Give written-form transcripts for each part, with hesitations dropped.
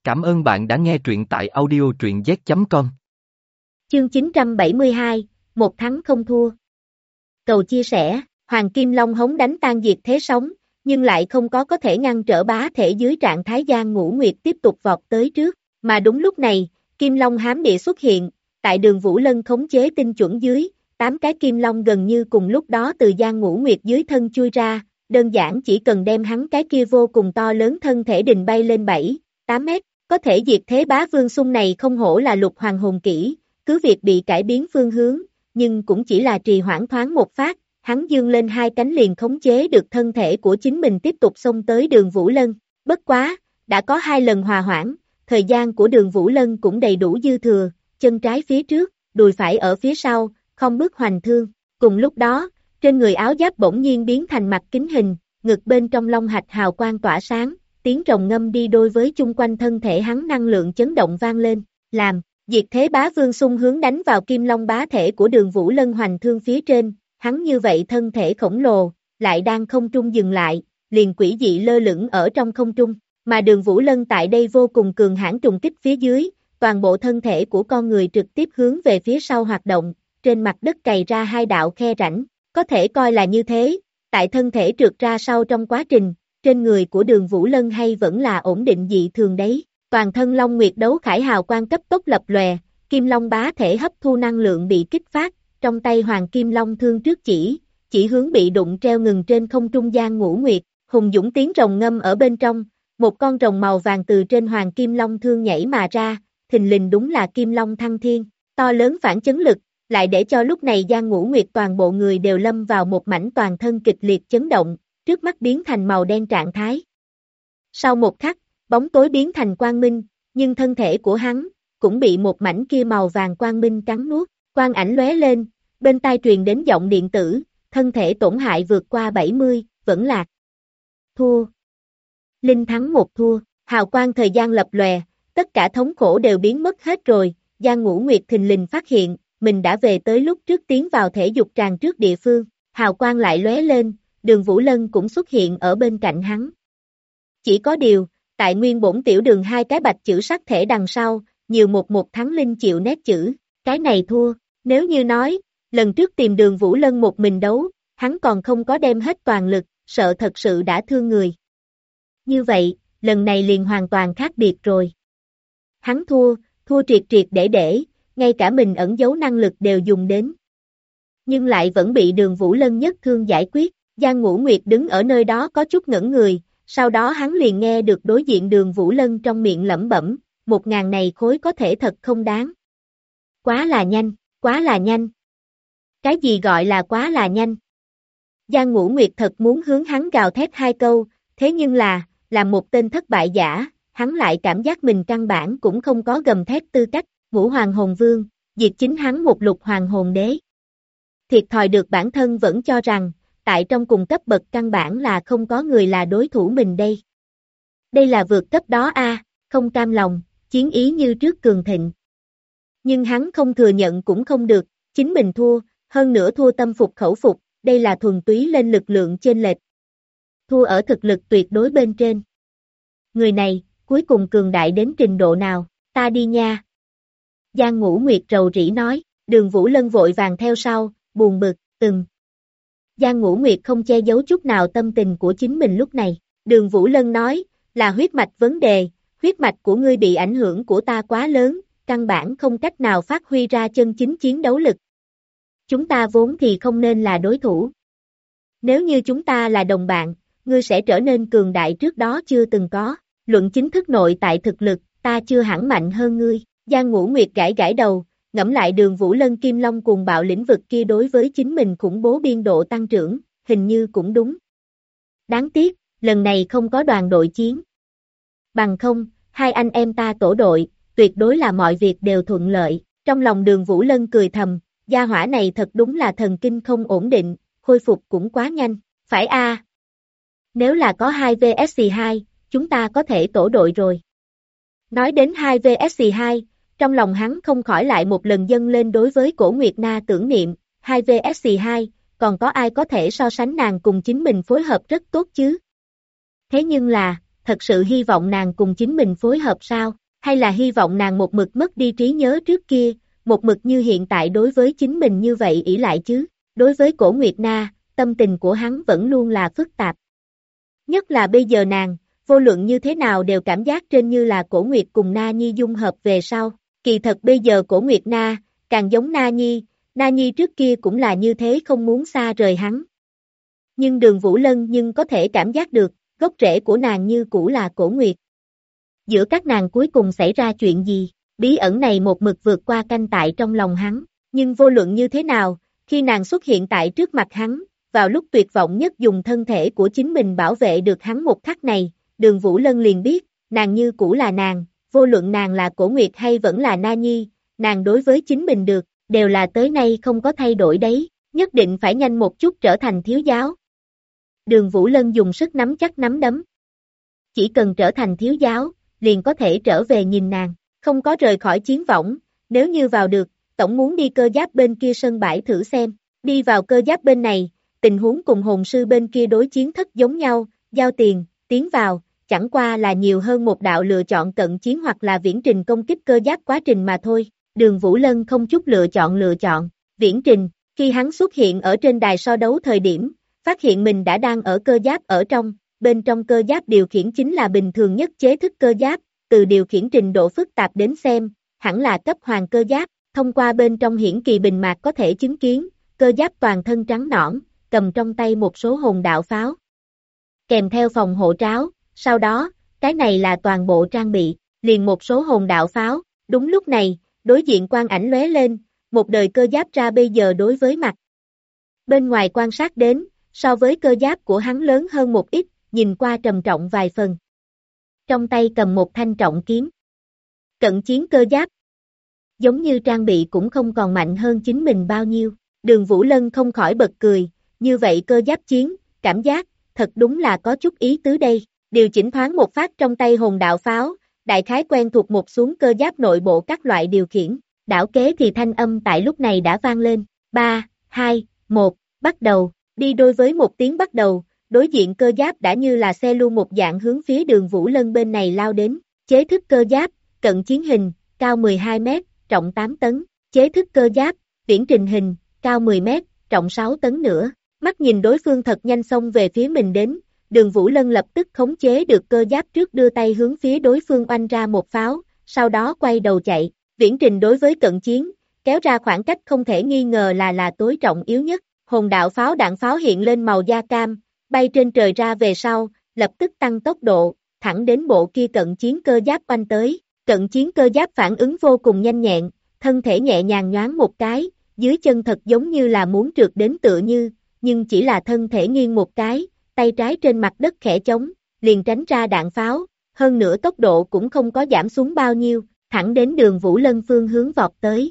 Cảm ơn bạn đã nghe truyện tại audio truyện z.com. Chương 972, một thắng không thua. Cầu chia sẻ, Hoàng Kim Long hống đánh tan diệt thế sóng, nhưng lại không có thể ngăn trở bá thể dưới trạng thái Giang Ngũ Nguyệt tiếp tục vọt tới trước, mà đúng lúc này, Kim Long hám địa xuất hiện, tại Đường Vũ Lân khống chế tinh chuẩn dưới, 8 cái Kim Long gần như cùng lúc đó từ Giang Ngũ Nguyệt dưới thân chui ra, đơn giản chỉ cần đem hắn cái kia vô cùng to lớn thân thể đình bay lên 7-8 mét. Có thể diệt thế bá vương xung này không hổ là lục hoàng hồn kỹ, cứ việc bị cải biến phương hướng, nhưng cũng chỉ là trì hoãn thoáng một phát, hắn dương lên hai cánh liền khống chế được thân thể của chính mình tiếp tục xông tới Đường Vũ Lân. Bất quá, đã có 2 lần hòa hoãn, thời gian của Đường Vũ Lân cũng đầy đủ dư thừa, chân trái phía trước, đùi phải ở phía sau, không bước hoành thương. Cùng lúc đó, trên người áo giáp bỗng nhiên biến thành mặt kính hình, ngực bên trong long hạch hào quang tỏa sáng. Tiếng rồng ngâm đi đôi với chung quanh thân thể hắn năng lượng chấn động vang lên, làm, diệt thế bá vương xung hướng đánh vào kim long bá thể của Đường Vũ Lân hoành thương phía trên, hắn như vậy thân thể khổng lồ, lại đang không trung dừng lại, liền quỷ dị lơ lửng ở trong không trung, mà Đường Vũ Lân tại đây vô cùng cường hãn trùng kích phía dưới, toàn bộ thân thể của con người trực tiếp hướng về phía sau hoạt động, trên mặt đất cày ra 2 đạo khe rãnh, có thể coi là như thế, tại thân thể trượt ra sau trong quá trình, trên người của Đường Vũ Lân hay vẫn là ổn định dị thường đấy, toàn thân Long Nguyệt đấu khải hào quang cấp tốc lập lòe, Kim Long bá thể hấp thu năng lượng bị kích phát, trong tay Hoàng Kim Long thương trước chỉ hướng bị đụng treo ngừng trên không trung Giang Ngũ Nguyệt, hùng dũng tiếng rồng ngâm ở bên trong, một con rồng màu vàng từ trên Hoàng Kim Long thương nhảy mà ra, thình lình đúng là Kim Long thăng thiên, to lớn phản chấn lực, lại để cho lúc này Giang Ngũ Nguyệt toàn bộ người đều lâm vào một mảnh toàn thân kịch liệt chấn động, trước mắt biến thành màu đen trạng thái. Sau một khắc, bóng tối biến thành quang minh, nhưng thân thể của hắn cũng bị một mảnh kia màu vàng quang minh cắn nuốt, quang ảnh lóe lên, bên tai truyền đến giọng điện tử, thân thể tổn hại vượt qua 70, vẫn lạc. Thua. Linh thắng một thua, hào quang thời gian lập lòe, tất cả thống khổ đều biến mất hết rồi, Giang Ngũ Nguyệt thình lình phát hiện, mình đã về tới lúc trước tiến vào thể dục tràng trước địa phương, hào quang lại lóe lên, Đường Vũ Lân cũng xuất hiện ở bên cạnh hắn. Chỉ có điều, tại nguyên bổn tiểu đường 2 cái bạch chữ sắc thể đằng sau, nhiều một thắng linh chịu nét chữ, cái này thua, nếu như nói, lần trước tìm Đường Vũ Lân một mình đấu, hắn còn không có đem hết toàn lực, sợ thật sự đã thương người. Như vậy, lần này liền hoàn toàn khác biệt rồi. Hắn thua triệt để, ngay cả mình ẩn giấu năng lực đều dùng đến. Nhưng lại vẫn bị Đường Vũ Lân nhất thương giải quyết. Giang Ngũ Nguyệt đứng ở nơi đó có chút ngẩn người, sau đó hắn liền nghe được đối diện Đường Vũ Lân trong miệng lẩm bẩm, 1000 này khối có thể thật không đáng. Quá là nhanh. Cái gì gọi là quá là nhanh? Giang Ngũ Nguyệt thật muốn hướng hắn gào thét 2 câu, thế nhưng là một tên thất bại giả, hắn lại cảm giác mình căn bản cũng không có gầm thét tư cách, Ngũ Hoàng Hồn Vương, diệt chính hắn một lục hoàng hồn đế. Thiệt thòi được bản thân vẫn cho rằng, tại trong cùng cấp bậc căn bản là không có người là đối thủ mình đây. Đây là vượt cấp đó không cam lòng, chiến ý như trước cường thịnh. Nhưng hắn không thừa nhận cũng không được, chính mình thua, hơn nữa thua tâm phục khẩu phục, đây là thuần túy lên lực lượng chênh lệch. Thua ở thực lực tuyệt đối bên trên. Người này, cuối cùng cường đại đến trình độ nào, ta đi nha. Giang Ngũ Nguyệt rầu rĩ nói, Đường Vũ Lân vội vàng theo sau, buồn bực, Giang Ngũ Nguyệt không che giấu chút nào tâm tình của chính mình lúc này. Đường Vũ Lân nói, là huyết mạch vấn đề, huyết mạch của ngươi bị ảnh hưởng của ta quá lớn, căn bản không cách nào phát huy ra chân chính chiến đấu lực. Chúng ta vốn thì không nên là đối thủ. Nếu như chúng ta là đồng bạn, ngươi sẽ trở nên cường đại trước đó chưa từng có. Luận chính thức nội tại thực lực, ta chưa hẳn mạnh hơn ngươi. Giang Ngũ Nguyệt gãi đầu, ngẫm lại Đường Vũ Lân Kim Long cuồng bạo lĩnh vực kia đối với chính mình khủng bố biên độ tăng trưởng, hình như cũng đúng. Đáng tiếc, lần này không có đoàn đội chiến. Bằng không, 2 anh em ta tổ đội, tuyệt đối là mọi việc đều thuận lợi. Trong lòng Đường Vũ Lân cười thầm, gia hỏa này thật đúng là thần kinh không ổn định, khôi phục cũng quá nhanh, phải Nếu là có 2 vs 2, chúng ta có thể tổ đội rồi. Nói đến 2 vs 2, trong lòng hắn không khỏi lại một lần dâng lên đối với Cổ Nguyệt Na tưởng niệm, 2 vs 2, còn có ai có thể so sánh nàng cùng chính mình phối hợp rất tốt chứ? Thế nhưng là, thật sự hy vọng nàng cùng chính mình phối hợp sao, hay là hy vọng nàng một mực mất đi trí nhớ trước kia, một mực như hiện tại đối với chính mình như vậy ỷ lại chứ, đối với Cổ Nguyệt Na, tâm tình của hắn vẫn luôn là phức tạp. Nhất là bây giờ nàng, vô luận như thế nào đều cảm giác trên như là Cổ Nguyệt cùng Na Nhi dung hợp về sau, kỳ thật bây giờ Cổ Nguyệt Na, càng giống Na Nhi trước kia cũng là như thế không muốn xa rời hắn. Nhưng Đường Vũ Lân nhưng có thể cảm giác được, gốc rễ của nàng như cũ là Cổ Nguyệt. Giữa các nàng cuối cùng xảy ra chuyện gì, bí ẩn này một mực vượt qua canh tại trong lòng hắn, nhưng vô luận như thế nào, khi nàng xuất hiện tại trước mặt hắn, vào lúc tuyệt vọng nhất dùng thân thể của chính mình bảo vệ được hắn một khắc này, Đường Vũ Lân liền biết, nàng như cũ là nàng, vô luận nàng là Cổ Nguyệt hay vẫn là Na Nhi, nàng đối với chính mình được, đều là tới nay không có thay đổi đấy, nhất định phải nhanh một chút trở thành thiếu giáo. Đường Vũ Lân dùng sức nắm chắc nắm đấm. Chỉ cần trở thành thiếu giáo, liền có thể trở về nhìn nàng, không có rời khỏi chiến võng, nếu như vào được, tổng muốn đi cơ giáp bên kia sân bãi thử xem, đi vào cơ giáp bên này, tình huống cùng hồn sư bên kia đối chiến thất giống nhau, giao tiền, tiến vào, chẳng qua là nhiều hơn một đạo lựa chọn cận chiến hoặc là viễn trình công kích cơ giáp quá trình mà thôi, Đường Vũ Lân không chút lựa chọn, viễn trình, khi hắn xuất hiện ở trên đài so đấu thời điểm, phát hiện mình đã đang ở cơ giáp ở trong, bên trong cơ giáp điều khiển chính là bình thường nhất chế thức cơ giáp, từ điều khiển trình độ phức tạp đến xem, hẳn là cấp hoàng cơ giáp, thông qua bên trong hiển kỳ bình mạc có thể chứng kiến, cơ giáp toàn thân trắng nõn, cầm trong tay một số hồn đạo pháo. Kèm theo phòng hộ tráo, sau đó, cái này là toàn bộ trang bị, liền một số hồn đạo pháo, đúng lúc này, đối diện quang ảnh lóe lên, một đời cơ giáp ra bây giờ đối với mặt. Bên ngoài quan sát đến, so với cơ giáp của hắn lớn hơn một ít, nhìn qua trầm trọng vài phần. Trong tay cầm một thanh trọng kiếm. Cận chiến cơ giáp. Giống như trang bị cũng không còn mạnh hơn chính mình bao nhiêu. Đường Vũ Lân không khỏi bật cười, như vậy cơ giáp chiến, cảm giác, thật đúng là có chút ý tứ đây. Điều chỉnh thoáng một phát trong tay hồn đạo pháo, đại khái quen thuộc một xuống cơ giáp nội bộ các loại điều khiển. Đảo kế thì thanh âm tại lúc này đã vang lên. 3, 2, 1, bắt đầu. Đi đôi với một tiếng bắt đầu, đối diện cơ giáp đã như là xe lưu một dạng hướng phía Đường Vũ Lân bên này lao đến. Chế thức cơ giáp, cận chiến hình, cao 12 mét, trọng 8 tấn. Chế thức cơ giáp, viễn trình hình, cao 10 mét, trọng 6 tấn nữa. Mắt nhìn đối phương thật nhanh xông về phía mình đến, Đường Vũ Lân lập tức khống chế được cơ giáp trước đưa tay hướng phía đối phương oanh ra một pháo, sau đó quay đầu chạy. Viễn trình đối với cận chiến, kéo ra khoảng cách không thể nghi ngờ là tối trọng yếu nhất. Hồn đạo pháo đạn pháo hiện lên màu da cam, bay trên trời ra về sau, lập tức tăng tốc độ, thẳng đến bộ kia cận chiến cơ giáp oanh tới. Cận chiến cơ giáp phản ứng vô cùng nhanh nhẹn, thân thể nhẹ nhàng nhoáng một cái, dưới chân thật giống như là muốn trượt đến tựa như, nhưng chỉ là thân thể nghiêng một cái, tay trái trên mặt đất khẽ chống, liền tránh ra đạn pháo, hơn nữa tốc độ cũng không có giảm xuống bao nhiêu, thẳng đến Đường Vũ Lân phương hướng vọt tới.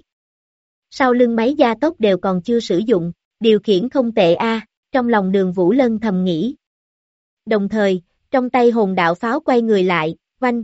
Sau lưng máy gia tốc đều còn chưa sử dụng, điều khiển không tệ a, trong lòng Đường Vũ Lân thầm nghĩ. Đồng thời, trong tay hồn đạo pháo quay người lại,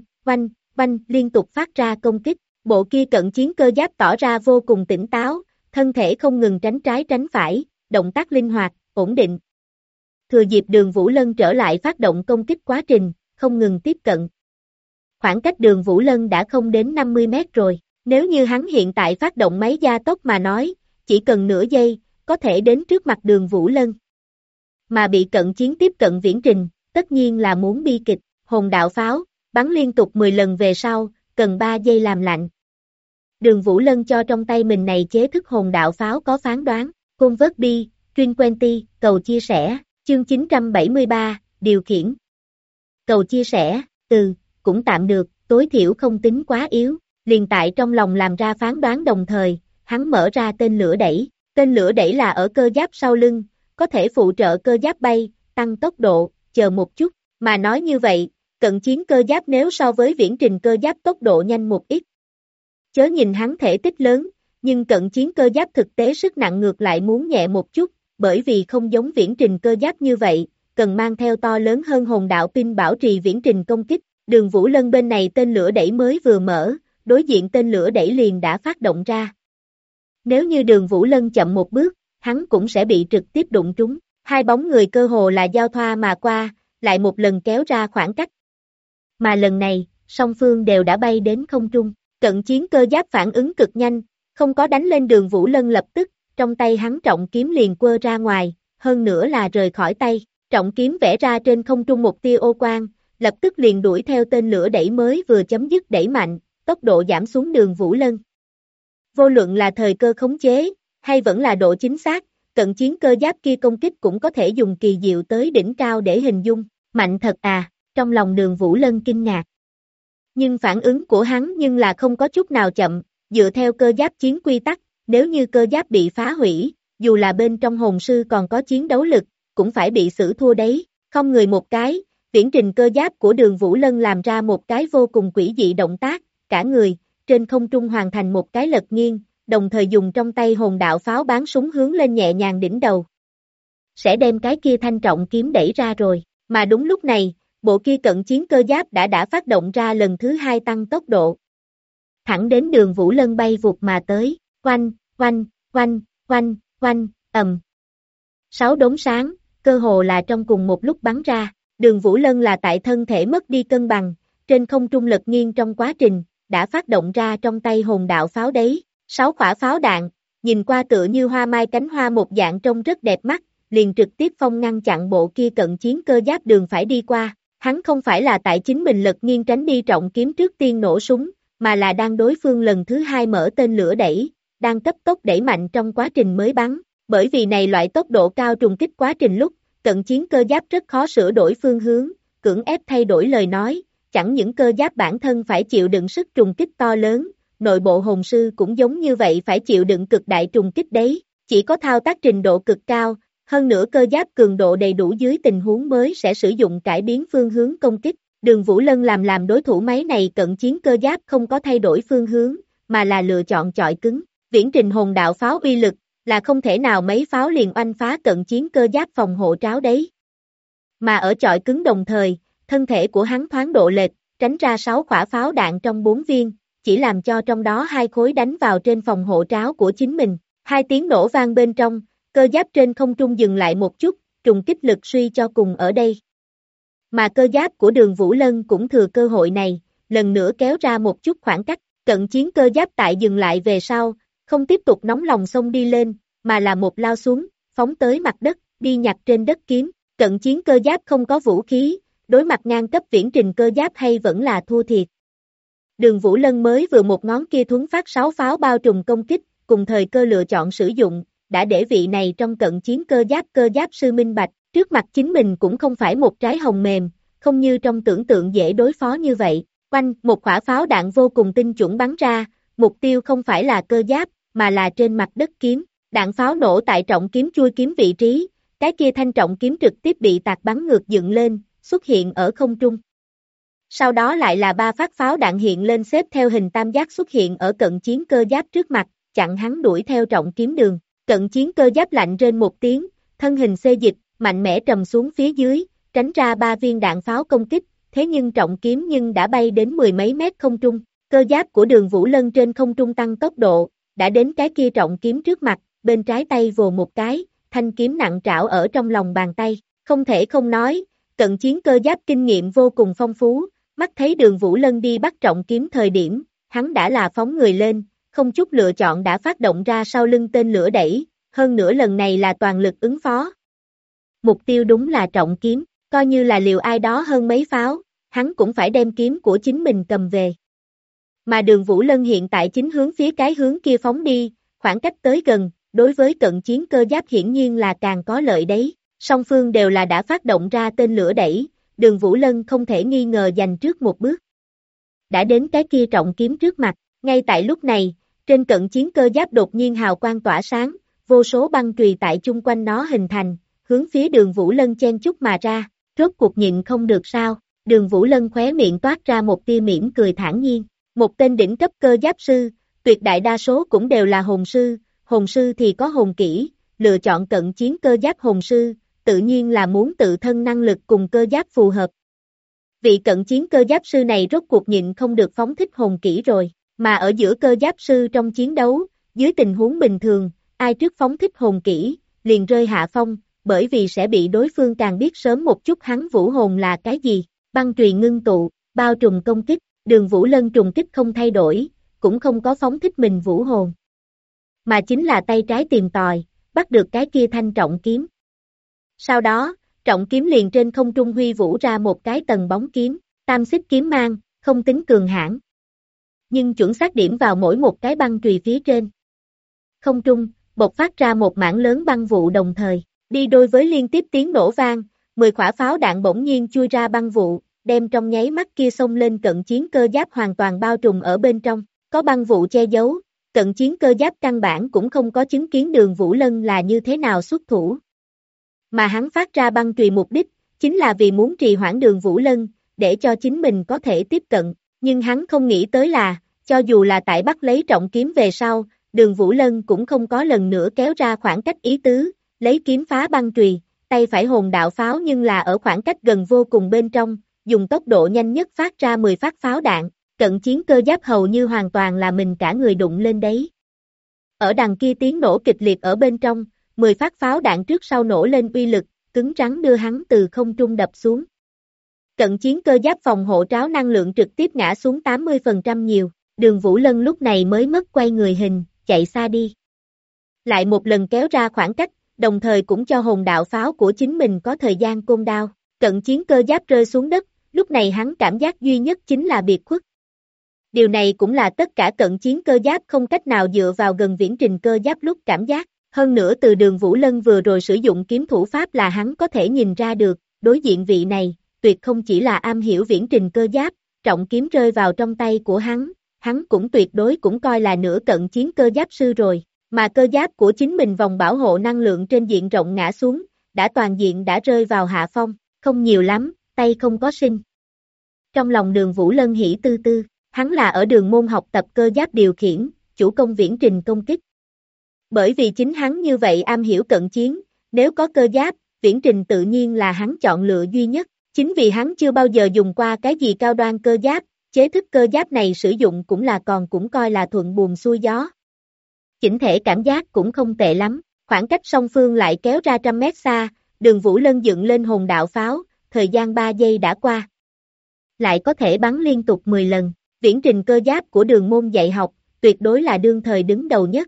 oanh, liên tục phát ra công kích, bộ kia cận chiến cơ giáp tỏ ra vô cùng tỉnh táo, thân thể không ngừng tránh trái tránh phải, động tác linh hoạt, ổn định. Thừa dịp Đường Vũ Lân trở lại phát động công kích quá trình, không ngừng tiếp cận. Khoảng cách Đường Vũ Lân đã không đến 50 mét rồi, nếu như hắn hiện tại phát động máy gia tốc mà nói, chỉ cần nửa giây, có thể đến trước mặt Đường Vũ Lân. Mà bị cận chiến tiếp cận viễn trình, tất nhiên là muốn bi kịch, hồn đạo pháo, bắn liên tục 10 lần về sau, cần 3 giây làm lạnh. Đường Vũ Lân cho trong tay mình này chế thức hồn đạo pháo có phán đoán, Convert đi, Truyền Quenty, cầu chia sẻ, chương 973, điều khiển. Cầu chia sẻ, cũng tạm được, tối thiểu không tính quá yếu, liền tại trong lòng làm ra phán đoán đồng thời, hắn mở ra tên lửa đẩy là ở cơ giáp sau lưng, có thể phụ trợ cơ giáp bay, tăng tốc độ, chờ một chút, mà nói như vậy, cận chiến cơ giáp nếu so với viễn trình cơ giáp tốc độ nhanh một ít. Chớ nhìn hắn thể tích lớn, nhưng cận chiến cơ giáp thực tế sức nặng ngược lại muốn nhẹ một chút, bởi vì không giống viễn trình cơ giáp như vậy, cần mang theo to lớn hơn hồn đạo pin bảo trì viễn trình công kích. Đường Vũ Lân bên này tên lửa đẩy mới vừa mở, đối diện tên lửa đẩy liền đã phát động ra. Nếu như Đường Vũ Lân chậm một bước, hắn cũng sẽ bị trực tiếp đụng trúng. Hai bóng người cơ hồ là giao thoa mà qua, lại một lần kéo ra khoảng cách. mà lần này, song phương đều đã bay đến không trung. Cận chiến cơ giáp phản ứng cực nhanh, không có đánh lên Đường Vũ Lân lập tức, trong tay hắn trọng kiếm liền quơ ra ngoài, hơn nữa là rời khỏi tay. Trọng kiếm vẽ ra trên không trung một tia ô quang, lập tức liền đuổi theo tên lửa đẩy mới vừa chấm dứt đẩy mạnh, tốc độ giảm xuống Đường Vũ Lân. Vô luận là thời cơ khống chế, hay vẫn là độ chính xác, cận chiến cơ giáp kia công kích cũng có thể dùng kỳ diệu tới đỉnh cao để hình dung. Mạnh thật à, trong lòng Đường Vũ Lân kinh ngạc. Nhưng phản ứng của hắn nhưng là không có chút nào chậm, dựa theo cơ giáp chiến quy tắc, nếu như cơ giáp bị phá hủy, dù là bên trong hồn sư còn có chiến đấu lực, cũng phải bị xử thua đấy. Không người một cái, viễn trình cơ giáp của Đường Vũ Lân làm ra một cái vô cùng quỷ dị động tác, cả người, trên không trung hoàn thành một cái lật nghiêng, đồng thời dùng trong tay hồn đạo pháo bán súng hướng lên nhẹ nhàng đỉnh đầu. Sẽ đem cái kia thanh trọng kiếm đẩy ra rồi, mà đúng lúc này, bộ kia cận chiến cơ giáp đã phát động ra lần thứ hai tăng tốc độ. Thẳng đến Đường Vũ Lân bay vụt mà tới, oanh, oanh, oanh, oanh, oanh, ầm. 6 đốm sáng, cơ hồ là trong cùng một lúc bắn ra, Đường Vũ Lân là tại thân thể mất đi cân bằng, trên không trung lật nghiêng trong quá trình, đã phát động ra trong tay hồn đạo pháo đấy, 6 quả pháo đạn, nhìn qua tựa như hoa mai cánh hoa một dạng trông rất đẹp mắt, liền trực tiếp phong ngăn chặn bộ kia cận chiến cơ giáp đường phải đi qua. Hắn không phải là tại chính mình lật nghiêng tránh đi trọng kiếm trước tiên nổ súng, mà là đang đối phương lần thứ hai mở tên lửa đẩy, đang cấp tốc đẩy mạnh trong quá trình mới bắn. Bởi vì này loại tốc độ cao trùng kích quá trình lúc, cận chiến cơ giáp rất khó sửa đổi phương hướng, cưỡng ép thay đổi lời nói, chẳng những cơ giáp bản thân phải chịu đựng sức trùng kích to lớn, nội bộ hồn sư cũng giống như vậy phải chịu đựng cực đại trùng kích đấy, chỉ có thao tác trình độ cực cao, hơn nữa cơ giáp cường độ đầy đủ dưới tình huống mới sẽ sử dụng cải biến phương hướng công kích. Đường Vũ Lân làm đối thủ máy này cận chiến cơ giáp không có thay đổi phương hướng, mà là lựa chọn chọi cứng. Viễn trình hồn đạo pháo uy lực, là không thể nào mấy pháo liền oanh phá cận chiến cơ giáp phòng hộ tráo đấy. Mà ở chọi cứng đồng thời, thân thể của hắn thoáng độ lệch, tránh ra 6 quả pháo đạn trong 4 viên, chỉ làm cho trong đó 2 khối đánh vào trên phòng hộ tráo của chính mình. 2 tiếng nổ vang bên trong, cơ giáp trên không trung dừng lại một chút, trùng kích lực suy cho cùng ở đây. Mà cơ giáp của Đường Vũ Lân cũng thừa cơ hội này, lần nữa kéo ra một chút khoảng cách, cận chiến cơ giáp tại dừng lại về sau, không tiếp tục nóng lòng xông đi lên, mà là một lao xuống, phóng tới mặt đất, đi nhặt trên đất kiếm. Cận chiến cơ giáp không có vũ khí, đối mặt ngang cấp viễn trình cơ giáp hay vẫn là thua thiệt. Đường Vũ Lân mới vừa một ngón kia thuấn phát 6 pháo bao trùm công kích, cùng thời cơ lựa chọn sử dụng, đã để vị này trong cận chiến cơ giáp sư minh bạch, trước mặt chính mình cũng không phải một trái hồng mềm, không như trong tưởng tượng dễ đối phó như vậy. Oanh, một quả pháo đạn vô cùng tinh chuẩn bắn ra, mục tiêu không phải là cơ giáp, mà là trên mặt đất kiếm. Đạn pháo nổ tại trọng kiếm chui kiếm vị trí, cái kia thanh trọng kiếm trực tiếp bị tạc bắn ngược dựng lên, xuất hiện ở không trung. Sau đó lại là 3 phát pháo đạn hiện lên xếp theo hình tam giác xuất hiện ở cận chiến cơ giáp trước mặt, chặn hắn đuổi theo trọng kiếm đường. Cận chiến cơ giáp lạnh rên một tiếng, thân hình xê dịch, mạnh mẽ trầm xuống phía dưới, tránh ra 3 viên đạn pháo công kích, thế nhưng trọng kiếm đã bay đến 10 mấy mét không trung. Cơ giáp của Đường Vũ Lân trên không trung tăng tốc độ, đã đến cái kia trọng kiếm trước mặt, bên trái tay vồ một cái, thanh kiếm nặng trảo ở trong lòng bàn tay. Không thể không nói, cận chiến cơ giáp kinh nghiệm vô cùng phong phú, mắt thấy Đường Vũ Lân đi bắt trọng kiếm thời điểm, hắn đã là phóng người lên, không chút lựa chọn đã phát động ra sau lưng tên lửa đẩy, hơn nữa lần này là toàn lực ứng phó. Mục tiêu đúng là trọng kiếm, coi như là liều ai đó hơn mấy pháo, hắn cũng phải đem kiếm của chính mình cầm về. Mà Đường Vũ Lân hiện tại chính hướng phía cái hướng kia phóng đi, khoảng cách tới gần, đối với cận chiến cơ giáp hiển nhiên là càng có lợi đấy. Song phương đều là đã phát động ra tên lửa đẩy, Đường Vũ Lân không thể nghi ngờ giành trước một bước. Đã đến cái kia trọng kiếm trước mặt, ngay tại lúc này, trên cận chiến cơ giáp đột nhiên hào quang tỏa sáng, vô số băng chùy tại chung quanh nó hình thành, hướng phía Đường Vũ Lân chen chúc mà ra, rốt cuộc nhịn không được sao, Đường Vũ Lân khóe miệng toát ra một tia mỉm cười thản nhiên, một tên đỉnh cấp cơ giáp sư, tuyệt đại đa số cũng đều là hồn sư thì có hồn kỹ, lựa chọn cận chiến cơ giáp hồn sư, tự nhiên là muốn tự thân năng lực cùng cơ giáp phù hợp. Vị cận chiến cơ giáp sư này rốt cuộc nhịn không được phóng thích hồn kỹ rồi, mà ở giữa cơ giáp sư trong chiến đấu, dưới tình huống bình thường, ai trước phóng thích hồn kỹ, liền rơi hạ phong, bởi vì sẽ bị đối phương càng biết sớm một chút hắn vũ hồn là cái gì. Băng chùy ngưng tụ, bao trùm công kích, Đường Vũ Lân trùng kích không thay đổi, cũng không có phóng thích mình vũ hồn. Mà chính là tay trái tìm tòi, bắt được cái kia thanh trọng kiếm. Sau đó, trọng kiếm liền trên không trung huy vũ ra một cái tầng bóng kiếm, tam xích kiếm mang, không tính cường hãn. Nhưng chuẩn xác điểm vào mỗi một cái băng chùy phía trên. Không trung, bộc phát ra một mảng lớn băng vụ đồng thời, đi đôi với liên tiếp tiếng nổ vang, 10 quả pháo đạn bỗng nhiên chui ra băng vụ, đem trong nháy mắt kia xông lên cận chiến cơ giáp hoàn toàn bao trùm ở bên trong, có băng vụ che giấu, cận chiến cơ giáp căn bản cũng không có chứng kiến Đường Vũ Lân là như thế nào xuất thủ. Mà hắn phát ra băng chùy mục đích, chính là vì muốn trì hoãn Đường Vũ Lân, để cho chính mình có thể tiếp cận, nhưng hắn không nghĩ tới là, cho dù là tại bắt lấy trọng kiếm về sau, Đường Vũ Lân cũng không có lần nữa kéo ra khoảng cách ý tứ, lấy kiếm phá băng chùy, tay phải hồn đạo pháo nhưng là ở khoảng cách gần vô cùng bên trong, dùng tốc độ nhanh nhất phát ra 10 phát pháo đạn, cận chiến cơ giáp hầu như hoàn toàn là mình cả người đụng lên đấy. Ở đằng kia tiếng nổ kịch liệt ở bên trong, 10 phát pháo đạn trước sau nổ lên uy lực, cứng rắn đưa hắn từ không trung đập xuống. Cận chiến cơ giáp phòng hộ tráo năng lượng trực tiếp ngã xuống 80% nhiều, Đường Vũ Lân lúc này mới mất quay người hình, chạy xa đi. Lại một lần kéo ra khoảng cách, đồng thời cũng cho hồn đạo pháo của chính mình có thời gian côn đao, cận chiến cơ giáp rơi xuống đất, lúc này hắn cảm giác duy nhất chính là biệt khuất. Điều này cũng là tất cả cận chiến cơ giáp không cách nào dựa vào gần viễn trình cơ giáp lúc cảm giác, hơn nữa từ Đường Vũ Lân vừa rồi sử dụng kiếm thủ pháp là hắn có thể nhìn ra được, đối diện vị này, tuyệt không chỉ là am hiểu viễn trình cơ giáp, trọng kiếm rơi vào trong tay của hắn cũng tuyệt đối cũng coi là nửa cận chiến cơ giáp sư rồi, mà cơ giáp của chính mình vòng bảo hộ năng lượng trên diện rộng ngã xuống, đã toàn diện đã rơi vào hạ phong, không nhiều lắm, tay không có sinh. Trong lòng Đường Vũ Lân hỉ tư tư, hắn là ở đường môn học tập cơ giáp điều khiển, chủ công viễn trình công kích. Bởi vì chính hắn như vậy am hiểu cận chiến, nếu có cơ giáp, viễn trình tự nhiên là hắn chọn lựa duy nhất, chính vì hắn chưa bao giờ dùng qua cái gì cao đoan cơ giáp, chế thức cơ giáp này sử dụng cũng coi là thuận buồm xuôi gió. Chỉnh thể cảm giác cũng không tệ lắm, khoảng cách song phương lại kéo ra 100 mét xa, Đường Vũ Lân dựng lên hồn đạo pháo, thời gian 3 giây đã qua. Lại có thể bắn liên tục 10 lần, viễn trình cơ giáp của đường môn dạy học, tuyệt đối là đương thời đứng đầu nhất.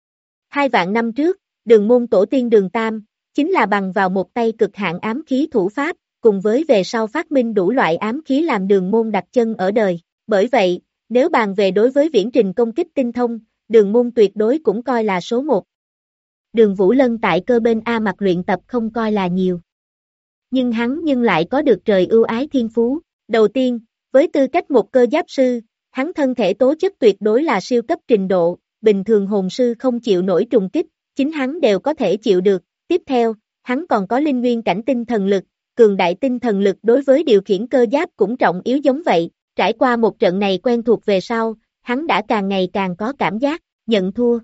2 vạn năm trước, đường môn tổ tiên Đường Tam, chính là bằng vào một tay cực hạn ám khí thủ pháp, cùng với về sau phát minh đủ loại ám khí làm đường môn đặt chân ở đời. Bởi vậy, nếu bàn về đối với viễn trình công kích tinh thông, đường môn tuyệt đối cũng coi là số 1. Đường Vũ Lân tại cơ bên A mặt luyện tập không coi là nhiều. Nhưng hắn lại có được trời ưu ái thiên phú. Đầu tiên, với tư cách một cơ giáp sư, hắn thân thể tố chất tuyệt đối là siêu cấp trình độ, bình thường hồn sư không chịu nổi trùng kích, chính hắn đều có thể chịu được. Tiếp theo, hắn còn có linh nguyên cảnh tinh thần lực, cường đại tinh thần lực đối với điều khiển cơ giáp cũng trọng yếu giống vậy. Trải qua một trận này quen thuộc về sau, hắn đã càng ngày càng có cảm giác, nhận thua.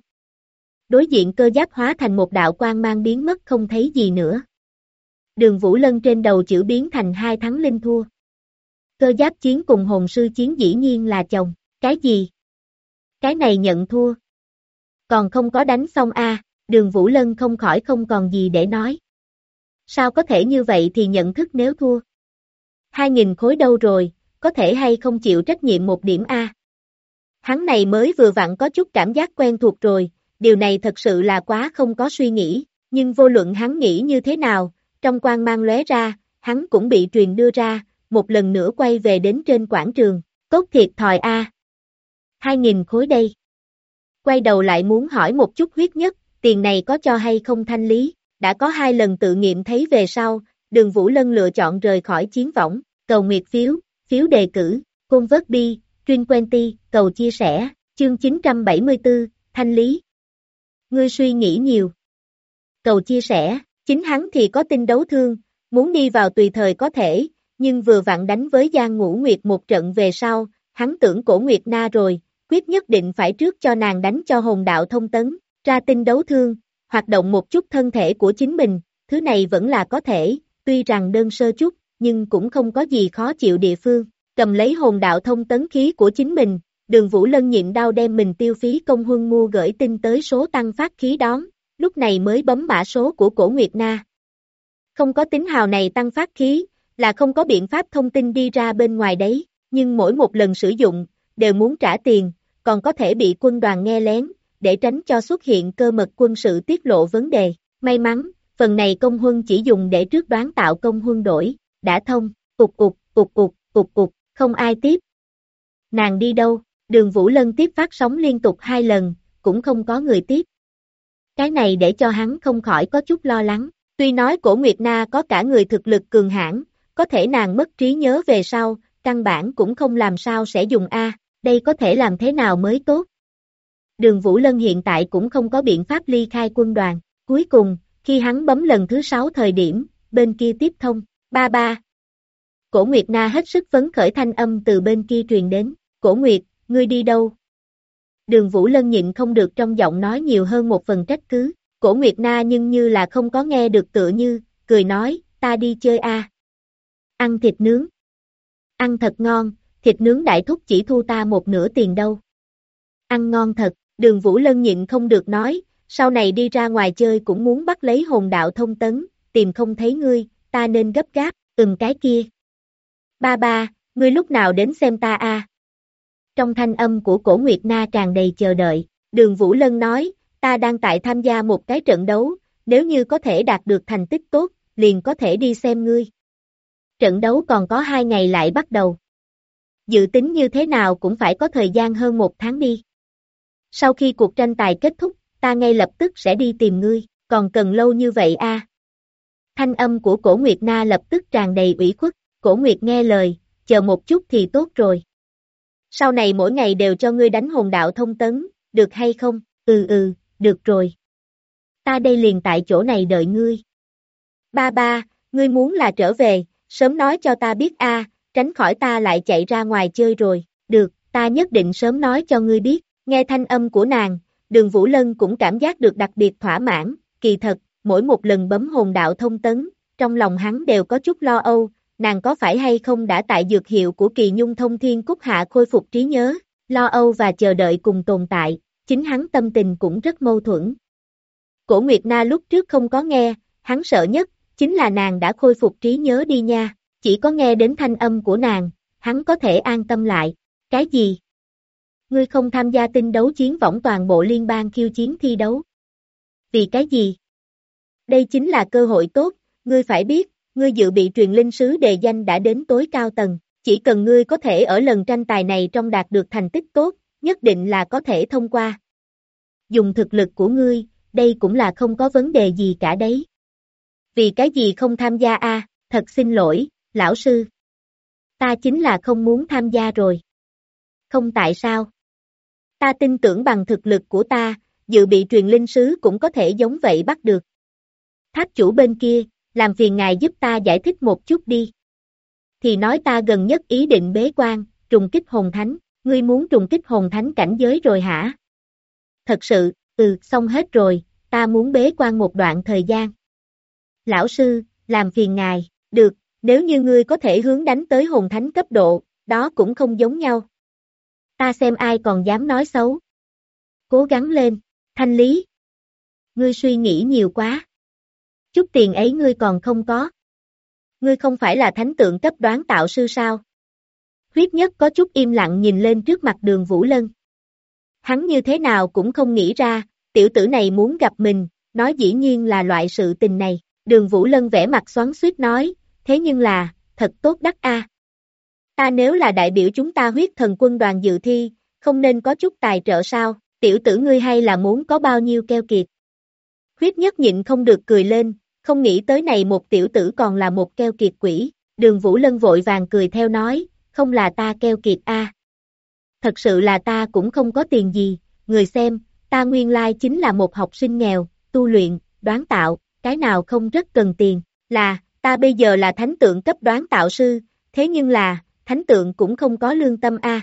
Đối diện cơ giáp hóa thành một đạo quang mang biến mất không thấy gì nữa. Đường Vũ Lân trên đầu chữ biến thành 2 thắng linh thua. Cơ giáp chiến cùng hồn sư chiến dĩ nhiên là chồng, cái gì? Cái này nhận thua. Còn không có đánh xong a, Đường Vũ Lân không khỏi không còn gì để nói. Sao có thể như vậy thì nhận thức nếu thua? 2.000 khối đâu rồi, có thể hay không chịu trách nhiệm 1 điểm a? Hắn này mới vừa vặn có chút cảm giác quen thuộc rồi, điều này thật sự là quá không có suy nghĩ, nhưng vô luận hắn nghĩ như thế nào, trong quang mang lóe ra, hắn cũng bị truyền đưa ra, một lần nữa quay về đến trên quảng trường, cốt thiệt thòi a. 2.000 khối đây. Quay đầu lại muốn hỏi một chút huyết nhất, tiền này có cho hay không thanh lý, đã có 2 lần tự nghiệm thấy về sau, Đường Vũ Lân lựa chọn rời khỏi chiến võng, cầu nguyệt phiếu, phiếu đề cử, convert bi, truyền quenty, cầu chia sẻ, chương 974, thanh lý. Ngươi suy nghĩ nhiều. Cầu chia sẻ, chính hắn thì có tinh đấu thương, muốn đi vào tùy thời có thể, nhưng vừa vặn đánh với Giang Ngũ Nguyệt một trận về sau, hắn tưởng Cổ Nguyệt Na rồi, quyết nhất định phải trước cho nàng đánh cho hồn đạo thông tấn, ra tinh đấu thương, hoạt động một chút thân thể của chính mình, thứ này vẫn là có thể, tuy rằng đơn sơ chút, nhưng cũng không có gì khó chịu địa phương, cầm lấy hồn đạo thông tấn khí của chính mình, Đường Vũ Lân nhịn đau đem mình tiêu phí công huân mua gửi tin tới số tăng phát khí đón, lúc này mới bấm mã số của Cổ Nguyệt Na. Không có tín hào này tăng phát khí, là không có biện pháp thông tin đi ra bên ngoài đấy, nhưng mỗi một lần sử dụng, đều muốn trả tiền, còn có thể bị quân đoàn nghe lén, để tránh cho xuất hiện cơ mật quân sự tiết lộ vấn đề. May mắn, phần này công huân chỉ dùng để trước đoán tạo công huân đổi, đã thông, ục ục, ục ục, ục ục, không ai tiếp. Nàng đi đâu? Đường Vũ Lân tiếp phát sóng liên tục 2 lần, cũng không có người tiếp. Cái này để cho hắn không khỏi có chút lo lắng, tuy nói Cổ Nguyệt Na có cả người thực lực cường hãn, có thể nàng mất trí nhớ về sau, căn bản cũng không làm sao sẽ dùng A, đây có thể làm thế nào mới tốt. Đường Vũ Lân hiện tại cũng không có biện pháp ly khai quân đoàn, cuối cùng, khi hắn bấm lần thứ 6 thời điểm, bên kia tiếp thông, ba ba. Cổ Nguyệt Na hết sức phấn khởi thanh âm từ bên kia truyền đến, Cổ Nguyệt, ngươi đi đâu? Đường Vũ Lân nhịn không được trong giọng nói nhiều hơn một phần trách cứ, Cổ Nguyệt Na nhưng như là không có nghe được tựa như, cười nói, ta đi chơi a. Ăn thịt nướng. Ăn thật ngon, thịt nướng đại thúc chỉ thu ta một nửa tiền đâu. Ăn ngon thật, Đường Vũ Lân nhịn không được nói, sau này đi ra ngoài chơi cũng muốn bắt lấy hồn đạo thông tấn, tìm không thấy ngươi, ta nên gấp gáp, cái kia. Ba ba, ngươi lúc nào đến xem ta a? Trong thanh âm của Cổ Nguyệt Na tràn đầy chờ đợi, Đường Vũ Lân nói, ta đang tại tham gia một cái trận đấu, nếu như có thể đạt được thành tích tốt, liền có thể đi xem ngươi. Trận đấu còn có 2 ngày lại bắt đầu. Dự tính như thế nào cũng phải có thời gian hơn 1 tháng đi. Sau khi cuộc tranh tài kết thúc, ta ngay lập tức sẽ đi tìm ngươi, còn cần lâu như vậy a? Thanh âm của Cổ Nguyệt Na lập tức tràn đầy ủy khuất, Cổ Nguyệt nghe lời, chờ một chút thì tốt rồi. Sau này mỗi ngày đều cho ngươi đánh hồn đạo thông tấn, được hay không? Được rồi. Ta đây liền tại chỗ này đợi ngươi. Ba ba, ngươi muốn là trở về, sớm nói cho ta biết a, tránh khỏi ta lại chạy ra ngoài chơi rồi. Được, ta nhất định sớm nói cho ngươi biết. Nghe thanh âm của nàng, Đường Vũ Lân cũng cảm giác được đặc biệt thỏa mãn, kỳ thật, mỗi một lần bấm hồn đạo thông tấn, trong lòng hắn đều có chút lo âu, nàng có phải hay không đã tại dược hiệu của Kỳ Nhung Thông Thiên Cúc hạ khôi phục trí nhớ, lo âu và chờ đợi cùng tồn tại, chính hắn tâm tình cũng rất mâu thuẫn. Cổ Nguyệt Na lúc trước không có nghe, hắn sợ nhất, chính là nàng đã khôi phục trí nhớ đi nha, chỉ có nghe đến thanh âm của nàng, hắn có thể an tâm lại. Cái gì? Ngươi không tham gia tinh đấu chiến võng toàn bộ liên bang khiêu chiến thi đấu. Vì cái gì? Đây chính là cơ hội tốt, ngươi phải biết, ngươi dự bị truyền linh sứ đề danh đã đến tối cao tầng, chỉ cần ngươi có thể ở lần tranh tài này trong đạt được thành tích tốt, nhất định là có thể thông qua. Dùng thực lực của ngươi, đây cũng là không có vấn đề gì cả đấy. Vì cái gì không tham gia a? Thật xin lỗi, lão sư. Ta chính là không muốn tham gia rồi. Không tại sao? Ta tin tưởng bằng thực lực của ta, dự bị truyền linh sứ cũng có thể giống vậy bắt được. Tháp chủ bên kia, làm phiền ngài giúp ta giải thích một chút đi. Thì nói ta gần nhất ý định bế quan, trùng kích hồn thánh, ngươi muốn trùng kích hồn thánh cảnh giới rồi hả? Thật sự, xong hết rồi, ta muốn bế quan một đoạn thời gian. Lão sư, làm phiền ngài, được, nếu như ngươi có thể hướng đánh tới hồn thánh cấp độ, đó cũng không giống nhau. Ta xem ai còn dám nói xấu. Cố gắng lên, Thanh Lý. Ngươi suy nghĩ nhiều quá. Chút tiền ấy ngươi còn không có. Ngươi không phải là thánh tượng cấp đoán tạo sư sao? Huyết Nhất có chút im lặng nhìn lên trước mặt Đường Vũ Lân. Hắn như thế nào cũng không nghĩ ra, tiểu tử này muốn gặp mình, nói dĩ nhiên là loại sự tình này. Đường Vũ Lân vẽ mặt xoắn xuýt nói, thế nhưng là, thật tốt đắc a. Ta nếu là đại biểu chúng ta Huyết Thần quân đoàn dự thi, không nên có chút tài trợ sao, tiểu tử ngươi hay là muốn có bao nhiêu keo kiệt. Huyết Nhất nhịn không được cười lên, không nghĩ tới này một tiểu tử còn là một keo kiệt quỷ, Đường Vũ Lân vội vàng cười theo nói, không là ta keo kiệt a. Thật sự là ta cũng không có tiền gì, người xem, ta nguyên lai chính là một học sinh nghèo, tu luyện, đoán tạo, cái nào không rất cần tiền, là, ta bây giờ là thánh tượng cấp đoán tạo sư, thế nhưng là, thánh tượng cũng không có lương tâm a.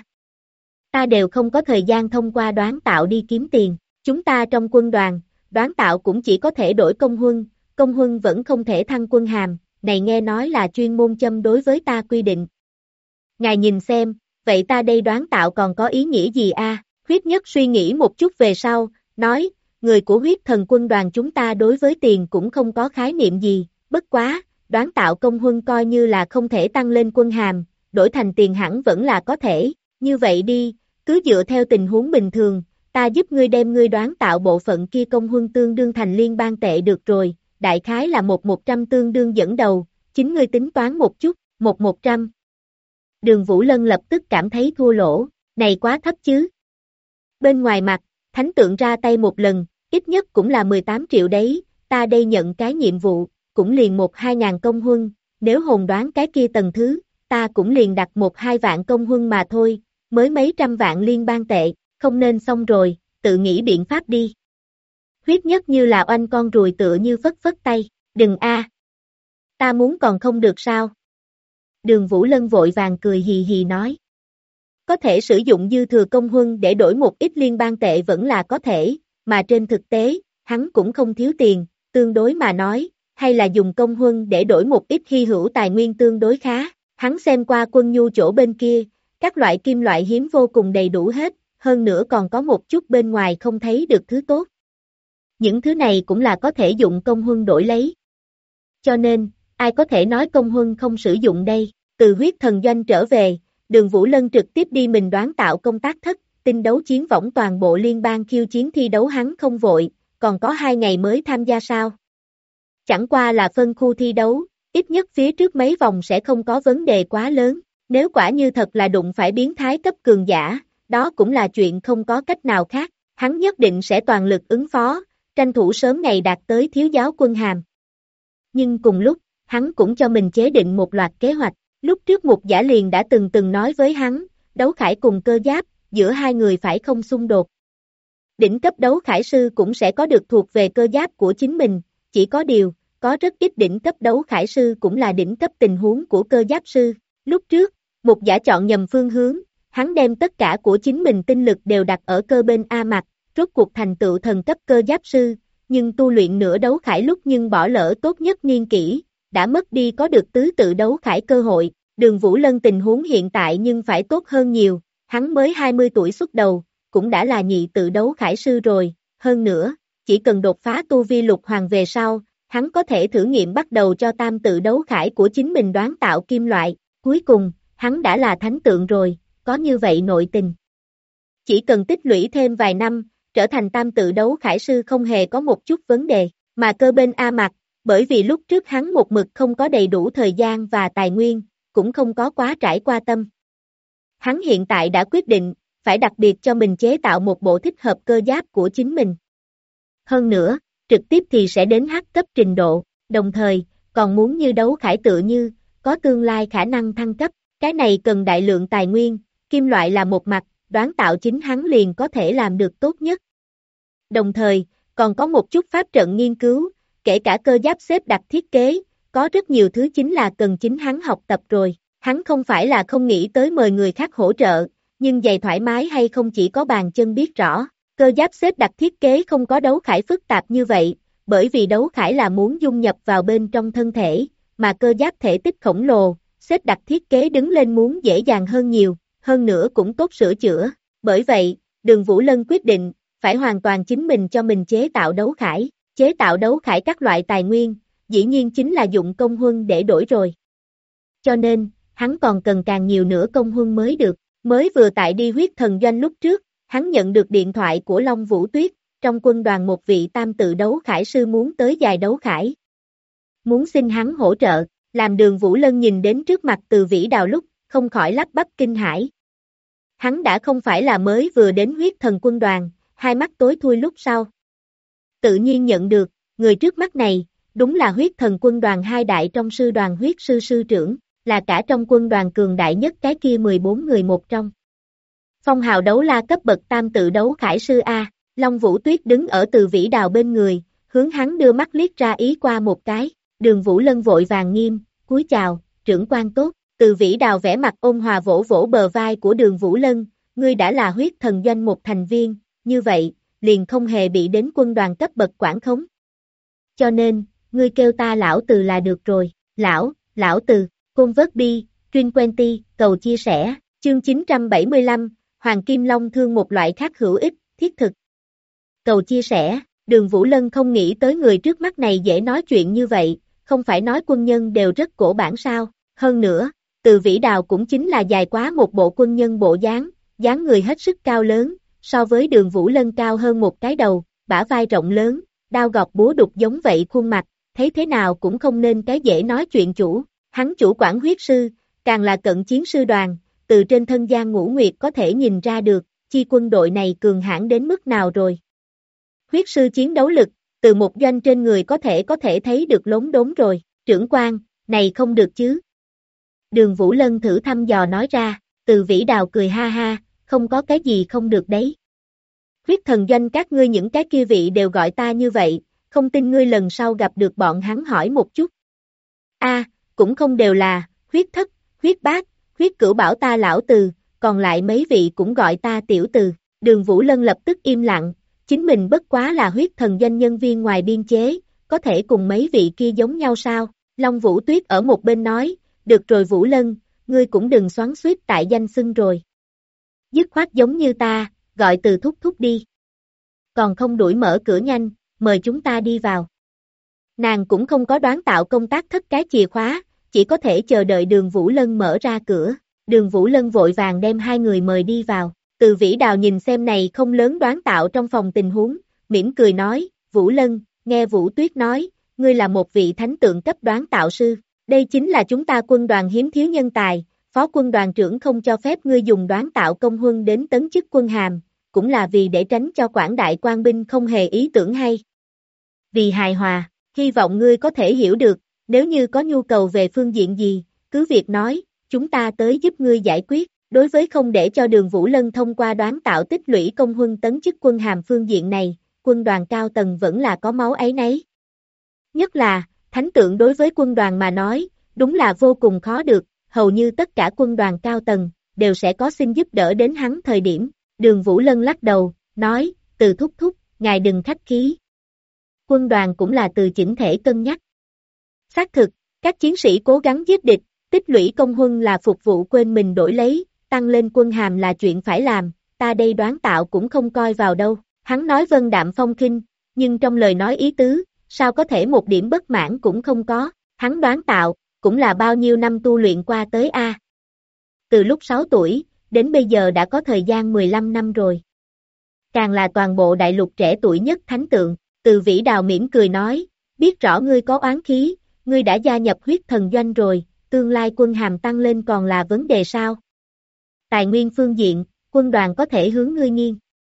Ta đều không có thời gian thông qua đoán tạo đi kiếm tiền, chúng ta trong quân đoàn, đoán tạo cũng chỉ có thể đổi công huân vẫn không thể thăng quân hàm, này nghe nói là chuyên môn châm đối với ta quy định. Ngài nhìn xem, vậy ta đây đoán tạo còn có ý nghĩa gì a? Huyết Nhất suy nghĩ một chút về sau, nói, người của Huyết Thần quân đoàn chúng ta đối với tiền cũng không có khái niệm gì, bất quá, đoán tạo công huân coi như là không thể tăng lên quân hàm, đổi thành tiền hẳn vẫn là có thể, như vậy đi, cứ dựa theo tình huống bình thường, ta giúp ngươi đem ngươi đoán tạo bộ phận kia công huân tương đương thành liên bang tệ được rồi, đại khái là 100 tương đương dẫn đầu, chính ngươi tính toán một chút, 100. Đường Vũ Lân lập tức cảm thấy thua lỗ, này quá thấp chứ. Bên ngoài mặt, thánh tượng ra tay một lần, ít nhất cũng là 18 triệu đấy, ta đây nhận cái nhiệm vụ, cũng liền 1-2 ngàn công huân, nếu hồn đoán cái kia tầng thứ, ta cũng liền đặt 1-2 vạn công huân mà thôi, mới mấy trăm vạn liên bang tệ, không nên xong rồi, tự nghĩ biện pháp đi. Huyết nhất như là oanh con ruồi tựa như phất phất tay, đừng a, ta muốn còn không được sao? Đường Vũ Lân vội vàng cười hì hì nói. Có thể sử dụng dư thừa công huân để đổi một ít liên bang tệ vẫn là có thể, mà trên thực tế, hắn cũng không thiếu tiền, tương đối mà nói, hay là dùng công huân để đổi một ít hy hữu tài nguyên tương đối khá. Hắn xem qua quân nhu chỗ bên kia, các loại kim loại hiếm vô cùng đầy đủ hết, hơn nữa còn có một chút bên ngoài không thấy được thứ tốt. Những thứ này cũng là có thể dụng công huân đổi lấy. Cho nên, ai có thể nói công huân không sử dụng đây, từ huyết thần doanh trở về, Đường Vũ Lân trực tiếp đi mình đoán tạo công tác thất, tinh đấu chiến võng toàn bộ liên bang khiêu chiến thi đấu hắn không vội, còn có 2 ngày mới tham gia sao. Chẳng qua là phân khu thi đấu, ít nhất phía trước mấy vòng sẽ không có vấn đề quá lớn, nếu quả như thật là đụng phải biến thái cấp cường giả, đó cũng là chuyện không có cách nào khác, hắn nhất định sẽ toàn lực ứng phó, tranh thủ sớm ngày đạt tới thiếu giáo quân hàm. Nhưng cùng lúc, hắn cũng cho mình chế định một loạt kế hoạch, lúc trước Mục Giả liền đã từng nói với hắn, đấu khải cùng cơ giáp, giữa hai người phải không xung đột. Đỉnh cấp đấu khải sư cũng sẽ có được thuộc về cơ giáp của chính mình, chỉ có điều, có rất ít đỉnh cấp đấu khải sư cũng là đỉnh cấp tình huống của cơ giáp sư. Lúc trước, Mục Giả chọn nhầm phương hướng, hắn đem tất cả của chính mình tinh lực đều đặt ở cơ bên A mặt, rốt cuộc thành tựu thần cấp cơ giáp sư, nhưng tu luyện nửa đấu khải lúc nhưng bỏ lỡ tốt nhất niên kỷ, đã mất đi có được tứ tự đấu khải cơ hội. Đường Vũ Lân tình huống hiện tại nhưng phải tốt hơn nhiều, hắn mới 20 tuổi xuất đầu, cũng đã là nhị tự đấu khải sư rồi, hơn nữa, chỉ cần đột phá tu vi lục hoàng về sau, hắn có thể thử nghiệm bắt đầu cho tam tự đấu khải của chính mình đoán tạo kim loại, cuối cùng, hắn đã là thánh tượng rồi, có như vậy nội tình. Chỉ cần tích lũy thêm vài năm, trở thành tam tự đấu khải sư không hề có một chút vấn đề, mà cơ bên A mặt, bởi vì lúc trước hắn một mực không có đầy đủ thời gian và tài nguyên, cũng không có quá trải qua tâm. Hắn hiện tại đã quyết định, phải đặc biệt cho mình chế tạo một bộ thích hợp cơ giáp của chính mình. Hơn nữa, trực tiếp thì sẽ đến H cấp trình độ, đồng thời, còn muốn như đấu khải tựa như, có tương lai khả năng thăng cấp, cái này cần đại lượng tài nguyên, kim loại là một mặt, đoán tạo chính hắn liền có thể làm được tốt nhất. Đồng thời, còn có một chút pháp trận nghiên cứu, kể cả cơ giáp xếp đặt thiết kế, có rất nhiều thứ chính là cần chính hắn học tập rồi. Hắn không phải là không nghĩ tới mời người khác hỗ trợ, nhưng giày thoải mái hay không chỉ có bàn chân biết rõ. Cơ giáp xếp đặt thiết kế không có đấu khải phức tạp như vậy, bởi vì đấu khải là muốn dung nhập vào bên trong thân thể, mà cơ giáp thể tích khổng lồ, xếp đặt thiết kế đứng lên muốn dễ dàng hơn nhiều, hơn nữa cũng tốt sửa chữa. Bởi vậy, Đường Vũ Lân quyết định, phải hoàn toàn chính mình cho mình chế tạo đấu khải. Chế tạo đấu khải các loại tài nguyên, dĩ nhiên chính là dụng công huân để đổi rồi. Cho nên, hắn còn cần càng nhiều nữa công huân mới được. Mới vừa tại đi huyết thần doanh lúc trước, hắn nhận được điện thoại của Long Vũ Tuyết, trong quân đoàn một vị tam tự đấu khải sư muốn tới giải đấu khải. Muốn xin hắn hỗ trợ, làm Đường Vũ Lân nhìn đến trước mặt Từ Vĩ Đào lúc, không khỏi lắp bắp kinh hãi. Hắn đã không phải là mới vừa đến huyết thần quân đoàn, hai mắt tối thui lúc sau. Tự nhiên nhận được, người trước mắt này, đúng là huyết thần quân đoàn hai đại trong sư đoàn huyết sư sư trưởng, là cả trong quân đoàn cường đại nhất cái kia 14 người một trong. Phong hào đấu la cấp bậc tam tự đấu khải sư A, Long Vũ Tuyết đứng ở Từ Vĩ Đào bên người, hướng hắn đưa mắt liếc ra ý qua một cái, Đường Vũ Lân vội vàng nghiêm, cúi chào, trưởng quan tốt, Từ Vĩ Đào vẽ mặt ôn hòa vỗ vỗ bờ vai của Đường Vũ Lân, ngươi đã là huyết thần doanh một thành viên, như vậy, liền không hề bị đến quân đoàn cấp bậc quản khống. Cho nên, ngươi kêu ta lão Từ là được rồi, lão Từ, Côn vớt bi, Truyền Quenty, cầu chia sẻ, chương 975, Hoàng Kim Long thương một loại khác hữu ích, thiết thực. Cầu chia sẻ, Đường Vũ Lân không nghĩ tới người trước mắt này dễ nói chuyện như vậy, không phải nói quân nhân đều rất cổ bản sao, hơn nữa, Từ Vĩ Đào cũng chính là dài quá một bộ quân nhân bộ dáng, dáng người hết sức cao lớn, so với Đường Vũ Lân cao hơn một cái đầu, bả vai rộng lớn, đao gọt búa đục giống vậy khuôn mặt, thấy thế nào cũng không nên cái dễ nói chuyện chủ, hắn chủ quản huyết sư, càng là cận chiến sư đoàn, từ trên thân Giang Ngũ Nguyệt có thể nhìn ra được, chi quân đội này cường hãn đến mức nào rồi. Huyết sư chiến đấu lực, từ một doanh trên người có thể thấy được lốm đốm rồi, trưởng quan, này không được chứ. Đường Vũ Lân thử thăm dò nói ra, Từ Vĩ Đào cười ha ha, không có cái gì không được đấy. Huyết thần doanh các ngươi những cái kia vị đều gọi ta như vậy, không tin ngươi lần sau gặp được bọn hắn hỏi một chút. Cũng không đều là, huyết thất, huyết bát, huyết cửu bảo ta lão Từ, còn lại mấy vị cũng gọi ta tiểu Từ. Đường Vũ Lân lập tức im lặng, chính mình bất quá là huyết thần doanh nhân viên ngoài biên chế, có thể cùng mấy vị kia giống nhau sao? Long Vũ Tuyết ở một bên nói, được rồi Vũ Lân, ngươi cũng đừng xoắn xuýt tại danh xưng rồi. Dứt khoát giống như ta, gọi Từ thúc thúc đi. Còn không đuổi mở cửa nhanh, mời chúng ta đi vào. Nàng cũng không có đoán tạo công tác thất cái chìa khóa, chỉ có thể chờ đợi Đường Vũ Lân mở ra cửa. Đường Vũ Lân vội vàng đem hai người mời đi vào. Từ Vĩ Đào nhìn xem này không lớn đoán tạo trong phòng tình huống, mỉm cười nói, Vũ Lân, nghe Vũ Tuyết nói, ngươi là một vị thánh tượng cấp đoán tạo sư. Đây chính là chúng ta quân đoàn hiếm thiếu nhân tài, phó quân đoàn trưởng không cho phép ngươi dùng đoán tạo công huân đến tấn chức quân hàm, cũng là vì để tránh cho quảng đại quan binh không hề ý tưởng hay. Vì hài hòa, hy vọng ngươi có thể hiểu được, nếu như có nhu cầu về phương diện gì, cứ việc nói, chúng ta tới giúp ngươi giải quyết. Đối với không để cho Đường Vũ Lân thông qua đoán tạo tích lũy công huân tấn chức quân hàm phương diện này, quân đoàn cao tầng vẫn là có máu áy náy. Nhất là, thánh tượng đối với quân đoàn mà nói, đúng là vô cùng khó được, hầu như tất cả quân đoàn cao tầng, đều sẽ có xin giúp đỡ đến hắn thời điểm. Đường Vũ Lân lắc đầu, nói, Từ thúc thúc, ngài đừng khách khí. Quân đoàn cũng là từ chỉnh thể cân nhắc. Xác thực, các chiến sĩ cố gắng giết địch, tích lũy công huân là phục vụ quên mình đổi lấy, tăng lên quân hàm là chuyện phải làm, ta đây đoán tạo cũng không coi vào đâu. Hắn nói vân đạm phong khinh, nhưng trong lời nói ý tứ, sao có thể một điểm bất mãn cũng không có, hắn đoán tạo, cũng là bao nhiêu năm tu luyện qua tới a. Từ lúc 6 tuổi, đến bây giờ đã có thời gian 15 năm rồi. Càng là toàn bộ đại lục trẻ tuổi nhất thánh tượng, Từ Vĩ Đào mỉm cười nói, biết rõ ngươi có oán khí, ngươi đã gia nhập huyết thần doanh rồi, tương lai quân hàm tăng lên còn là vấn đề sao? Tài nguyên phương diện, quân đoàn có thể hướng ngươi nghiêng.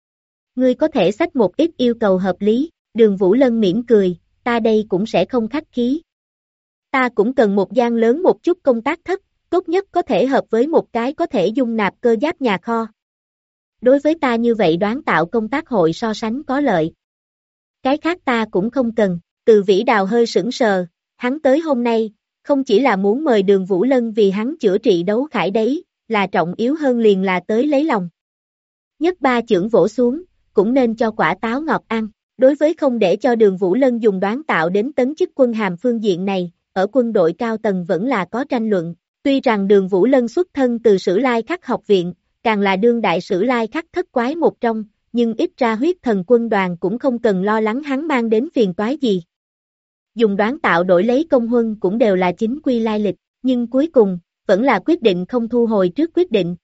Ngươi có thể xách một ít yêu cầu hợp lý, Đường Vũ Lân mỉm cười, ta đây cũng sẽ không khách khí. Ta cũng cần một gian lớn một chút công tác thất, tốt nhất có thể hợp với một cái có thể dung nạp cơ giáp nhà kho. Đối với ta như vậy đoán tạo công tác hội so sánh có lợi. Cái khác ta cũng không cần, Từ Vĩ Đào hơi sững sờ, hắn tới hôm nay, không chỉ là muốn mời Đường Vũ Lân vì hắn chữa trị đấu khải đấy, là trọng yếu hơn liền là tới lấy lòng. Nhất ba chưởng vỗ xuống, cũng nên cho quả táo ngọt ăn. Đối với không để cho Đường Vũ Lân dùng đoán tạo đến tấn chức quân hàm phương diện này, ở quân đội cao tầng vẫn là có tranh luận. Tuy rằng Đường Vũ Lân xuất thân từ Sử Lai Khắc học viện, càng là đương đại Sử Lai Khắc thất quái một trong, nhưng ít ra huyết thần quân đoàn cũng không cần lo lắng hắn mang đến phiền toái gì. Dùng đoán tạo đổi lấy công huân cũng đều là chính quy lai lịch, nhưng cuối cùng, vẫn là quyết định không thu hồi trước quyết định.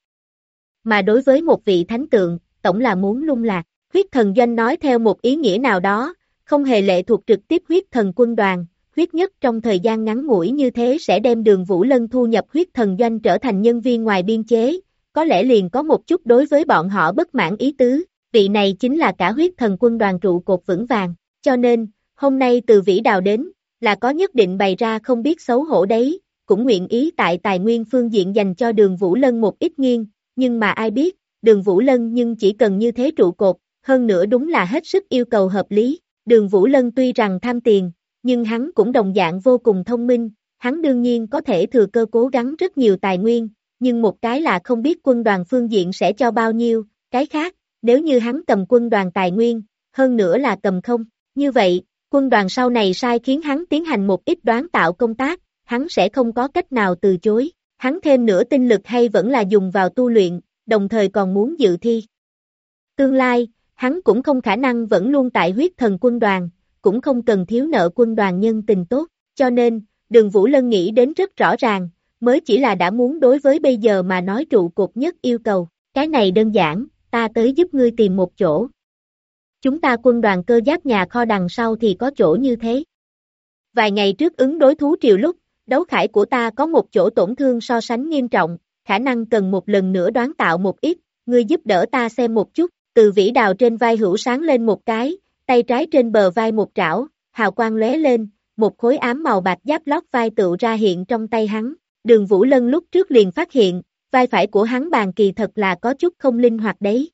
Mà đối với một vị thánh tượng, tổng là muốn lung lạc, huyết thần doanh nói theo một ý nghĩa nào đó, không hề lệ thuộc trực tiếp huyết thần quân đoàn, huyết nhất trong thời gian ngắn ngủi như thế sẽ đem Đường Vũ Lân thu nhập huyết thần doanh trở thành nhân viên ngoài biên chế, có lẽ liền có một chút đối với bọn họ bất mãn ý tứ, vị này chính là cả huyết thần quân đoàn trụ cột vững vàng, cho nên, hôm nay Từ Vĩ Đào đến, là có nhất định bày ra không biết xấu hổ đấy, cũng nguyện ý tại tài nguyên phương diện dành cho Đường Vũ Lân một ít nghiêng, nhưng mà ai biết, Đường Vũ Lân nhưng chỉ cần như thế trụ cột, hơn nữa đúng là hết sức yêu cầu hợp lý, Đường Vũ Lân tuy rằng tham tiền, nhưng hắn cũng đồng dạng vô cùng thông minh, hắn đương nhiên có thể thừa cơ cố gắng rất nhiều tài nguyên, nhưng một cái là không biết quân đoàn phương diện sẽ cho bao nhiêu, cái khác, nếu như hắn cầm quân đoàn tài nguyên, hơn nữa là cầm không, như vậy, quân đoàn sau này sai khiến hắn tiến hành một ít đoán tạo công tác, hắn sẽ không có cách nào từ chối, hắn thêm nữa tinh lực hay vẫn là dùng vào tu luyện, đồng thời còn muốn dự thi. Tương lai, hắn cũng không khả năng vẫn luôn tại huyết thần quân đoàn, cũng không cần thiếu nợ quân đoàn nhân tình tốt, cho nên, Đường Vũ Lân nghĩ đến rất rõ ràng, mới chỉ là đã muốn đối với bây giờ mà nói trụ cột nhất yêu cầu. Cái này đơn giản, ta tới giúp ngươi tìm một chỗ. Chúng ta quân đoàn cơ giáp nhà kho đằng sau thì có chỗ như thế. Vài ngày trước ứng đối thú triều lúc, đấu khải của ta có một chỗ tổn thương so sánh nghiêm trọng, khả năng cần một lần nữa đoán tạo một ít, ngươi giúp đỡ ta xem một chút. Từ Vĩ Đào trên vai hữu sáng lên một cái, tay trái trên bờ vai một trảo, hào quang lóe lên, một khối ám màu bạc giáp lót vai tựu ra hiện trong tay hắn. Đường Vũ Lân lúc trước liền phát hiện, vai phải của hắn bàn kỳ thật là có chút không linh hoạt đấy.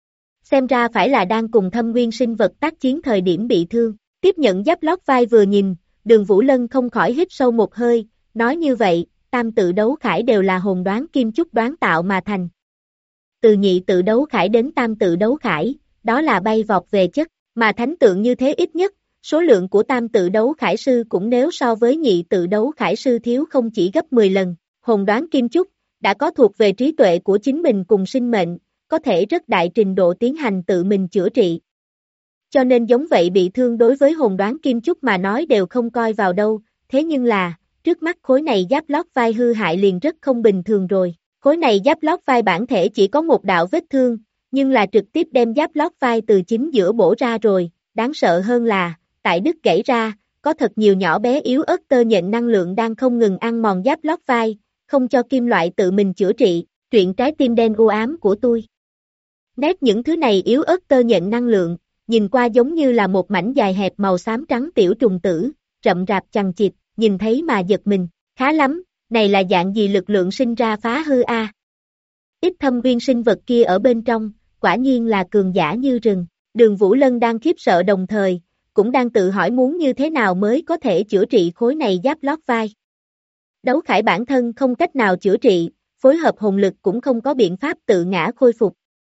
Xem ra phải là đang cùng Thâm Nguyên sinh vật tác chiến thời điểm bị thương. Tiếp nhận giáp lót vai vừa nhìn, Đường Vũ Lân không khỏi hít sâu một hơi, nói như vậy, tam tự đấu khải đều là hồn đoán kim chúc đoán tạo mà thành. Từ nhị tự đấu khải đến tam tự đấu khải, đó là bay vọt về chất, mà thánh tượng như thế ít nhất, số lượng của tam tự đấu khải sư cũng nếu so với nhị tự đấu khải sư thiếu không chỉ gấp 10 lần. Hồn đoán kim chúc đã có thuộc về trí tuệ của chính mình cùng sinh mệnh, có thể rất đại trình độ tiến hành tự mình chữa trị. Cho nên giống vậy bị thương đối với hồn đoán kim chúc mà nói đều không coi vào đâu, thế nhưng là, trước mắt khối này giáp lót vai hư hại liền rất không bình thường rồi. Khối này giáp lót vai bản thể chỉ có một đạo vết thương, nhưng là trực tiếp đem giáp lót vai từ chính giữa bổ ra rồi, đáng sợ hơn là, tại đứt gãy ra, có thật nhiều nhỏ bé yếu ớt tơ nhện năng lượng đang không ngừng ăn mòn giáp lót vai, không cho kim loại tự mình chữa trị, truyện trái tim đen u ám của tôi. Nét những thứ này yếu ớt tơ nhện năng lượng, nhìn qua giống như là một mảnh dài hẹp màu xám trắng tiểu trùng tử, rậm rạp chằng chịt, nhìn thấy mà giật mình, khá lắm, này là dạng gì lực lượng sinh ra phá hư a? Ít thâm viên sinh vật kia ở bên trong, quả nhiên là cường giả như rừng. Đường Vũ Lân đang khiếp sợ đồng thời, cũng đang tự hỏi muốn như thế nào mới có thể chữa trị khối này giáp lót vai. Đấu khải bản thân không cách nào chữa trị, phối hợp hồn lực cũng không có biện pháp tự ngã khôi phục.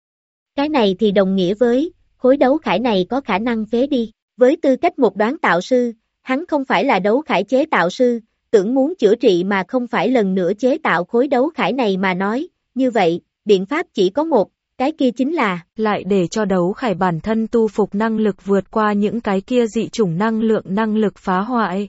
Cái này thì đồng nghĩa với, khối đấu khải này có khả năng phế đi. Với tư cách một đoán tạo sư, hắn không phải là đấu khải chế tạo sư, tưởng muốn chữa trị mà không phải lần nữa chế tạo khối đấu khải này mà nói, như vậy, biện pháp chỉ có một, cái kia chính là lại để cho đấu khải bản thân tu phục năng lực vượt qua những cái kia dị chủng năng lực phá hoại.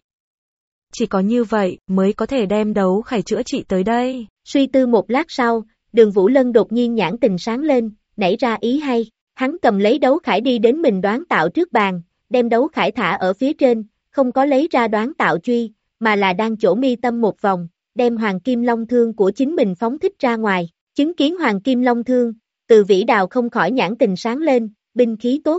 Chỉ có như vậy, mới có thể đem đấu khải chữa trị tới đây. Suy tư một lát sau, Đường Vũ Lân đột nhiên nhãn tình sáng lên, nảy ra ý hay, hắn cầm lấy đấu khải đi đến mình đoán tạo trước bàn, đem đấu khải thả ở phía trên, không có lấy ra đoán tạo truy, mà là đang chỗ mi tâm một vòng, đem hoàng kim long thương của chính mình phóng thích ra ngoài, chứng kiến hoàng kim long thương, Từ Vĩ Đào không khỏi nhãn tình sáng lên, binh khí tốt.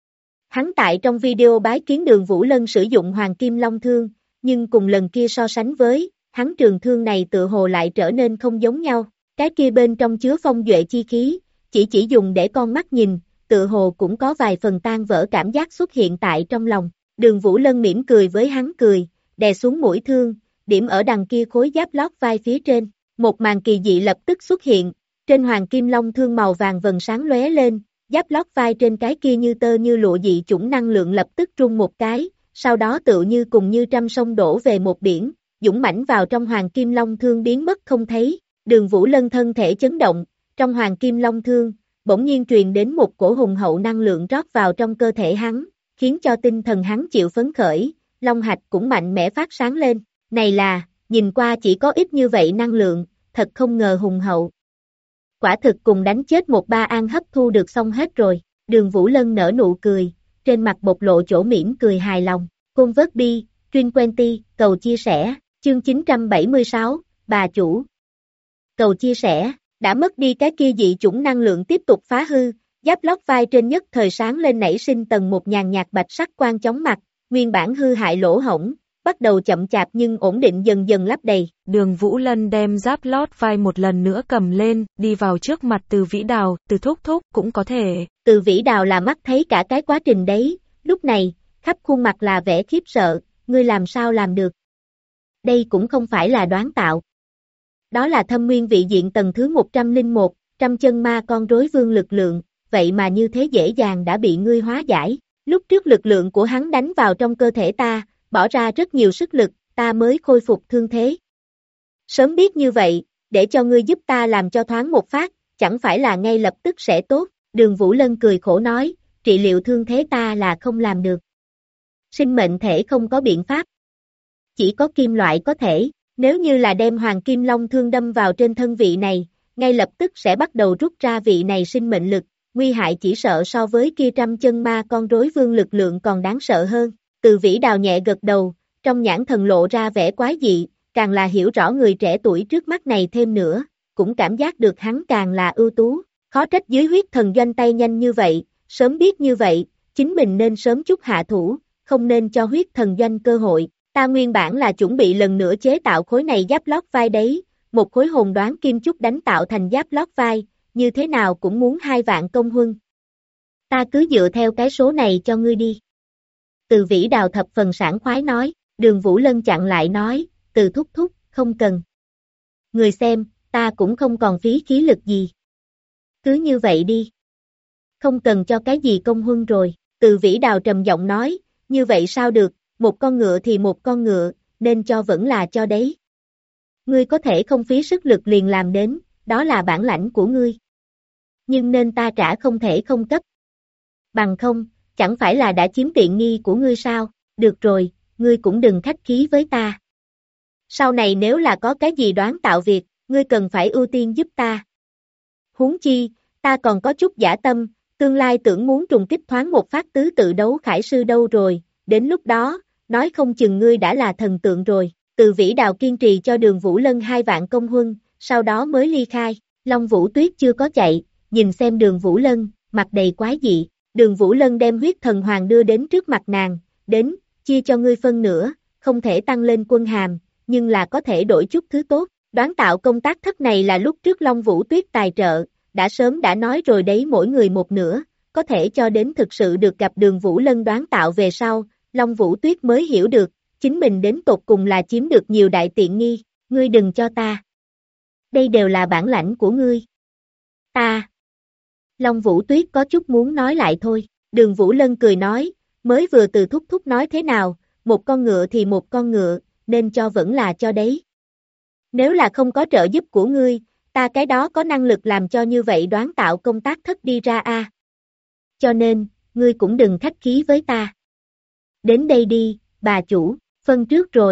Hắn tại trong video bái kiến Đường Vũ Lân sử dụng hoàng kim long thương, nhưng cùng lần kia so sánh với, hắn trường thương này tựa hồ lại trở nên không giống nhau, cái kia bên trong chứa phong duệ chi khí, chỉ dùng để con mắt nhìn, tựa hồ cũng có vài phần tan vỡ cảm giác xuất hiện tại trong lòng. Đường Vũ Lân mỉm cười với hắn cười, đè xuống mũi thương, điểm ở đằng kia khối giáp lót vai phía trên, một màn kỳ dị lập tức xuất hiện, trên hoàng kim long thương màu vàng vần sáng lóe lên, giáp lót vai trên cái kia như tơ như lụa dị chủng năng lượng lập tức rung một cái, sau đó tựa như cùng như trăm sông đổ về một biển, dũng mãnh vào trong hoàng kim long thương biến mất không thấy. Đường Vũ Lân thân thể chấn động, trong hoàng kim long thương, bỗng nhiên truyền đến một cổ hùng hậu năng lượng rót vào trong cơ thể hắn, khiến cho tinh thần hắn chịu phấn khởi, long hạch cũng mạnh mẽ phát sáng lên, này là, nhìn qua chỉ có ít như vậy năng lượng, thật không ngờ hùng hậu. Quả thực cùng đánh chết một ba an hấp thu được xong hết rồi, Đường Vũ Lân nở nụ cười, trên mặt bộc lộ chỗ mỉm cười hài lòng, Côn vớt bi, Truyền Quenty, cầu chia sẻ, chương 976, bà chủ. Cầu chia sẻ, đã mất đi cái kia dị chủng năng lượng tiếp tục phá hư, giáp lót vai trên nhất thời sáng lên nảy sinh tầng một nhàn nhạt bạch sắc quang chóng mặt, nguyên bản hư hại lỗ hổng, bắt đầu chậm chạp nhưng ổn định dần dần lấp đầy. Đường Vũ Lân đem giáp lót vai một lần nữa cầm lên, đi vào trước mặt Từ Vĩ Đào, Từ thúc thúc cũng có thể. Từ Vĩ Đào là mắt thấy cả cái quá trình đấy, lúc này, khắp khuôn mặt là vẻ khiếp sợ, ngươi làm sao làm được? Đây cũng không phải là đoán tạo. Đó là thâm nguyên vị diện tầng thứ 101, trăm chân ma con rối vương lực lượng, vậy mà như thế dễ dàng đã bị ngươi hóa giải. Lúc trước lực lượng của hắn đánh vào trong cơ thể ta, bỏ ra rất nhiều sức lực, ta mới khôi phục thương thế. Sớm biết như vậy, để cho ngươi giúp ta làm cho thoáng một phát, chẳng phải là ngay lập tức sẽ tốt. Đường Vũ Lân cười khổ nói, trị liệu thương thế ta là không làm được. Sinh mệnh thể không có biện pháp. Chỉ có kim loại có thể, Nếu như là đem Hoàng Kim Long thương đâm vào trên thân vị này, ngay lập tức sẽ bắt đầu rút ra vị này sinh mệnh lực, nguy hại chỉ sợ so với kia trăm chân ma con rối vương lực lượng còn đáng sợ hơn. Từ Vĩ Đào nhẹ gật đầu, trong nhãn thần lộ ra vẻ quái dị, càng là hiểu rõ người trẻ tuổi trước mắt này thêm nữa, cũng cảm giác được hắn càng là ưu tú, khó trách dưới huyết thần doanh tay nhanh như vậy, sớm biết như vậy, chính mình nên sớm chút hạ thủ, không nên cho huyết thần doanh cơ hội. Ta nguyên bản là chuẩn bị lần nữa chế tạo khối này giáp lót vai đấy, một khối hồn đoán kim chúc đánh tạo thành giáp lót vai, như thế nào cũng muốn 2 vạn công huân. Ta cứ dựa theo cái số này cho ngươi đi. Từ Vĩ Đào thập phần sảng khoái nói, Đường Vũ Lân chặn lại nói, Từ thúc thúc, không cần. Người xem, ta cũng không còn phí khí lực gì. Cứ như vậy đi. Không cần cho cái gì công huân rồi, Từ Vĩ Đào trầm giọng nói, như vậy sao được, một con ngựa thì một con ngựa, nên cho vẫn là cho đấy. Ngươi có thể không phí sức lực liền làm đến, đó là bản lãnh của ngươi. Nhưng nên ta trả không thể không cấp. Bằng không, chẳng phải là đã chiếm tiện nghi của ngươi sao, được rồi, ngươi cũng đừng khách khí với ta. Sau này nếu là có cái gì đoán tạo việc, ngươi cần phải ưu tiên giúp ta. Huống chi, ta còn có chút dã tâm, tương lai tưởng muốn trùng kích thoáng một phát tứ tự đấu khải sư đâu rồi, đến lúc đó, nói không chừng ngươi đã là thần tượng rồi. Từ Vĩ Đào kiên trì cho Đường Vũ Lân 2 vạn công huân, sau đó mới ly khai. Long Vũ Tuyết chưa có chạy, nhìn xem Đường Vũ Lân, mặt đầy quái dị. Đường Vũ Lân đem huyết thần hoàng đưa đến trước mặt nàng, đến, chia cho ngươi phân nửa, không thể tăng lên quân hàm, nhưng là có thể đổi chút thứ tốt. Đoán tạo công tác thất này là lúc trước Long Vũ Tuyết tài trợ, đã sớm đã nói rồi đấy, mỗi người một nửa, có thể cho đến thực sự được gặp Đường Vũ Lân đoán tạo về sau, Long Vũ Tuyết mới hiểu được, chính mình đến tột cùng là chiếm được nhiều đại tiện nghi, ngươi đừng cho ta. Đây đều là bản lãnh của ngươi. Ta. Long Vũ Tuyết có chút muốn nói lại thôi, Đường Vũ Lân cười nói, mới vừa Từ thúc thúc nói thế nào, một con ngựa thì một con ngựa, nên cho vẫn là cho đấy. Nếu là không có trợ giúp của ngươi, ta cái đó có năng lực làm cho như vậy đoán tạo công tác thất đi ra a. Cho nên, ngươi cũng đừng khách khí với ta. Đến đây đi, bà chủ, phân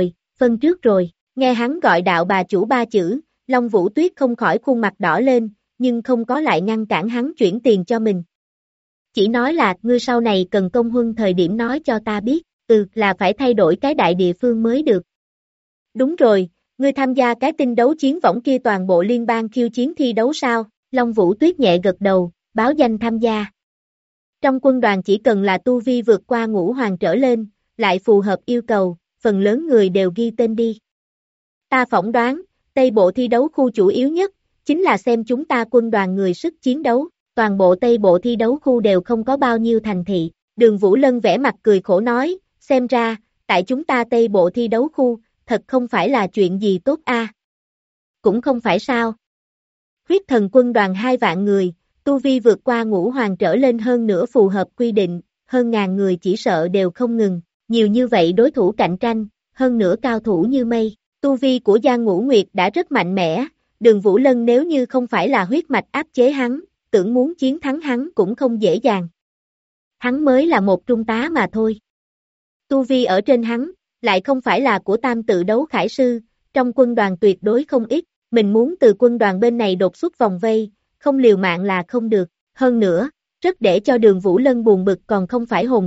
trước rồi, nghe hắn gọi đạo bà chủ 3 chữ, Long Vũ Tuyết không khỏi khuôn mặt đỏ lên, nhưng không có lại ngăn cản hắn chuyển tiền cho mình. Chỉ nói là, ngươi sau này cần công huân thời điểm nói cho ta biết, là phải thay đổi cái đại địa phương mới được. Đúng rồi, ngươi tham gia cái tinh đấu chiến võng kia toàn bộ liên bang khiêu chiến thi đấu sao? Long Vũ Tuyết nhẹ gật đầu, báo danh tham gia. Trong quân đoàn chỉ cần là tu vi vượt qua ngũ hoàng trở lên, lại phù hợp yêu cầu, phần lớn người đều ghi tên đi. Ta phỏng đoán, Tây Bộ thi đấu khu chủ yếu nhất, chính là xem chúng ta quân đoàn người sức chiến đấu, toàn bộ Tây Bộ thi đấu khu đều không có bao nhiêu thành thị. Đường Vũ Lân vẽ mặt cười khổ nói, xem ra, tại chúng ta Tây Bộ thi đấu khu, thật không phải là chuyện gì tốt a. Cũng không phải sao. Huyết thần quân đoàn 2 vạn người, tu vi vượt qua ngũ hoàng trở lên hơn nữa phù hợp quy định, hơn ngàn người chỉ sợ đều không ngừng, nhiều như vậy đối thủ cạnh tranh, hơn nữa cao thủ như mây, tu vi của Giang Ngũ Nguyệt đã rất mạnh mẽ, Đường Vũ Lân nếu như không phải là huyết mạch áp chế hắn, tưởng muốn chiến thắng hắn cũng không dễ dàng. Hắn mới là một trung tá mà thôi. Tu vi ở trên hắn, lại không phải là của tam tự đấu khải sư, trong quân đoàn tuyệt đối không ít, mình muốn từ quân đoàn bên này đột xuất vòng vây, không liều mạng là không được, hơn nữa, rất để cho Đường Vũ Lân buồn bực còn không phải hồn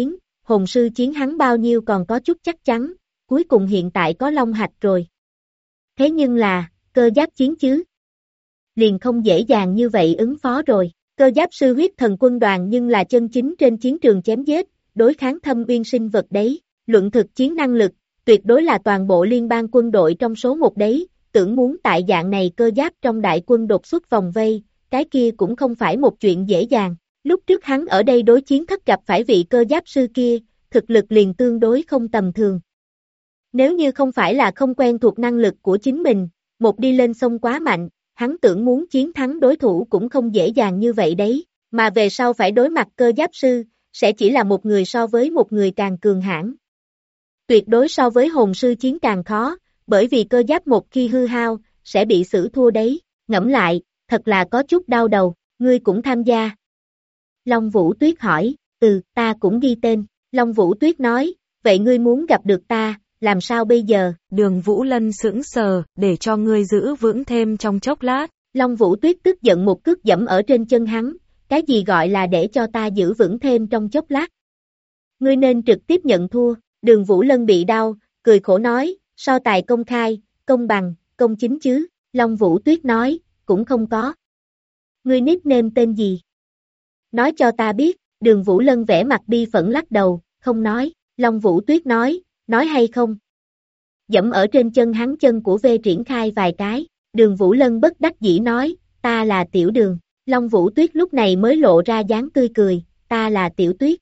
sư chiến hắn bao nhiêu còn có chút chắc chắn, cuối cùng hiện tại có long hạch rồi. Thế nhưng là, cơ giáp chiến chứ? Liền không dễ dàng như vậy ứng phó rồi, cơ giáp sư huyết thần quân đoàn nhưng là chân chính trên chiến trường chém giết, đối kháng thâm uyên sinh vật đấy, luận thực chiến năng lực, tuyệt đối là toàn bộ liên bang quân đội trong số một đấy, tưởng muốn tại dạng này cơ giáp trong đại quân đột xuất vòng vây, cái kia cũng không phải một chuyện dễ dàng. Lúc trước hắn ở đây đối chiến thất gặp phải vị cơ giáp sư kia, thực lực liền tương đối không tầm thường. Nếu như không phải là không quen thuộc năng lực của chính mình, một đi lên sông quá mạnh, hắn tưởng muốn chiến thắng đối thủ cũng không dễ dàng như vậy đấy, mà về sau phải đối mặt cơ giáp sư, sẽ chỉ là một người so với một người càng cường hãn. Tuyệt đối so với hồn sư chiến càng khó, bởi vì cơ giáp một khi hư hao, sẽ bị xử thua đấy, ngẫm lại, thật là có chút đau đầu, ngươi cũng tham gia. Long Vũ Tuyết hỏi, ta cũng ghi tên, Long Vũ Tuyết nói, vậy ngươi muốn gặp được ta, làm sao bây giờ? Đường Vũ Lân sững sờ, để cho ngươi giữ vững thêm trong chốc lát. Long Vũ Tuyết tức giận một cước giẫm ở trên chân hắn, cái gì gọi là để cho ta giữ vững thêm trong chốc lát? Ngươi nên trực tiếp nhận thua. Đường Vũ Lân bị đau, cười khổ nói, so tài công khai, công bằng, công chính chứ? Long Vũ Tuyết nói, cũng không có. Ngươi nickname tên gì? Nói cho ta biết. Đường Vũ Lân vẽ mặt bi phẫn lắc đầu, không nói. Long Vũ Tuyết nói hay không? Giẫm ở trên chân hắn, chân của V triển khai vài cái. Đường Vũ Lân bất đắc dĩ nói, ta là Tiểu Đường. Long Vũ Tuyết lúc này mới lộ ra dáng tươi cười, ta là Tiểu Tuyết.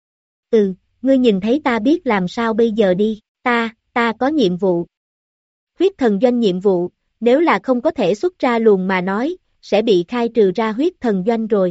Ngươi nhìn thấy ta biết làm sao bây giờ đi, ta có nhiệm vụ. Huyết thần doanh nhiệm vụ, nếu là không có thể xuất ra luồng mà nói, sẽ bị khai trừ ra huyết thần doanh rồi.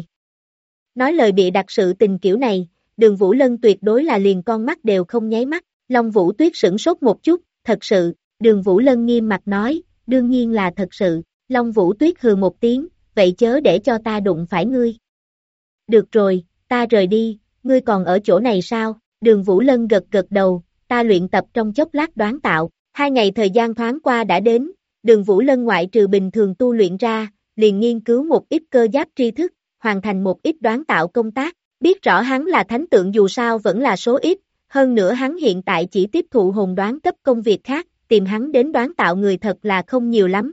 Nói lời bịa đặt sự tình kiểu này, Đường Vũ Lân tuyệt đối là liền con mắt đều không nháy mắt. Long Vũ Tuyết sửng sốt một chút, thật sự? Đường Vũ Lân nghiêm mặt nói, đương nhiên là thật sự. Long Vũ Tuyết hừ một tiếng, vậy chớ để cho ta đụng phải ngươi. Được rồi, ta rời đi, ngươi còn ở chỗ này sao? Đường Vũ Lân gật gật đầu, ta luyện tập trong chốc lát đoán tạo. 2 ngày thời gian thoáng qua đã đến, Đường Vũ Lân ngoại trừ bình thường tu luyện ra, liền nghiên cứu một ít cơ giáp tri thức, hoàn thành một ít đoán tạo công tác. Biết rõ hắn là thánh tượng dù sao vẫn là số ít, hơn nữa hắn hiện tại chỉ tiếp thụ hồn đoán cấp công việc khác, tìm hắn đến đoán tạo người thật là không nhiều lắm.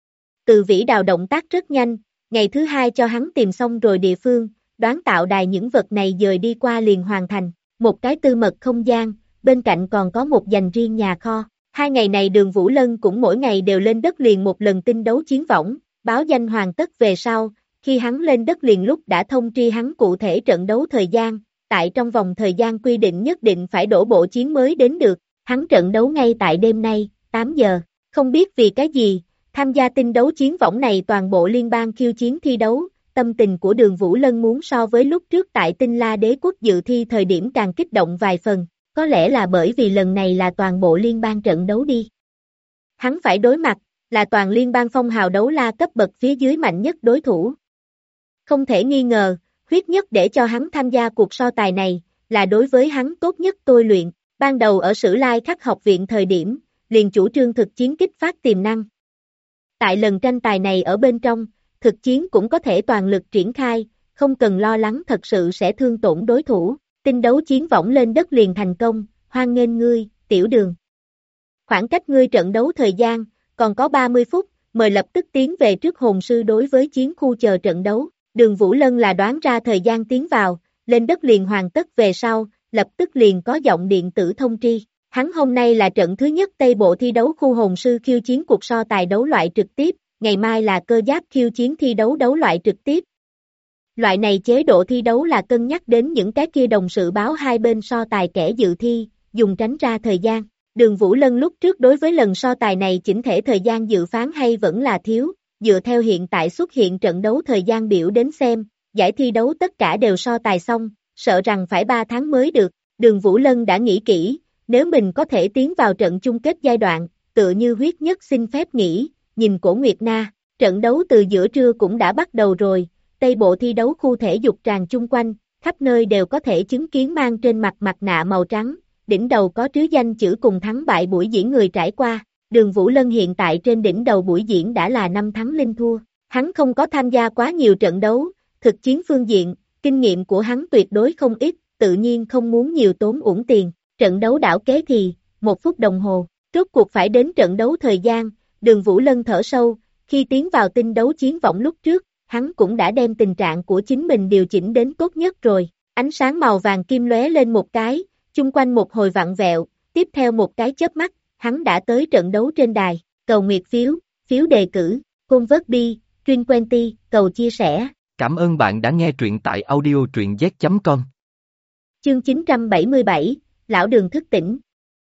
Từ Vĩ Đào động tác rất nhanh, ngày thứ 2 cho hắn tìm xong rồi địa phương, đoán tạo đài những vật này dời đi qua liền hoàn thành. Một cái tư mật không gian, bên cạnh còn có một dành riêng nhà kho. 2 ngày này Đường Vũ Lân cũng mỗi ngày đều lên đất liền một lần tinh đấu chiến võng, báo danh hoàn tất về sau, khi hắn lên đất liền lúc đã thông tri hắn cụ thể trận đấu thời gian, tại trong vòng thời gian quy định nhất định phải đổ bộ chiến mới đến được, hắn trận đấu ngay tại đêm nay, 8 giờ, không biết vì cái gì, tham gia tinh đấu chiến võng này toàn bộ liên bang khiêu chiến thi đấu, tâm tình của Đường Vũ Lân muốn so với lúc trước tại Tinh La Đế Quốc dự thi thời điểm càng kích động vài phần, có lẽ là bởi vì lần này là toàn bộ liên bang trận đấu đi. Hắn phải đối mặt, là toàn liên bang phong hào đấu la cấp bậc phía dưới mạnh nhất đối thủ. Không thể nghi ngờ, huyết nhất để cho hắn tham gia cuộc so tài này, là đối với hắn tốt nhất tôi luyện, ban đầu ở Sử Lai Khắc học viện thời điểm, liền chủ trương thực chiến kích phát tiềm năng. Tại lần tranh tài này ở bên trong, thực chiến cũng có thể toàn lực triển khai, không cần lo lắng thật sự sẽ thương tổn đối thủ. Tinh đấu chiến võng lên đất liền thành công, hoan nghênh ngươi, Tiểu Đường. Khoảng cách ngươi trận đấu thời gian, còn có 30 phút, mời lập tức tiến về trước hồn sư đối với chiến khu chờ trận đấu. Đường Vũ Lân là đoán ra thời gian tiến vào, lên đất liền hoàn tất về sau, lập tức liền có giọng điện tử thông tri. Hắn hôm nay là trận thứ nhất Tây Bộ thi đấu khu hồn sư khiêu chiến cuộc so tài đấu loại trực tiếp, ngày mai là cơ giáp khiêu chiến thi đấu đấu loại trực tiếp. Loại này chế độ thi đấu là cân nhắc đến những cái kia đồng sự báo hai bên so tài kẻ dự thi, dùng tránh ra thời gian. Đường Vũ Lân lúc trước đối với lần so tài này chỉnh thể thời gian dự phán hay vẫn là thiếu, dựa theo hiện tại xuất hiện trận đấu thời gian biểu đến xem, giải thi đấu tất cả đều so tài xong, sợ rằng phải 3 tháng mới được. Đường Vũ Lân đã nghĩ kỹ, nếu mình có thể tiến vào trận chung kết giai đoạn, tựa như huyết nhất xin phép nghỉ, nhìn Cổ Nguyệt Na, trận đấu từ giữa trưa cũng đã bắt đầu rồi, Tây Bộ thi đấu khu thể dục tràn chung quanh, khắp nơi đều có thể chứng kiến mang trên mặt mặt nạ màu trắng, đỉnh đầu có trứ danh chữ cùng thắng bại buổi diễn người trải qua. Đường Vũ Lân hiện tại trên đỉnh đầu buổi diễn đã là 5 thắng linh thua, hắn không có tham gia quá nhiều trận đấu, thực chiến phương diện, kinh nghiệm của hắn tuyệt đối không ít, tự nhiên không muốn nhiều tốn uổng tiền. Trận đấu đảo kế thì, 1 phút đồng hồ, rốt cuộc phải đến trận đấu thời gian, Đường Vũ Lân thở sâu, khi tiến vào tinh đấu chiến võng lúc trước, hắn cũng đã đem tình trạng của chính mình điều chỉnh đến tốt nhất rồi, ánh sáng màu vàng kim lóe lên một cái, chung quanh một hồi vặn vẹo, tiếp theo một cái chớp mắt, hắn đã tới trận đấu trên đài, cầu nguyệt phiếu, phiếu đề cử, convert bi, truyền quenty, cầu chia sẻ. Cảm ơn bạn đã nghe truyện tại audio truyện z.com. Chương 977, Lão Đường thức tỉnh.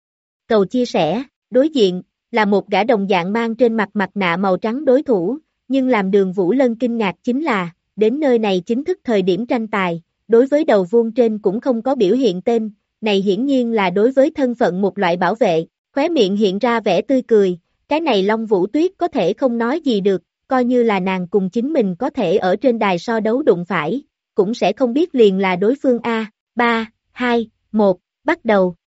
Cầu chia sẻ, đối diện, là một gã đồng dạng mang trên mặt mặt nạ màu trắng đối thủ, nhưng làm Đường Vũ Lân kinh ngạc chính là, đến nơi này chính thức thời điểm tranh tài, đối với đầu vuông trên cũng không có biểu hiện tên, này hiển nhiên là đối với thân phận một loại bảo vệ, khóe miệng hiện ra vẻ tươi cười, cái này Long Vũ Tuyết có thể không nói gì được, coi như là nàng cùng chính mình có thể ở trên đài so đấu đụng phải, cũng sẽ không biết liền là đối phương A, 3, 2, 1, bắt đầu,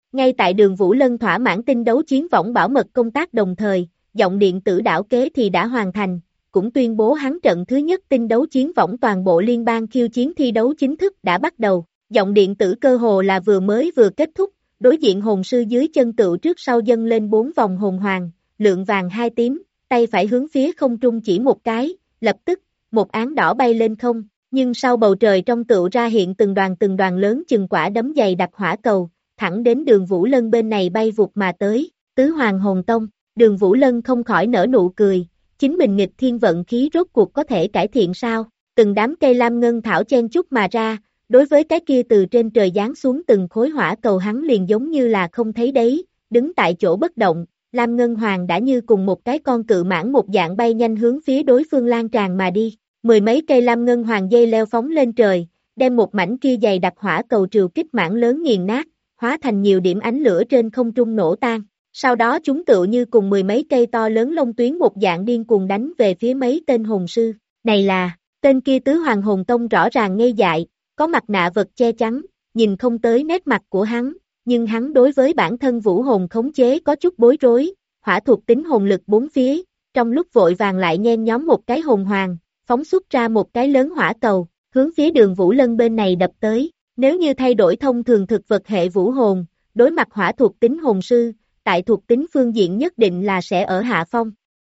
Ngay tại Đường Vũ Lân thỏa mãn tin đấu chiến võng bảo mật công tác đồng thời, giọng điện tử đảo kế thì đã hoàn thành, cũng tuyên bố hắn trận thứ nhất tin đấu chiến võng toàn bộ liên bang khiêu chiến thi đấu chính thức đã bắt đầu. Giọng điện tử cơ hồ là vừa kết thúc, đối diện hồn sư dưới chân tựu trước sau dâng lên 4 vòng hồn hoàng, lượng vàng 2 tím, tay phải hướng phía không trung chỉ một cái, lập tức, một áng đỏ bay lên không, nhưng sau bầu trời trong tựu ra hiện từng đoàn lớn chừng quả đấm dày đặc hỏa cầu, thẳng đến Đường Vũ Lân bên này bay vụt mà tới, tứ hoàng hồn tông, Đường Vũ Lân không khỏi nở nụ cười, chính mình nghịch thiên vận khí rốt cuộc có thể cải thiện sao, từng đám cây lam ngân thảo chen chúc mà ra, đối với cái kia từ trên trời giáng xuống từng khối hỏa cầu hắn liền giống như là không thấy đấy, đứng tại chỗ bất động, lam ngân hoàng đã như cùng một cái con cự mãng một dạng bay nhanh hướng phía đối phương lan tràn mà đi, mười mấy cây lam ngân hoàng dây leo phóng lên trời, đem một mảnh kia dày đặc hỏa cầu trừ kích mảng lớn nghiền nát, hóa thành nhiều điểm ánh lửa trên không trung nổ tan. Sau đó chúng tựu như cùng mười mấy cây to lớn lông tuyến một dạng điên cuồng đánh về phía mấy tên hồn sư. Này là, tên kia tứ hoàng hồn tông rõ ràng ngây dại, có mặt nạ vật che chắn, nhìn không tới nét mặt của hắn, nhưng hắn đối với bản thân vũ hồn khống chế có chút bối rối, hỏa thuộc tính hồn lực bốn phía, trong lúc vội vàng lại nhen nhóm một cái hồn hoàng, phóng xuất ra một cái lớn hỏa cầu, hướng phía Đường Vũ Lân bên này đập tới. Nếu như thay đổi thông thường thực vật hệ vũ hồn, đối mặt hỏa thuộc tính hồn sư, tại thuộc tính phương diện nhất định là sẽ ở hạ phong.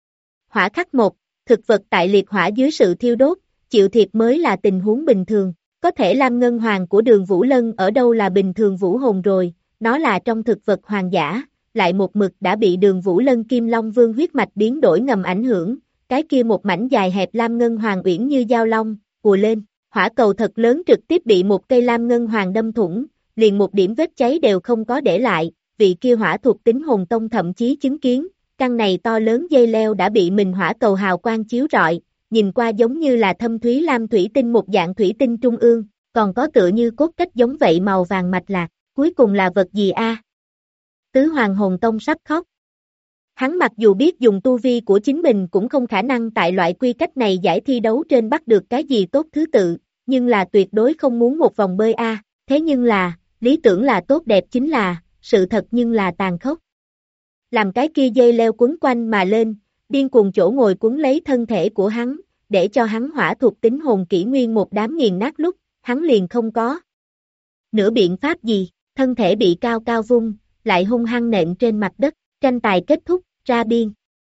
Hỏa khắc 1, thực vật tại liệt hỏa dưới sự thiêu đốt, chịu thiệt mới là tình huống bình thường. Có thể lam ngân hoàng của Đường Vũ Lân ở đâu là bình thường vũ hồn rồi, nó là trong thực vật hoàng giả, lại một mực đã bị Đường Vũ Lân Kim Long Vương huyết mạch biến đổi ngầm ảnh hưởng, cái kia một mảnh dài hẹp lam ngân hoàng uyển như dao long, ùa lên, hỏa cầu thật lớn trực tiếp bị một cây lam ngân hoàng đâm thủng, liền một điểm vết cháy đều không có để lại, vị kia hỏa thuộc tính hồn tông thậm chí chứng kiến, căn này to lớn dây leo đã bị mình hỏa cầu hào quang chiếu rọi, nhìn qua giống như là thâm thúy lam thủy tinh một dạng thủy tinh trung ương, còn có tựa như cốt cách giống vậy màu vàng mạch lạc, cuối cùng là vật gì a? Tứ hoàng hồn tông sắp khóc. Hắn mặc dù biết dùng tu vi của chính mình cũng không khả năng tại loại quy cách này giải thi đấu trên bắt được cái gì tốt thứ tự, nhưng là tuyệt đối không muốn một vòng bơi a, thế nhưng là, lý tưởng là tốt đẹp chính là, sự thật nhưng là tàn khốc. Làm cái kia dây leo quấn quanh mà lên, điên cuồng chỗ ngồi quấn lấy thân thể của hắn, để cho hắn hỏa thuộc tính hồn kỹ nguyên một đám nghiền nát lúc, hắn liền không có nửa biện pháp gì, thân thể bị cao cao vung, lại hung hăng nện trên mặt đất, tranh tài kết thúc, ra biên.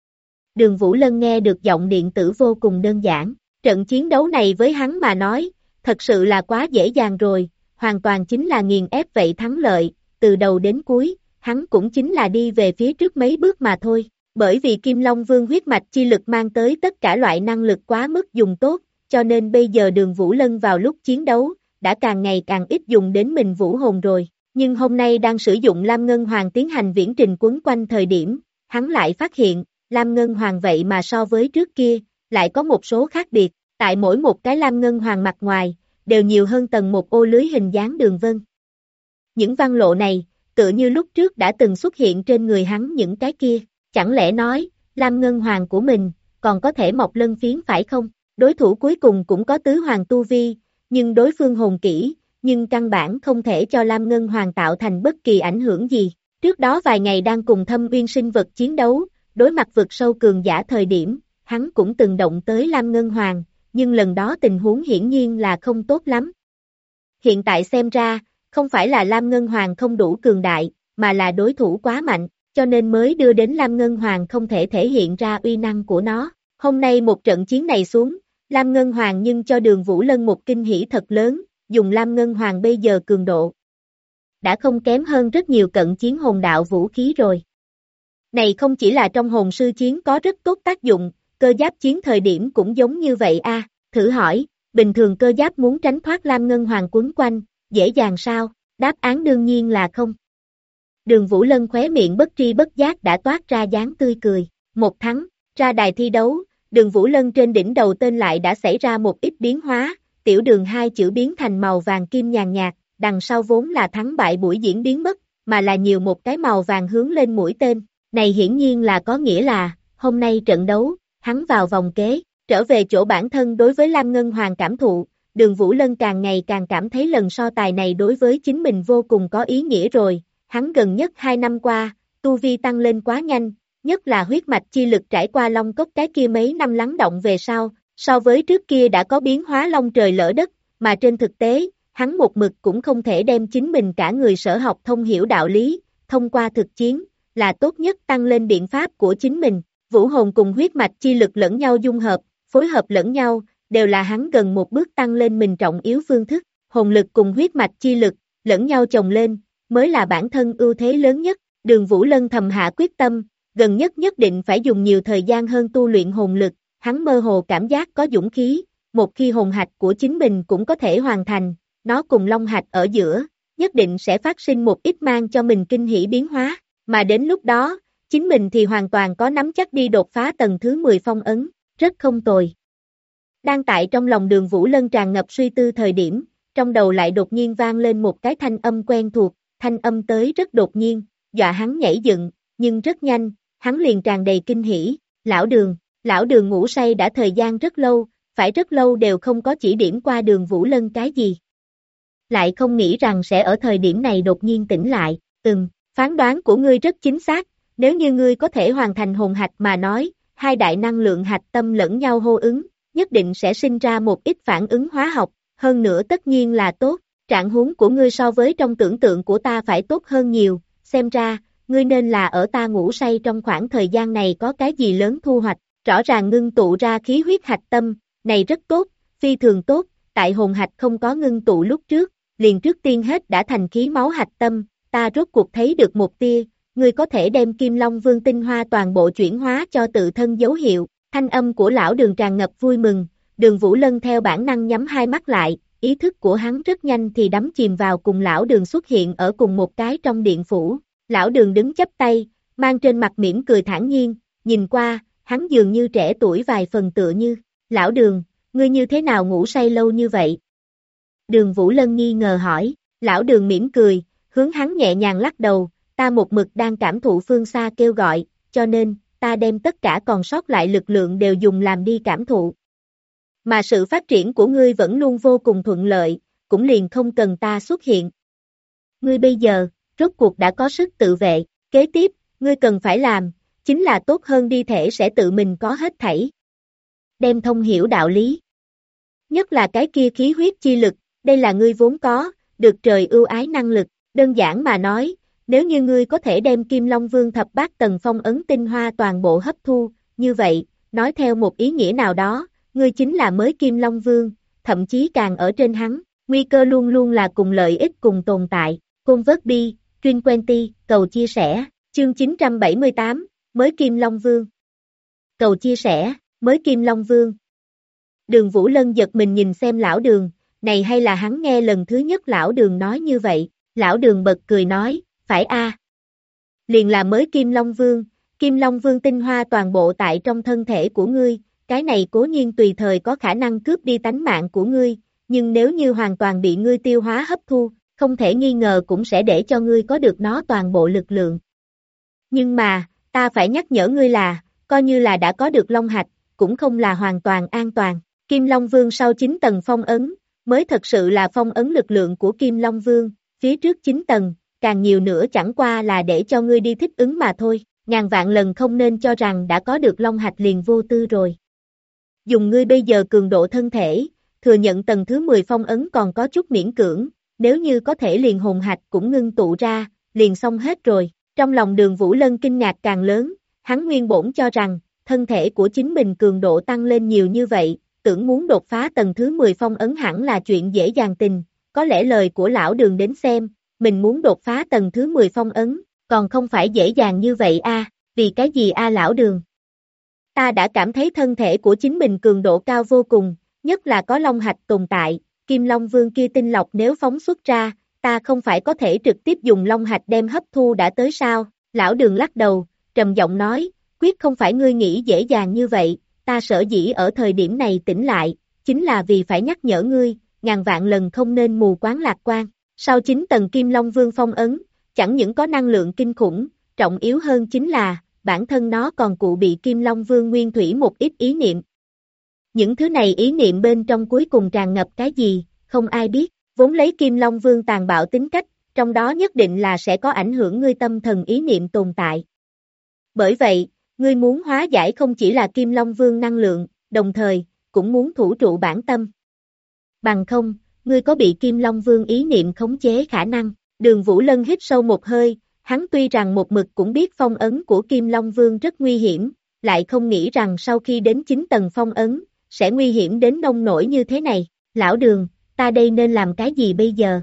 Đường Vũ Lân nghe được giọng điện tử vô cùng đơn giản, trận chiến đấu này với hắn mà nói, thật sự là quá dễ dàng rồi, hoàn toàn chính là nghiền ép vậy thắng lợi, từ đầu đến cuối, hắn cũng chính là đi về phía trước mấy bước mà thôi, bởi vì Kim Long Vương huyết mạch chi lực mang tới tất cả loại năng lực quá mức dùng tốt, cho nên bây giờ Đường Vũ Lân vào lúc chiến đấu, đã càng ngày càng ít dùng đến mình vũ hồn rồi, nhưng hôm nay đang sử dụng Lam Ngân Hoàng tiến hành viễn trình quấn quanh thời điểm, hắn lại phát hiện, Lam Ngân Hoàng vậy mà so với trước kia, lại có một số khác biệt, tại mỗi một cái Lam Ngân Hoàng mặt ngoài, đều nhiều hơn tầng một ô lưới hình dáng đường vân. Những văn lộ này, tựa như lúc trước đã từng xuất hiện trên người hắn những cái kia, chẳng lẽ nói, Lam Ngân Hoàng của mình, còn có thể mọc lân phiến phải không? Đối thủ cuối cùng cũng có tứ hoàng tu vi, nhưng đối phương hồn kỹ, nhưng căn bản không thể cho Lam Ngân Hoàng tạo thành bất kỳ ảnh hưởng gì. Trước đó vài ngày đang cùng Thâm Uyên sinh vật chiến đấu, đối mặt vực sâu cường giả thời điểm, hắn cũng từng động tới Lam Ngân Hoàng, nhưng lần đó tình huống hiển nhiên là không tốt lắm. Hiện tại xem ra, không phải là Lam Ngân Hoàng không đủ cường đại, mà là đối thủ quá mạnh, cho nên mới đưa đến Lam Ngân Hoàng không thể thể hiện ra uy năng của nó. Hôm nay một trận chiến này xuống, Lam Ngân Hoàng nhưng cho Đường Vũ Lân một kinh hỉ thật lớn, dùng Lam Ngân Hoàng bây giờ cường độ. Đã không kém hơn rất nhiều cận chiến hồn đạo vũ khí rồi. Này không chỉ là trong hồn sư chiến có rất tốt tác dụng, cơ giáp chiến thời điểm cũng giống như vậy a. Thử hỏi, bình thường cơ giáp muốn tránh thoát Lam Ngân Hoàng quấn quanh, dễ dàng sao? Đáp án đương nhiên là không. Đường Vũ Lân khóe miệng bất tri bất giác đã toát ra dáng tươi cười. Một thắng, ra đài thi đấu, Đường Vũ Lân trên đỉnh đầu tên lại đã xảy ra một ít biến hóa, tiểu đường hai chữ biến thành màu vàng kim nhàn nhạt, đằng sau vốn là thắng bại buổi diễn biến mất, mà là nhiều một cái màu vàng hướng lên mũi tên. Này hiển nhiên là có nghĩa là, hôm nay trận đấu, hắn vào vòng kế, trở về chỗ bản thân đối với Lam Ngân Hoàng cảm thụ, Đường Vũ Lân càng ngày càng cảm thấy lần so tài này đối với chính mình vô cùng có ý nghĩa rồi, hắn gần nhất 2 năm qua, tu vi tăng lên quá nhanh, nhất là huyết mạch chi lực trải qua long cốc cái kia mấy năm lắng động về sau, so với trước kia đã có biến hóa long trời lỡ đất, mà trên thực tế, hắn một mực cũng không thể đem chính mình cả người sở học thông hiểu đạo lý, thông qua thực chiến, là tốt nhất tăng lên biện pháp của chính mình. Vũ hồn cùng huyết mạch chi lực lẫn nhau dung hợp, phối hợp lẫn nhau, đều là hắn gần một bước tăng lên mình trọng yếu phương thức. Hồn lực cùng huyết mạch chi lực, lẫn nhau chồng lên, mới là bản thân ưu thế lớn nhất. Đường Vũ Lân thầm hạ quyết tâm, gần nhất nhất định phải dùng nhiều thời gian hơn tu luyện hồn lực, hắn mơ hồ cảm giác có dũng khí, một khi hồn hạch của chính mình cũng có thể hoàn thành, nó cùng long hạch ở giữa, nhất định sẽ phát sinh một ít mang cho mình kinh hỉ biến hóa, mà đến lúc đó, chính mình thì hoàn toàn có nắm chắc đi đột phá tầng thứ 10 phong ấn, rất không tồi. Đang tại trong lòng Đường Vũ Lân tràn ngập suy tư thời điểm, trong đầu lại đột nhiên vang lên một cái thanh âm quen thuộc, thanh âm tới rất đột nhiên, dọa hắn nhảy dựng, nhưng rất nhanh, hắn liền tràn đầy kinh hỉ, lão Đường ngủ say đã thời gian rất lâu, phải rất lâu đều không có chỉ điểm qua Đường Vũ Lân cái gì. Lại không nghĩ rằng sẽ ở thời điểm này đột nhiên tỉnh lại, phán đoán của ngươi rất chính xác, nếu như ngươi có thể hoàn thành hồn hạch mà nói, hai đại năng lượng hạch tâm lẫn nhau hô ứng, nhất định sẽ sinh ra một ít phản ứng hóa học, hơn nữa tất nhiên là tốt, trạng huống của ngươi so với trong tưởng tượng của ta phải tốt hơn nhiều, xem ra, ngươi nên là ở ta ngủ say trong khoảng thời gian này có cái gì lớn thu hoạch, rõ ràng ngưng tụ ra khí huyết hạch tâm, này rất tốt, phi thường tốt, tại hồn hạch không có ngưng tụ lúc trước, liền trước tiên hết đã thành khí máu hạch tâm, ta rốt cuộc thấy được một tia, ngươi có thể đem Kim Long Vương tinh hoa toàn bộ chuyển hóa cho tự thân dấu hiệu, thanh âm của lão Đường tràn ngập vui mừng, Đường Vũ Lân theo bản năng nhắm hai mắt lại, ý thức của hắn rất nhanh thì đắm chìm vào cùng lão Đường xuất hiện ở cùng một cái trong điện phủ, lão Đường đứng chắp tay, mang trên mặt mỉm cười thản nhiên, nhìn qua, hắn dường như trẻ tuổi vài phần tựa như, lão Đường, ngươi như thế nào ngủ say lâu như vậy? Đường Vũ Lân nghi ngờ hỏi, lão Đường mỉm cười, hướng hắn nhẹ nhàng lắc đầu, ta một mực đang cảm thụ phương xa kêu gọi, cho nên, ta đem tất cả còn sót lại lực lượng đều dùng làm đi cảm thụ. Mà sự phát triển của ngươi vẫn luôn vô cùng thuận lợi, cũng liền không cần ta xuất hiện. Ngươi bây giờ, rốt cuộc đã có sức tự vệ, kế tiếp, ngươi cần phải làm, chính là tốt hơn đi thể sẽ tự mình có hết thảy. Đem thông hiểu đạo lý. Nhất là cái kia khí huyết chi lực, đây là ngươi vốn có, được trời ưu ái năng lực, đơn giản mà nói, nếu như ngươi có thể đem Kim Long Vương thập bát tầng phong ấn tinh hoa toàn bộ hấp thu, như vậy, nói theo một ý nghĩa nào đó, ngươi chính là mới Kim Long Vương, thậm chí càng ở trên hắn, nguy cơ luôn luôn là cùng lợi ích cùng tồn tại. Convert Bi, Truyền Quenty, cầu chia sẻ, chương 978, mới Kim Long Vương. Cầu chia sẻ, mới Kim Long Vương. Đường Vũ Lân giật mình nhìn xem lão Đường, này hay là hắn nghe lần thứ nhất lão Đường nói như vậy, lão Đường bật cười nói, phải a, liền là mới Kim Long Vương tinh hoa toàn bộ tại trong thân thể của ngươi, cái này cố nhiên tùy thời có khả năng cướp đi tánh mạng của ngươi, nhưng nếu như hoàn toàn bị ngươi tiêu hóa hấp thu, không thể nghi ngờ cũng sẽ để cho ngươi có được nó toàn bộ lực lượng. Nhưng mà, ta phải nhắc nhở ngươi là, coi như là đã có được Long Hạch, cũng không là hoàn toàn an toàn. Kim Long Vương sau 9 tầng phong ấn, mới thật sự là phong ấn lực lượng của Kim Long Vương, phía trước 9 tầng, càng nhiều nữa chẳng qua là để cho ngươi đi thích ứng mà thôi, ngàn vạn lần không nên cho rằng đã có được Long Hạch liền vô tư rồi. Dùng ngươi bây giờ cường độ thân thể, thừa nhận tầng thứ 10 phong ấn còn có chút miễn cưỡng, nếu như có thể liền hồn hạch cũng ngưng tụ ra, liền xong hết rồi. Trong lòng Đường Vũ Lân kinh ngạc càng lớn, hắn nguyên bổn cho rằng, thân thể của chính mình cường độ tăng lên nhiều như vậy, tưởng muốn đột phá tầng thứ 10 phong ấn hẳn là chuyện dễ dàng tình, có lẽ lời của lão Đường đến xem, mình muốn đột phá tầng thứ 10 phong ấn, còn không phải dễ dàng như vậy a, vì cái gì a lão Đường? Ta đã cảm thấy thân thể của chính mình cường độ cao vô cùng, nhất là có Long Hạch tồn tại, Kim Long Vương kia tinh lọc nếu phóng xuất ra, ta không phải có thể trực tiếp dùng Long Hạch đem hấp thu đã tới sao? Lão Đường lắc đầu, trầm giọng nói, quyết không phải ngươi nghĩ dễ dàng như vậy, ta sở dĩ ở thời điểm này tỉnh lại, chính là vì phải nhắc nhở ngươi, ngàn vạn lần không nên mù quáng lạc quan. Sau 9 tầng Kim Long Vương phong ấn, chẳng những có năng lượng kinh khủng, trọng yếu hơn chính là, bản thân nó còn cụ bị Kim Long Vương nguyên thủy một ít ý niệm. Những thứ này ý niệm bên trong cuối cùng tràn ngập cái gì, không ai biết, vốn lấy Kim Long Vương tàn bạo tính cách, trong đó nhất định là sẽ có ảnh hưởng ngươi tâm thần ý niệm tồn tại. Bởi vậy, ngươi muốn hóa giải không chỉ là Kim Long Vương năng lượng, đồng thời, cũng muốn thủ trụ bản tâm. Bằng không, ngươi có bị Kim Long Vương ý niệm khống chế khả năng. Đường Vũ Lân hít sâu một hơi, hắn tuy rằng một mực cũng biết phong ấn của Kim Long Vương rất nguy hiểm, lại không nghĩ rằng sau khi đến 9 tầng phong ấn, sẽ nguy hiểm đến nông nỗi như thế này. Lão Đường, ta đây nên làm cái gì bây giờ?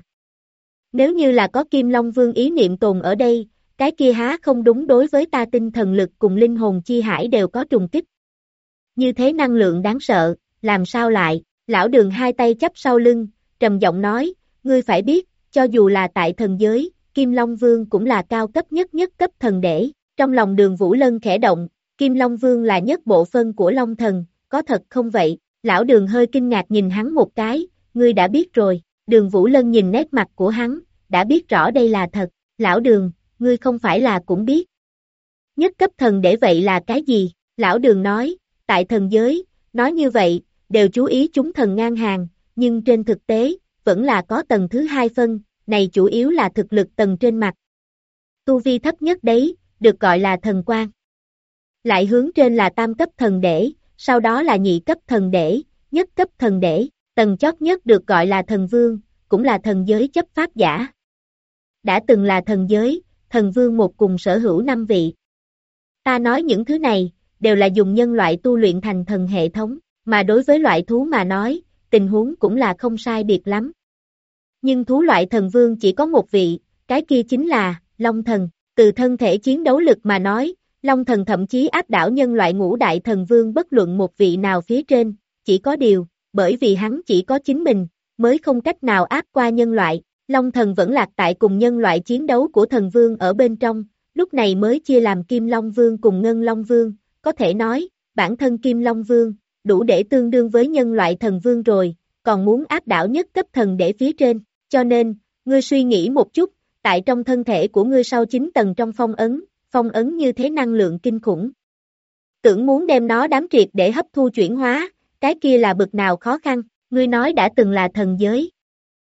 Nếu như là có Kim Long Vương ý niệm tồn ở đây, cái kia há không đúng đối với ta tinh thần lực cùng linh hồn chi hải đều có trùng kích. Như thế năng lượng đáng sợ, làm sao lại? Lão Đường hai tay chắp sau lưng, trầm giọng nói, ngươi phải biết, cho dù là tại thần giới, Kim Long Vương cũng là cao cấp nhất cấp thần đế. Trong lòng Đường Vũ Lân khẽ động, Kim Long Vương là nhất bộ phân của Long Thần, có thật không vậy? Lão Đường hơi kinh ngạc nhìn hắn một cái, ngươi đã biết rồi. Đường Vũ Lân nhìn nét mặt của hắn, đã biết rõ đây là thật. Lão Đường, ngươi không phải là cũng biết. Nhất cấp thần đế vậy là cái gì? Lão Đường nói, tại thần giới, nói như vậy, đều chú ý chúng thần ngang hàng, nhưng trên thực tế, vẫn là có tầng thứ hai phân, này chủ yếu là thực lực tầng trên mặt. Tu vi thấp nhất đấy, được gọi là thần quan. Lại hướng trên là tam cấp thần đế, sau đó là nhị cấp thần đế, nhất cấp thần đế, tầng chót nhất được gọi là thần vương, cũng là thần giới chấp pháp giả. Đã từng là thần giới, thần vương một cùng sở hữu 5 vị. Ta nói những thứ này, đều là dùng nhân loại tu luyện thành thần hệ thống, mà đối với loại thú mà nói, tình huống cũng là không sai biệt lắm. Nhưng thú loại thần vương chỉ có một vị, cái kia chính là Long Thần. Từ thân thể chiến đấu lực mà nói, Long Thần thậm chí áp đảo nhân loại ngũ đại thần vương bất luận một vị nào phía trên, chỉ có điều, bởi vì hắn chỉ có chính mình, mới không cách nào áp qua nhân loại. Long Thần vẫn lạc tại cùng nhân loại chiến đấu của thần vương ở bên trong, lúc này mới chia làm Kim Long Vương cùng Ngân Long Vương, có thể nói, bản thân Kim Long Vương, đủ để tương đương với nhân loại thần vương rồi, còn muốn áp đảo nhất cấp thần để phía trên, cho nên, ngươi suy nghĩ một chút, tại trong thân thể của ngươi sau 9 tầng trong phong ấn như thế năng lượng kinh khủng. Tưởng muốn đem nó đám triệt để hấp thu chuyển hóa, cái kia là bực nào khó khăn, ngươi nói đã từng là thần giới.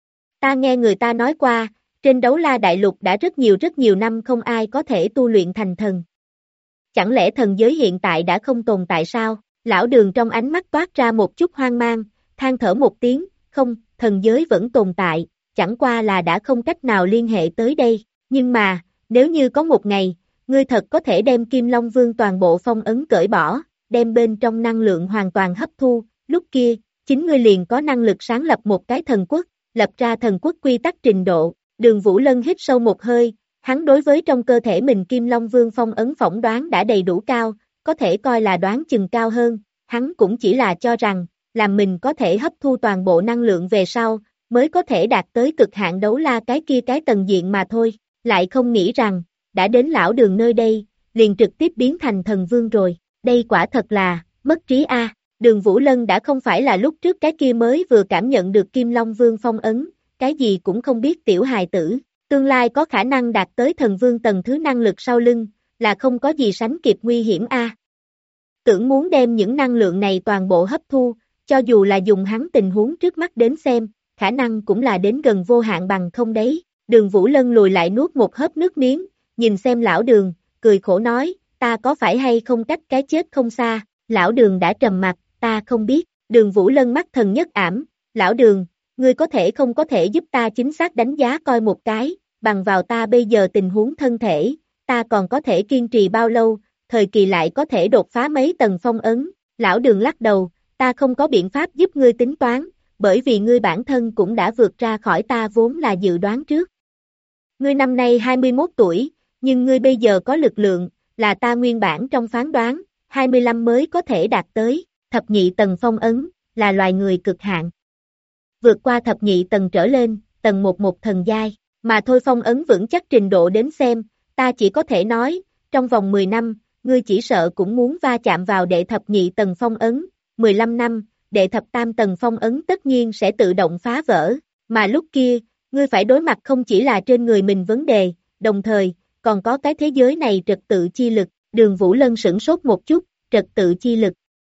Ta nghe người ta nói qua, trên Đấu La Đại Lục đã rất nhiều năm không ai có thể tu luyện thành thần. Chẳng lẽ thần giới hiện tại đã không tồn tại sao? Lão Đường trong ánh mắt toát ra một chút hoang mang, than thở một tiếng, không, thần giới vẫn tồn tại, chẳng qua là đã không cách nào liên hệ tới đây, nhưng mà, nếu như có một ngày, ngươi thật có thể đem Kim Long Vương toàn bộ phong ấn cởi bỏ, đem bên trong năng lượng hoàn toàn hấp thu, lúc kia, chính ngươi liền có năng lực sáng lập một cái thần quốc, lập ra thần quốc quy tắc trình độ. Đường Vũ Lân hít sâu một hơi, hắn đối với trong cơ thể mình Kim Long Vương phong ấn phỏng đoán đã đầy đủ cao, có thể coi là đoán chừng cao hơn, hắn cũng chỉ là cho rằng, làm mình có thể hấp thu toàn bộ năng lượng về sau, mới có thể đạt tới cực hạn đấu la cái kia cái tầng diện mà thôi, lại không nghĩ rằng, đã đến lão Đường nơi đây, liền trực tiếp biến thành thần vương rồi, đây quả thật là, mất trí a. Đường Vũ Lân đã không phải là lúc trước cái kia mới vừa cảm nhận được Kim Long Vương phong ấn, cái gì cũng không biết tiểu hài tử, tương lai có khả năng đạt tới thần vương tầng thứ năng lực sau lưng, là không có gì sánh kịp nguy hiểm a. Tưởng muốn đem những năng lượng này toàn bộ hấp thu, cho dù là dùng hắn tình huống trước mắt đến xem, khả năng cũng là đến gần vô hạn bằng không đấy. Đường Vũ Lân lùi lại nuốt một hớp nước miếng, nhìn xem lão Đường, cười khổ nói, ta có phải hay không cách cái chết không xa, lão Đường đã trầm mặt, ta không biết. Đường Vũ Lân mắt thần nhất ảm, lão Đường, ngươi có thể không có thể giúp ta chính xác đánh giá coi một cái, bằng vào ta bây giờ tình huống thân thể, ta còn có thể kiên trì bao lâu, thời kỳ lại có thể đột phá mấy tầng phong ấn. Lão Đường lắc đầu, ta không có biện pháp giúp ngươi tính toán, bởi vì ngươi bản thân cũng đã vượt ra khỏi ta vốn là dự đoán trước. Ngươi năm nay 21 tuổi, nhưng ngươi bây giờ có lực lượng, là ta nguyên bản trong phán đoán, 25 mới có thể đạt tới, thập nhị tầng phong ấn, là loài người cực hạn. Vượt qua thập nhị tầng trở lên, tầng 11 thần giai, mà thôi phong ấn vững chắc trình độ đến xem, ta chỉ có thể nói, trong vòng 10 năm, ngươi chỉ sợ cũng muốn va chạm vào đệ thập nhị tầng phong ấn, 15 năm, đệ thập tam tầng phong ấn tất nhiên sẽ tự động phá vỡ, mà lúc kia, ngươi phải đối mặt không chỉ là trên người mình vấn đề, đồng thời, còn có cái thế giới này trật tự chi lực. Đường Vũ Lân sửng sốt một chút, trật tự chi lực.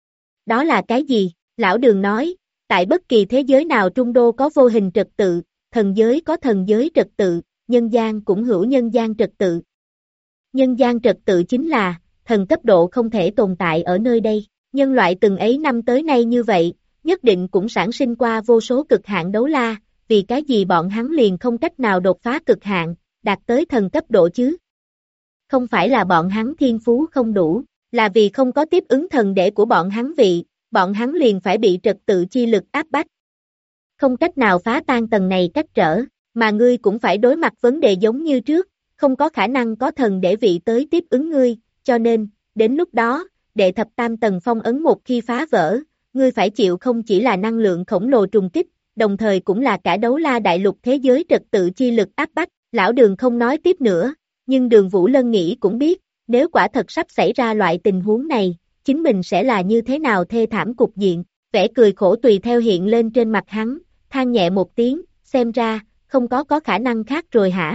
Đó là cái gì? Lão Đường nói, tại bất kỳ thế giới nào trung đô có vô hình trật tự, thần giới có thần giới trật tự, nhân gian cũng hữu nhân gian trật tự. Nhân gian trật tự chính là, thần cấp độ không thể tồn tại ở nơi đây. Nhân loại từng ấy năm tới nay như vậy, nhất định cũng sản sinh qua vô số cực hạn đấu la, vì cái gì bọn hắn liền không cách nào đột phá cực hạn, đạt tới thần cấp độ chứ? Không phải là bọn hắn thiên phú không đủ, là vì không có tiếp ứng thần để của bọn hắn vị, bọn hắn liền phải bị trật tự chi lực áp bách. Không cách nào phá tan tầng này cách trở, mà ngươi cũng phải đối mặt vấn đề giống như trước, không có khả năng có thần để vị tới tiếp ứng ngươi, cho nên, đến lúc đó, đệ thập tam tầng phong ấn một khi phá vỡ, ngươi phải chịu không chỉ là năng lượng khổng lồ trùng kích, đồng thời cũng là cả đấu la đại lục thế giới trật tự chi lực áp bách. Lão Đường không nói tiếp nữa, nhưng Đường Vũ Lân nghĩ cũng biết, nếu quả thật sắp xảy ra loại tình huống này, chính mình sẽ là như thế nào thê thảm cục diện. Vẻ cười khổ tùy theo hiện lên trên mặt hắn, than nhẹ một tiếng, xem ra, không có khả năng khác rồi hả?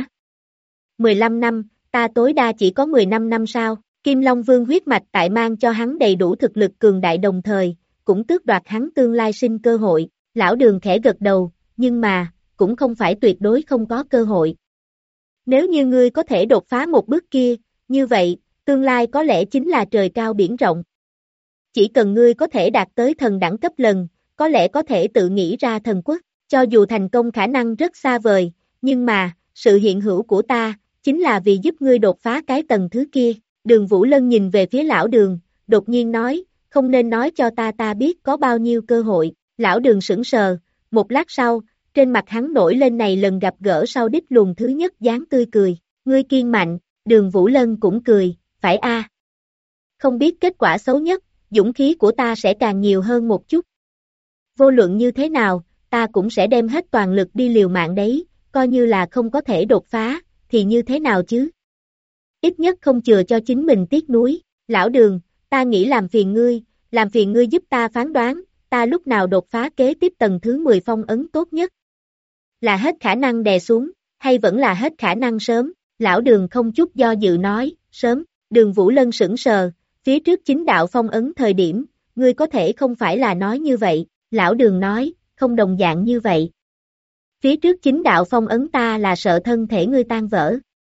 15 năm, ta tối đa chỉ có 15 năm sao? Kim Long Vương huyết mạch tại mang cho hắn đầy đủ thực lực cường đại đồng thời, cũng tước đoạt hắn tương lai sinh cơ hội. Lão Đường khẽ gật đầu, nhưng mà, cũng không phải tuyệt đối không có cơ hội. Nếu như ngươi có thể đột phá một bước kia, như vậy, tương lai có lẽ chính là trời cao biển rộng. Chỉ cần ngươi có thể đạt tới thần đẳng cấp lần, có lẽ có thể tự nghĩ ra thần quốc, cho dù thành công khả năng rất xa vời, nhưng mà, sự hiện hữu của ta, chính là vì giúp ngươi đột phá cái tầng thứ kia. Đường Vũ Lân nhìn về phía Lão Đường, đột nhiên nói, không nên nói cho ta biết có bao nhiêu cơ hội. Lão Đường sững sờ, một lát sau, trên mặt hắn nổi lên này lần gặp gỡ sau đích luồng thứ nhất dáng tươi cười. Ngươi kiên mạnh, Đường Vũ Lân cũng cười, phải a? Không biết kết quả xấu nhất, dũng khí của ta sẽ càng nhiều hơn một chút. Vô luận như thế nào, ta cũng sẽ đem hết toàn lực đi liều mạng đấy, coi như là không có thể đột phá, thì như thế nào chứ? Ít nhất không chừa cho chính mình tiếc nuối. Lão Đường, ta nghĩ làm phiền ngươi giúp ta phán đoán, ta lúc nào đột phá kế tiếp tầng thứ 10 phong ấn tốt nhất? Là hết khả năng đè xuống, hay vẫn là hết khả năng sớm? Lão Đường không chút do dự nói, sớm. Đường Vũ Lân sững sờ, phía trước chính đạo phong ấn thời điểm, ngươi có thể không phải là nói như vậy. Lão Đường nói, không đồng dạng như vậy. Phía trước chính đạo phong ấn ta là sợ thân thể ngươi tan vỡ.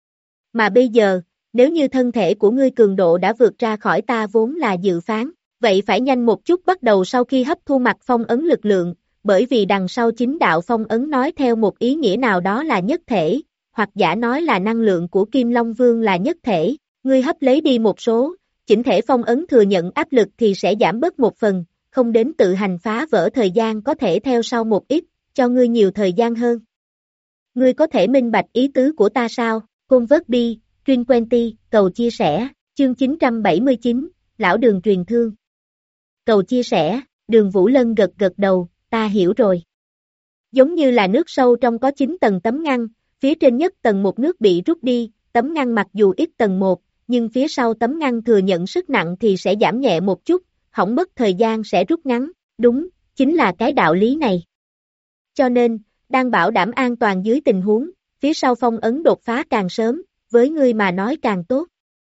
Mà bây giờ, nếu như thân thể của ngươi cường độ đã vượt ra khỏi ta vốn là dự phán, vậy phải nhanh một chút bắt đầu sau khi hấp thu mặt phong ấn lực lượng, bởi vì đằng sau chính đạo phong ấn nói theo một ý nghĩa nào đó là nhất thể, hoặc giả nói là năng lượng của Kim Long Vương là nhất thể, ngươi hấp lấy đi một số, chỉnh thể phong ấn thừa nhận áp lực thì sẽ giảm bớt một phần, không đến tự hành phá vỡ thời gian có thể theo sau một ít, cho ngươi nhiều thời gian hơn. Ngươi có thể minh bạch ý tứ của ta sao? Convert Truyền 20, cầu chia sẻ, chương 979, Lão Đường truyền thương. Cầu chia sẻ, Đường Vũ Lân gật đầu, ta hiểu rồi. Giống như là nước sâu trong có 9 tầng tấm ngăn, phía trên nhất tầng một nước bị rút đi, tấm ngăn mặc dù ít tầng 1, nhưng phía sau tấm ngăn thừa nhận sức nặng thì sẽ giảm nhẹ một chút, hỏng mất thời gian sẽ rút ngắn, đúng, chính là cái đạo lý này. Cho nên, đang bảo đảm an toàn dưới tình huống, phía sau phong ấn đột phá càng sớm, với ngươi mà nói càng tốt.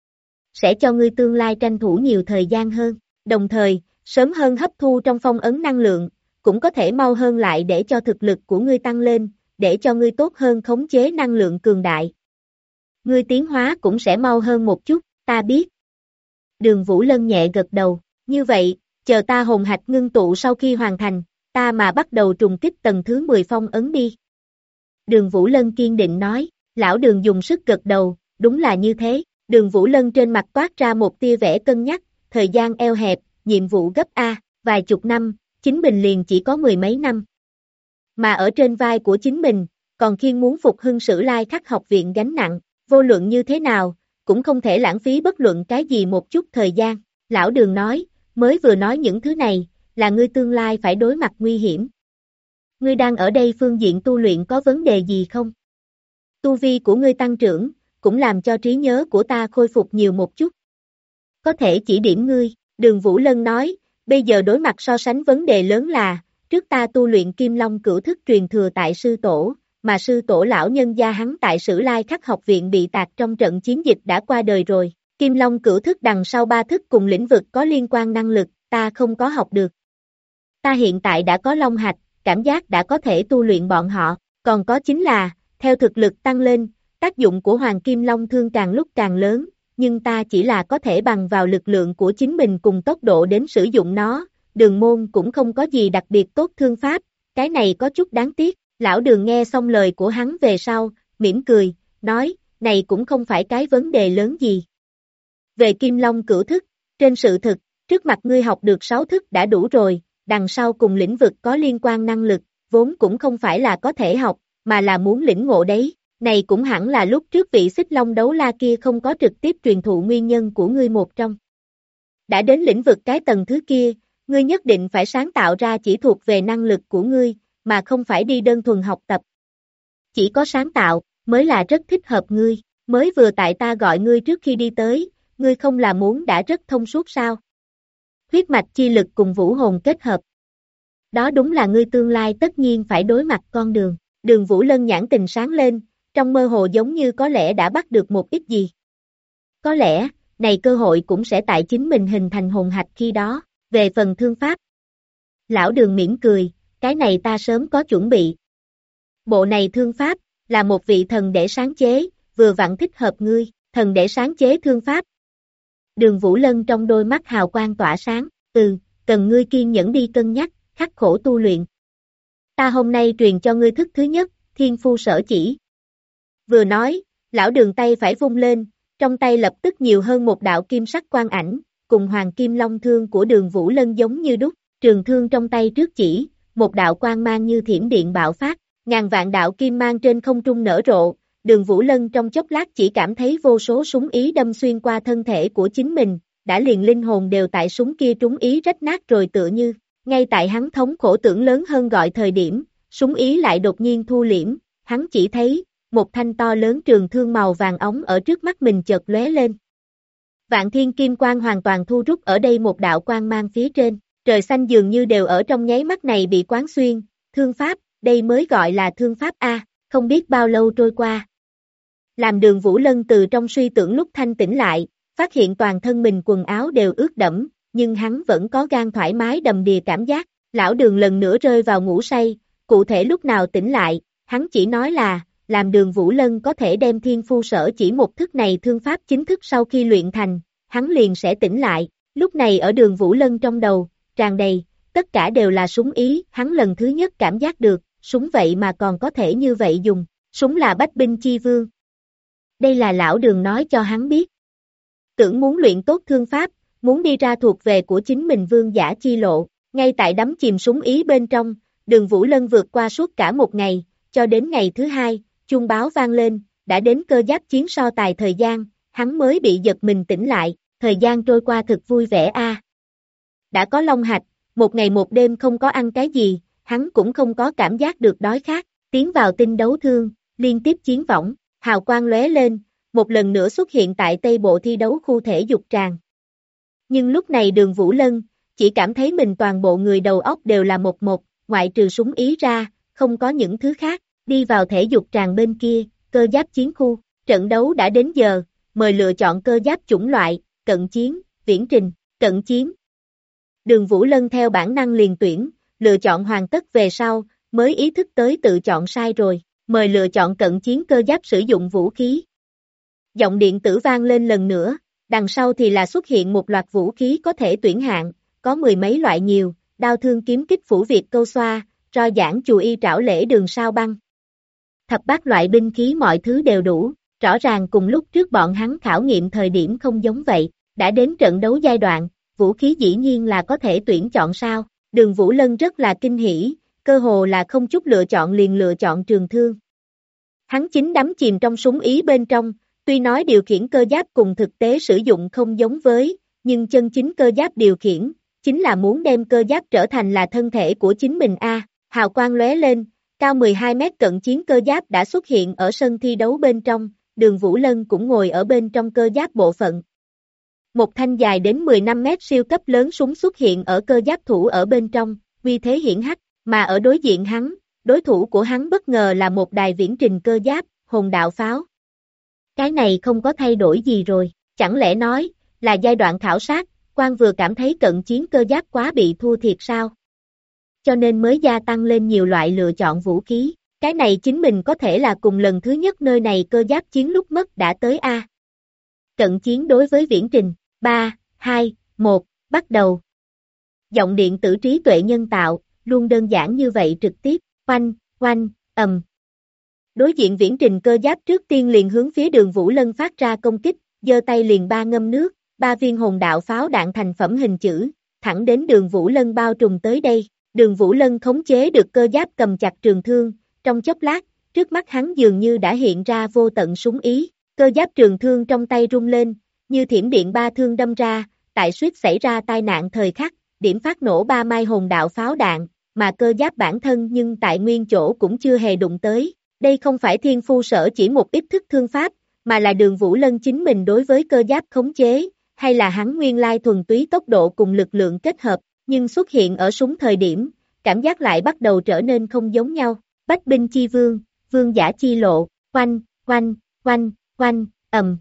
Sẽ cho ngươi tương lai tranh thủ nhiều thời gian hơn, đồng thời, sớm hơn hấp thu trong phong ấn năng lượng, cũng có thể mau hơn lại để cho thực lực của ngươi tăng lên, để cho ngươi tốt hơn khống chế năng lượng cường đại. Ngươi tiến hóa cũng sẽ mau hơn một chút, ta biết. Đường Vũ Lân nhẹ gật đầu, như vậy, chờ ta hồn hạch ngưng tụ sau khi hoàn thành, ta mà bắt đầu trùng kích tầng thứ 10 phong ấn đi. Đường Vũ Lân kiên định nói, Lão Đường dùng sức gật đầu, đúng là như thế. Đường Vũ Lân trên mặt toát ra một tia vẻ cân nhắc, thời gian eo hẹp, nhiệm vụ gấp A, vài chục năm, chính mình liền chỉ có 10 mấy năm. Mà ở trên vai của chính mình, còn khiêng muốn phục hưng Sử Lai Khắc học viện gánh nặng, vô luận như thế nào, cũng không thể lãng phí bất luận cái gì một chút thời gian. Lão Đường nói, mới vừa nói những thứ này, là ngươi tương lai phải đối mặt nguy hiểm. Ngươi đang ở đây phương diện tu luyện có vấn đề gì không? Tu vi của ngươi tăng trưởng, cũng làm cho trí nhớ của ta khôi phục nhiều một chút. Có thể chỉ điểm ngươi, Đường Vũ Lân nói, bây giờ đối mặt so sánh vấn đề lớn là, trước ta tu luyện Kim Long cửu thức truyền thừa tại sư tổ, mà sư tổ lão nhân gia hắn tại Sử Lai Khắc học viện bị tạc trong trận chiến dịch đã qua đời rồi. Kim Long cửu thức đằng sau 3 thức cùng lĩnh vực có liên quan năng lực, ta không có học được. Ta hiện tại đã có Long hạch, cảm giác đã có thể tu luyện bọn họ, còn có chính là, theo thực lực tăng lên, Tác dụng của Hoàng Kim Long Thương càng lúc càng lớn, nhưng ta chỉ là có thể bằng vào lực lượng của chính mình cùng tốc độ đến sử dụng nó, Đường môn cũng không có gì đặc biệt tốt thương pháp, cái này có chút đáng tiếc. Lão Đường nghe xong lời của hắn về sau, mỉm cười, nói, này cũng không phải cái vấn đề lớn gì. Về Kim Long Cửu Thức, trên sự thực, trước mặt ngươi học được 6 thức đã đủ rồi, đằng sau cùng lĩnh vực có liên quan năng lực, vốn cũng không phải là có thể học, mà là muốn lĩnh ngộ đấy. Này cũng hẳn là lúc trước vị Xích Long đấu la kia không có trực tiếp truyền thụ nguyên nhân của ngươi một trong. Đã đến lĩnh vực cái tầng thứ kia, ngươi nhất định phải sáng tạo ra chỉ thuộc về năng lực của ngươi, mà không phải đi đơn thuần học tập. Chỉ có sáng tạo, mới là rất thích hợp ngươi, mới vừa tại ta gọi ngươi trước khi đi tới, ngươi không là muốn đã rất thông suốt sao? Huyết mạch chi lực cùng vũ hồn kết hợp. Đó đúng là ngươi tương lai tất nhiên phải đối mặt con đường. Đường Vũ Lân nhãn tình sáng lên, trong mơ hồ giống như có lẽ đã bắt được một ít gì. Có lẽ, này cơ hội cũng sẽ tại chính mình hình thành hồn hạch khi đó, về phần thương pháp. Lão Đường mỉm cười, cái này ta sớm có chuẩn bị. Bộ này thương pháp, là một vị thần để sáng chế, vừa vặn thích hợp ngươi, thần để sáng chế thương pháp. Đường Vũ Lân trong đôi mắt hào quang tỏa sáng, cần ngươi kiên nhẫn đi cân nhắc, khắc khổ tu luyện. Ta hôm nay truyền cho ngươi thức thứ nhất, Thiên Phu Sở Chỉ. Vừa nói, lão Đường tay phải vung lên, trong tay lập tức nhiều hơn một đạo kim sắc quang ảnh, cùng Hoàng Kim Long Thương của Đường Vũ Lân giống như đúc, trường thương trong tay trước chỉ, một đạo quang mang như thiểm điện bạo phát, ngàn vạn đạo kim mang trên không trung nở rộ, Đường Vũ Lân trong chốc lát chỉ cảm thấy vô số súng ý đâm xuyên qua thân thể của chính mình, đã liền linh hồn đều tại súng kia trúng ý rách nát rồi tựa như, ngay tại hắn thống khổ tưởng lớn hơn gọi thời điểm, súng ý lại đột nhiên thu liễm, hắn chỉ thấy, một thanh to lớn trường thương màu vàng óng ở trước mắt mình chợt lóe lên. Vạn thiên kim quang hoàn toàn thu rút ở đây một đạo quang mang phía trên, trời xanh dường như đều ở trong nháy mắt này bị quán xuyên, thương pháp, đây mới gọi là thương pháp A, không biết bao lâu trôi qua. Làm Đường Vũ Lân từ trong suy tưởng lúc thanh tỉnh lại, phát hiện toàn thân mình quần áo đều ướt đẫm, nhưng hắn vẫn có gan thoải mái đầm đìa cảm giác, lão Đường lần nữa rơi vào ngủ say, cụ thể lúc nào tỉnh lại, hắn chỉ nói là, làm Đường Vũ Lân có thể đem Thiên Phu Sở Chỉ một thức này thương pháp chính thức sau khi luyện thành, hắn liền sẽ tỉnh lại, lúc này ở Đường Vũ Lân trong đầu, tràn đầy, tất cả đều là súng ý, hắn lần thứ nhất cảm giác được, súng vậy mà còn có thể như vậy dùng, súng là bách binh chi vương. Đây là lão Đường nói cho hắn biết. Tưởng muốn luyện tốt thương pháp, muốn đi ra thuộc về của chính mình vương giả chi lộ, ngay tại đắm chìm súng ý bên trong, Đường Vũ Lân vượt qua suốt cả một ngày, cho đến ngày thứ hai, chuông báo vang lên, đã đến cơ giáp chiến so tài thời gian, hắn mới bị giật mình tỉnh lại, thời gian trôi qua thật vui vẻ a. Đã có long hạch, một ngày một đêm không có ăn cái gì, hắn cũng không có cảm giác được đói khát, tiến vào tinh đấu thương, liên tiếp chiến võng, hào quang lóe lên, một lần nữa xuất hiện tại Tây Bộ thi đấu khu thể dục tràng. Nhưng lúc này Đường Vũ Lân, chỉ cảm thấy mình toàn bộ người đầu óc đều là một, ngoại trừ súng ý ra, không có những thứ khác, đi vào thể dục tràng bên kia, cơ giáp chiến khu, trận đấu đã đến giờ, mời lựa chọn cơ giáp chủng loại, cận chiến, viễn trình, cận chiến. Đường Vũ Lân theo bản năng liền tuyển, lựa chọn hoàn tất về sau, mới ý thức tới tự chọn sai rồi, mời lựa chọn cận chiến cơ giáp sử dụng vũ khí. Giọng điện tử vang lên lần nữa, đằng sau thì là xuất hiện một loạt vũ khí có thể tuyển hạng, có mười mấy loại nhiều, đao thương kiếm kích phủ Việt câu xoa, roi giảng chù y trảo lễ đường sao băng. Thập bát loại binh khí mọi thứ đều đủ, rõ ràng cùng lúc trước bọn hắn khảo nghiệm thời điểm không giống vậy, đã đến trận đấu giai đoạn, vũ khí dĩ nhiên là có thể tuyển chọn sao, Đường Vũ Lân rất là kinh hỉ, cơ hồ là không chút lựa chọn liền lựa chọn trường thương. Hắn chính đắm chìm trong súng ý bên trong, tuy nói điều khiển cơ giáp cùng thực tế sử dụng không giống với, nhưng chân chính cơ giáp điều khiển, chính là muốn đem cơ giáp trở thành là thân thể của chính mình a. Hào quang lóe lên, cao 12 mét cận chiến cơ giáp đã xuất hiện ở sân thi đấu bên trong, Đường Vũ Lân cũng ngồi ở bên trong cơ giáp bộ phận. Một thanh dài đến 15 mét siêu cấp lớn súng xuất hiện ở cơ giáp thủ ở bên trong, uy thế hiển hách, mà ở đối diện hắn, đối thủ của hắn bất ngờ là một đài viễn trình cơ giáp, hồn đạo pháo. Cái này không có thay đổi gì rồi, chẳng lẽ nói, là giai đoạn khảo sát, quan vừa cảm thấy cận chiến cơ giáp quá bị thua thiệt sao? Cho nên mới gia tăng lên nhiều loại lựa chọn vũ khí, Cái này chính mình có thể là cùng lần thứ nhất nơi này cơ giáp chiến lúc mất đã tới a. Cận chiến đối với Viễn Trình, 3, 2, 1, bắt đầu. Giọng điện tử trí tuệ nhân tạo, luôn đơn giản như vậy trực tiếp, oanh, oanh, ầm. Đối diện Viễn Trình cơ giáp trước tiên liền hướng phía Đường Vũ Lân phát ra công kích, giơ tay liền ba ngâm nước, 3 viên hồn đạo pháo đạn thành phẩm hình chữ, thẳng đến Đường Vũ Lân bao trùm tới đây. Đường Vũ Lân khống chế được cơ giáp cầm chặt trường thương, trong chốc lát, trước mắt hắn dường như đã hiện ra vô tận súng ý, cơ giáp trường thương trong tay rung lên, như thiểm điện ba thương đâm ra, tại suýt xảy ra tai nạn thời khắc, điểm phát nổ 3 mai hồn đạo pháo đạn, mà cơ giáp bản thân nhưng tại nguyên chỗ cũng chưa hề đụng tới. Đây không phải thiên phu sở chỉ một ít thức thương pháp, mà là Đường Vũ Lân chính mình đối với cơ giáp khống chế, hay là hắn nguyên lai thuần túy tốc độ cùng lực lượng kết hợp, nhưng xuất hiện ở súng thời điểm, cảm giác lại bắt đầu trở nên không giống nhau. Bách binh chi vương, vương giả chi lộ, oanh, oanh, oanh, oanh, ầm.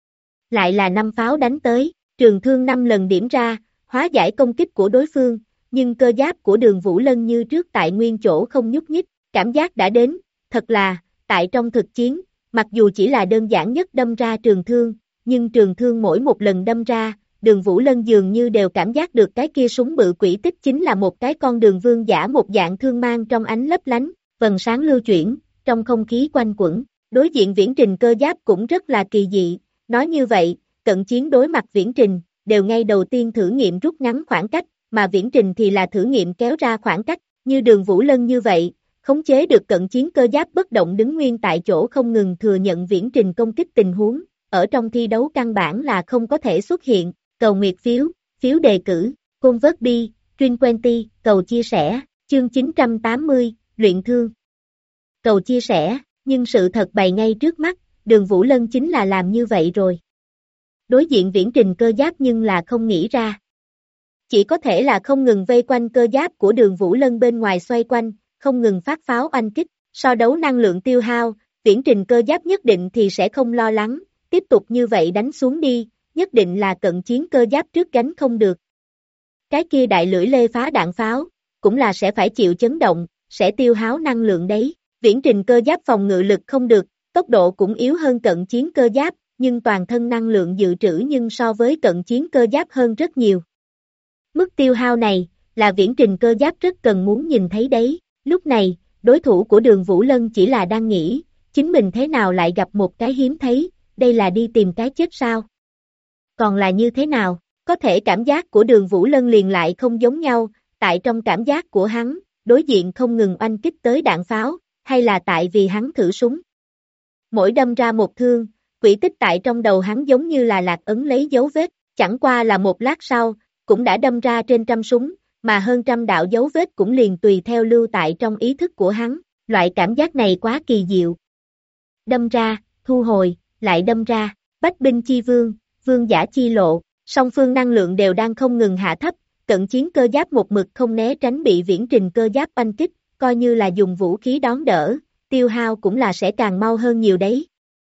Lại là 5 pháo đánh tới, trường thương 5 lần điểm ra, hóa giải công kích của đối phương, nhưng cơ giáp của Đường Vũ Lân như trước tại nguyên chỗ không nhúc nhích, cảm giác đã đến, thật là, tại trong thực chiến, mặc dù chỉ là đơn giản nhất đâm ra trường thương, nhưng trường thương mỗi một lần đâm ra, Đường Vũ Lân dường như đều cảm giác được cái kia súng bự quỷ tích chính là một cái con đường vương giả một dạng thương mang trong ánh lấp lánh, vầng sáng lưu chuyển, trong không khí quanh quẩn. Đối diện Viễn Trình cơ giáp cũng rất là kỳ dị, nói như vậy, cận chiến đối mặt Viễn Trình, đều ngay đầu tiên thử nghiệm rút ngắn khoảng cách, mà Viễn Trình thì là thử nghiệm kéo ra khoảng cách, như Đường Vũ Lân như vậy, khống chế được cận chiến cơ giáp bất động đứng nguyên tại chỗ không ngừng thừa nhận Viễn Trình công kích tình huống, ở trong thi đấu căn bản là không có thể xuất hiện. Cầu nguyệt phiếu, phiếu đề cử, Convert Bi, Trin Quenty, cầu chia sẻ, chương 980, luyện thương. Cầu chia sẻ, nhưng sự thật bày ngay trước mắt, Đường Vũ Lân chính là làm như vậy rồi. Đối diện Viễn Trình cơ giáp nhưng là không nghĩ ra. Chỉ có thể là không ngừng vây quanh cơ giáp của Đường Vũ Lân bên ngoài xoay quanh, không ngừng phát pháo oanh kích, so đấu năng lượng tiêu hao, Viễn Trình cơ giáp nhất định thì sẽ không lo lắng, tiếp tục như vậy đánh xuống đi, nhất định là cận chiến cơ giáp trước gánh không được. Cái kia đại lưỡi lê phá đạn pháo, cũng là sẽ phải chịu chấn động, sẽ tiêu hao năng lượng đấy. Viễn Trình cơ giáp phòng ngự lực không được, tốc độ cũng yếu hơn cận chiến cơ giáp, nhưng toàn thân năng lượng dự trữ nhưng so với cận chiến cơ giáp hơn rất nhiều. Mức tiêu hao này, là Viễn Trình cơ giáp rất cần muốn nhìn thấy đấy. Lúc này, đối thủ của Đường Vũ Lân chỉ là đang nghĩ, chính mình thế nào lại gặp một cái hiếm thấy, đây là đi tìm cái chết sao? Còn là như thế nào? Có thể cảm giác của Đường Vũ Lân liền lại không giống nhau, tại trong cảm giác của hắn, đối diện không ngừng oanh kích tới đạn pháo, hay là tại vì hắn thử súng. Mỗi đâm ra một thương, quỹ tích tại trong đầu hắn giống như là lạc ấn lấy dấu vết, chẳng qua là một lát sau, cũng đã đâm ra trên trăm súng, mà hơn trăm đạo dấu vết cũng liền tùy theo lưu tại trong ý thức của hắn, loại cảm giác này quá kỳ diệu. Đâm ra, thu hồi, lại đâm ra, bách binh chi vương, vương giả chi lộ, song phương năng lượng đều đang không ngừng hạ thấp, cận chiến cơ giáp một mực không né tránh bị Viễn Trình cơ giáp oanh kích, coi như là dùng vũ khí đón đỡ, tiêu hao cũng là sẽ càng mau hơn nhiều đấy.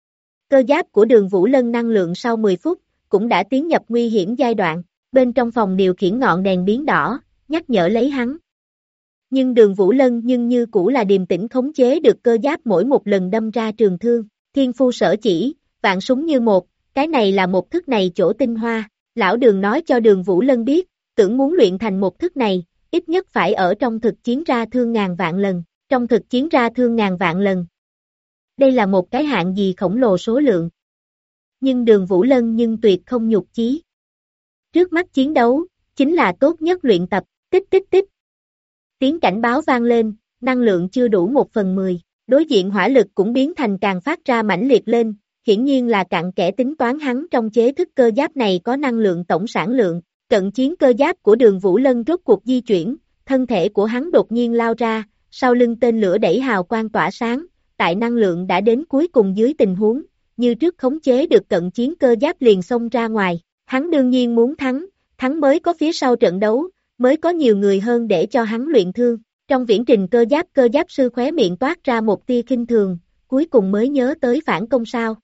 Cơ giáp của Đường Vũ Lân năng lượng sau 10 phút, cũng đã tiến nhập nguy hiểm giai đoạn, bên trong phòng điều khiển ngọn đèn biến đỏ, nhắc nhở lấy hắn. Nhưng Đường Vũ Lân nhưng như cũ là điềm tĩnh khống chế được cơ giáp mỗi một lần đâm ra trường thương, thiên phu sở chỉ, vạn súng như một, cái này là một thức này chỗ tinh hoa, lão Đường nói cho Đường Vũ Lân biết, tưởng muốn luyện thành một thức này, ít nhất phải ở trong thực chiến ra thương ngàn vạn lần, trong thực chiến ra thương ngàn vạn lần. Đây là một cái hạng gì khổng lồ số lượng. Nhưng Đường Vũ Lân nhưng tuyệt không nhục chí. Trước mắt chiến đấu, chính là tốt nhất luyện tập, tích tích tích. Tiếng cảnh báo vang lên, năng lượng chưa đủ 1/10, đối diện hỏa lực cũng biến thành càng phát ra mãnh liệt lên, hiển nhiên là cặn kẽ tính toán hắn trong chế thức cơ giáp này có năng lượng tổng sản lượng, cận chiến cơ giáp của Đường Vũ Lân rốt cuộc di chuyển, thân thể của hắn đột nhiên lao ra, sau lưng tên lửa đẩy hào quang tỏa sáng, tại năng lượng đã đến cuối cùng dưới tình huống, như trước khống chế được cận chiến cơ giáp liền xông ra ngoài, hắn đương nhiên muốn thắng mới có phía sau trận đấu, mới có nhiều người hơn để cho hắn luyện thương. Trong Viễn Trình cơ giáp sư khóe miệng toát ra một tia khinh thường, cuối cùng mới nhớ tới phản công sao.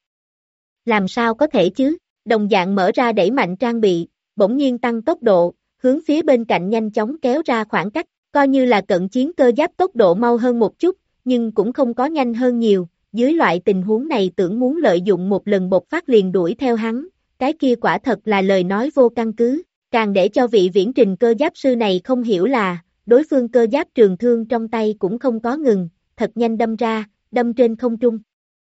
Làm sao có thể chứ, đồng dạng mở ra đẩy mạnh trang bị, bỗng nhiên tăng tốc độ, hướng phía bên cạnh nhanh chóng kéo ra khoảng cách, coi như là cận chiến cơ giáp tốc độ mau hơn một chút, nhưng cũng không có nhanh hơn nhiều, dưới loại tình huống này tưởng muốn lợi dụng một lần bộc phát liền đuổi theo hắn, cái kia quả thật là lời nói vô căn cứ, càng để cho vị viễn trình cơ giáp sư này không hiểu là, đối phương cơ giáp trường thương trong tay cũng không có ngừng, thật nhanh đâm ra, đâm trên không trung.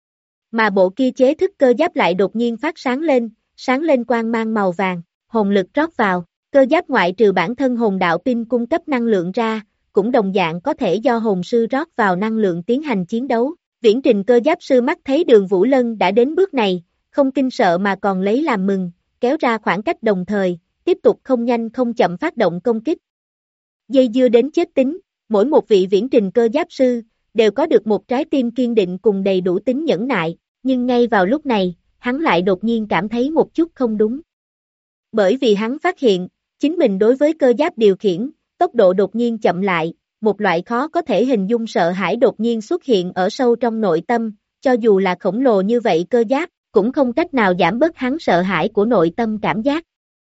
Mà bộ kia chế thức cơ giáp lại đột nhiên phát sáng lên quang mang màu vàng, hồn lực rót vào, cơ giáp ngoại trừ bản thân hồn đạo pin cung cấp năng lượng ra, cũng đồng dạng có thể do hồn sư rót vào năng lượng tiến hành chiến đấu. Viễn trình cơ giáp sư mắt thấy Đường Vũ Lân đã đến bước này, không kinh sợ mà còn lấy làm mừng, kéo ra khoảng cách đồng thời, tiếp tục không nhanh không chậm phát động công kích. Dây dưa đến chết tính, mỗi một vị viễn trình cơ giáp sư, đều có được một trái tim kiên định cùng đầy đủ tính nhẫn nại, nhưng ngay vào lúc này, hắn lại đột nhiên cảm thấy một chút không đúng. Bởi vì hắn phát hiện, chính mình đối với cơ giáp điều khiển, tốc độ đột nhiên chậm lại, một loại khó có thể hình dung sợ hãi đột nhiên xuất hiện ở sâu trong nội tâm, cho dù là khổng lồ như vậy cơ giáp, cũng không cách nào giảm bớt hắn sợ hãi của nội tâm cảm giác.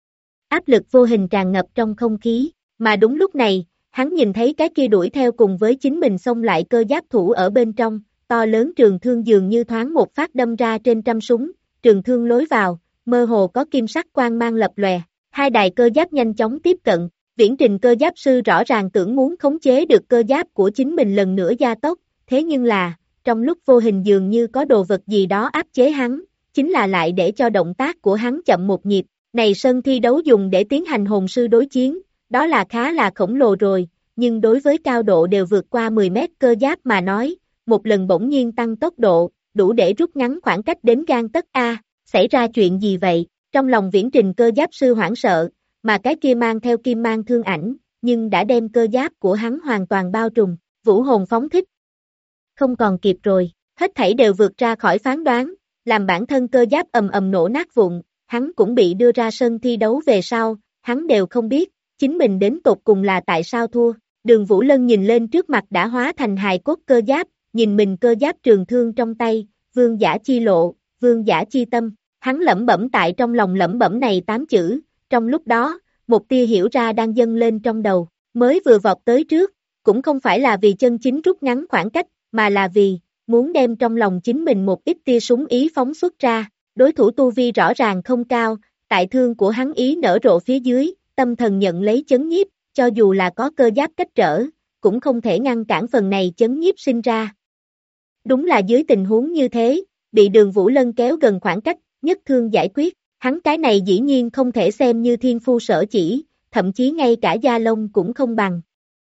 Áp lực vô hình tràn ngập trong không khí, mà đúng lúc này, hắn nhìn thấy cái kia đuổi theo cùng với chính mình xông lại cơ giáp thủ ở bên trong, to lớn trường thương dường như thoáng một phát đâm ra trên trăm súng, trường thương lối vào, mơ hồ có kim sắc quang mang lập lòe, hai đài cơ giáp nhanh chóng tiếp cận, viễn trình cơ giáp sư rõ ràng tưởng muốn khống chế được cơ giáp của chính mình lần nữa gia tốc, thế nhưng là, trong lúc vô hình dường như có đồ vật gì đó áp chế hắn, chính là lại để cho động tác của hắn chậm một nhịp, này sân thi đấu dùng để tiến hành hồn sư đối chiến, đó là khá là khổng lồ rồi, nhưng đối với cao độ đều vượt qua 10 mét cơ giáp mà nói, một lần bỗng nhiên tăng tốc độ, đủ để rút ngắn khoảng cách đến gang tấc A, xảy ra chuyện gì vậy, trong lòng viễn trình cơ giáp sư hoảng sợ, mà cái kia mang theo kim mang thương ảnh, nhưng đã đem cơ giáp của hắn hoàn toàn bao trùm, vũ hồn phóng thích. Không còn kịp rồi, hết thảy đều vượt ra khỏi phán đoán, làm bản thân cơ giáp ầm ầm nổ nát vụn, hắn cũng bị đưa ra sân thi đấu về sau, hắn đều không biết, chính mình đến tột cùng là tại sao thua. Đường Vũ Lân nhìn lên trước mặt đã hóa thành hài cốt cơ giáp, nhìn mình cơ giáp trường thương trong tay, vương giả chi lộ, vương giả chi tâm, hắn lẩm bẩm tại trong lòng lẩm bẩm này 8 chữ, trong lúc đó, một tia hiểu ra đang dâng lên trong đầu, mới vừa vọt tới trước, cũng không phải là vì chân chính rút ngắn khoảng cách, mà là vì, muốn đem trong lòng chính mình một ít tia súng ý phóng xuất ra, đối thủ tu vi rõ ràng không cao, tại thương của hắn ý nở rộ phía dưới, tâm thần nhận lấy chấn nhiếp, cho dù là có cơ giáp cách trở, cũng không thể ngăn cản phần này chấn nhiếp sinh ra. Đúng là dưới tình huống như thế, bị Đường Vũ Lân kéo gần khoảng cách, nhất thương giải quyết, hắn cái này dĩ nhiên không thể xem như thiên phu sở chỉ, thậm chí ngay cả da lông cũng không bằng.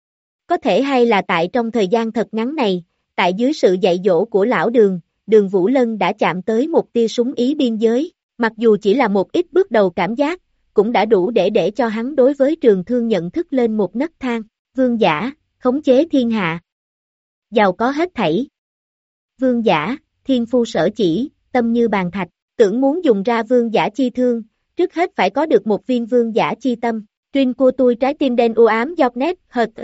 Có thể hay là tại trong thời gian thật ngắn này, tại dưới sự dạy dỗ của lão Đường, Đường Vũ Lân đã chạm tới một tia súng ý biên giới, mặc dù chỉ là một ít bước đầu cảm giác, cũng đã đủ để cho hắn đối với trường thương nhận thức lên một nấc thang, vương giả, khống chế thiên hạ, giàu có hết thảy. Vương giả, thiên phu sở chỉ, tâm như bàn thạch, tưởng muốn dùng ra vương giả chi thương, trước hết phải có được một viên vương giả chi tâm. Truyền của tôi trái tim đen u ám .net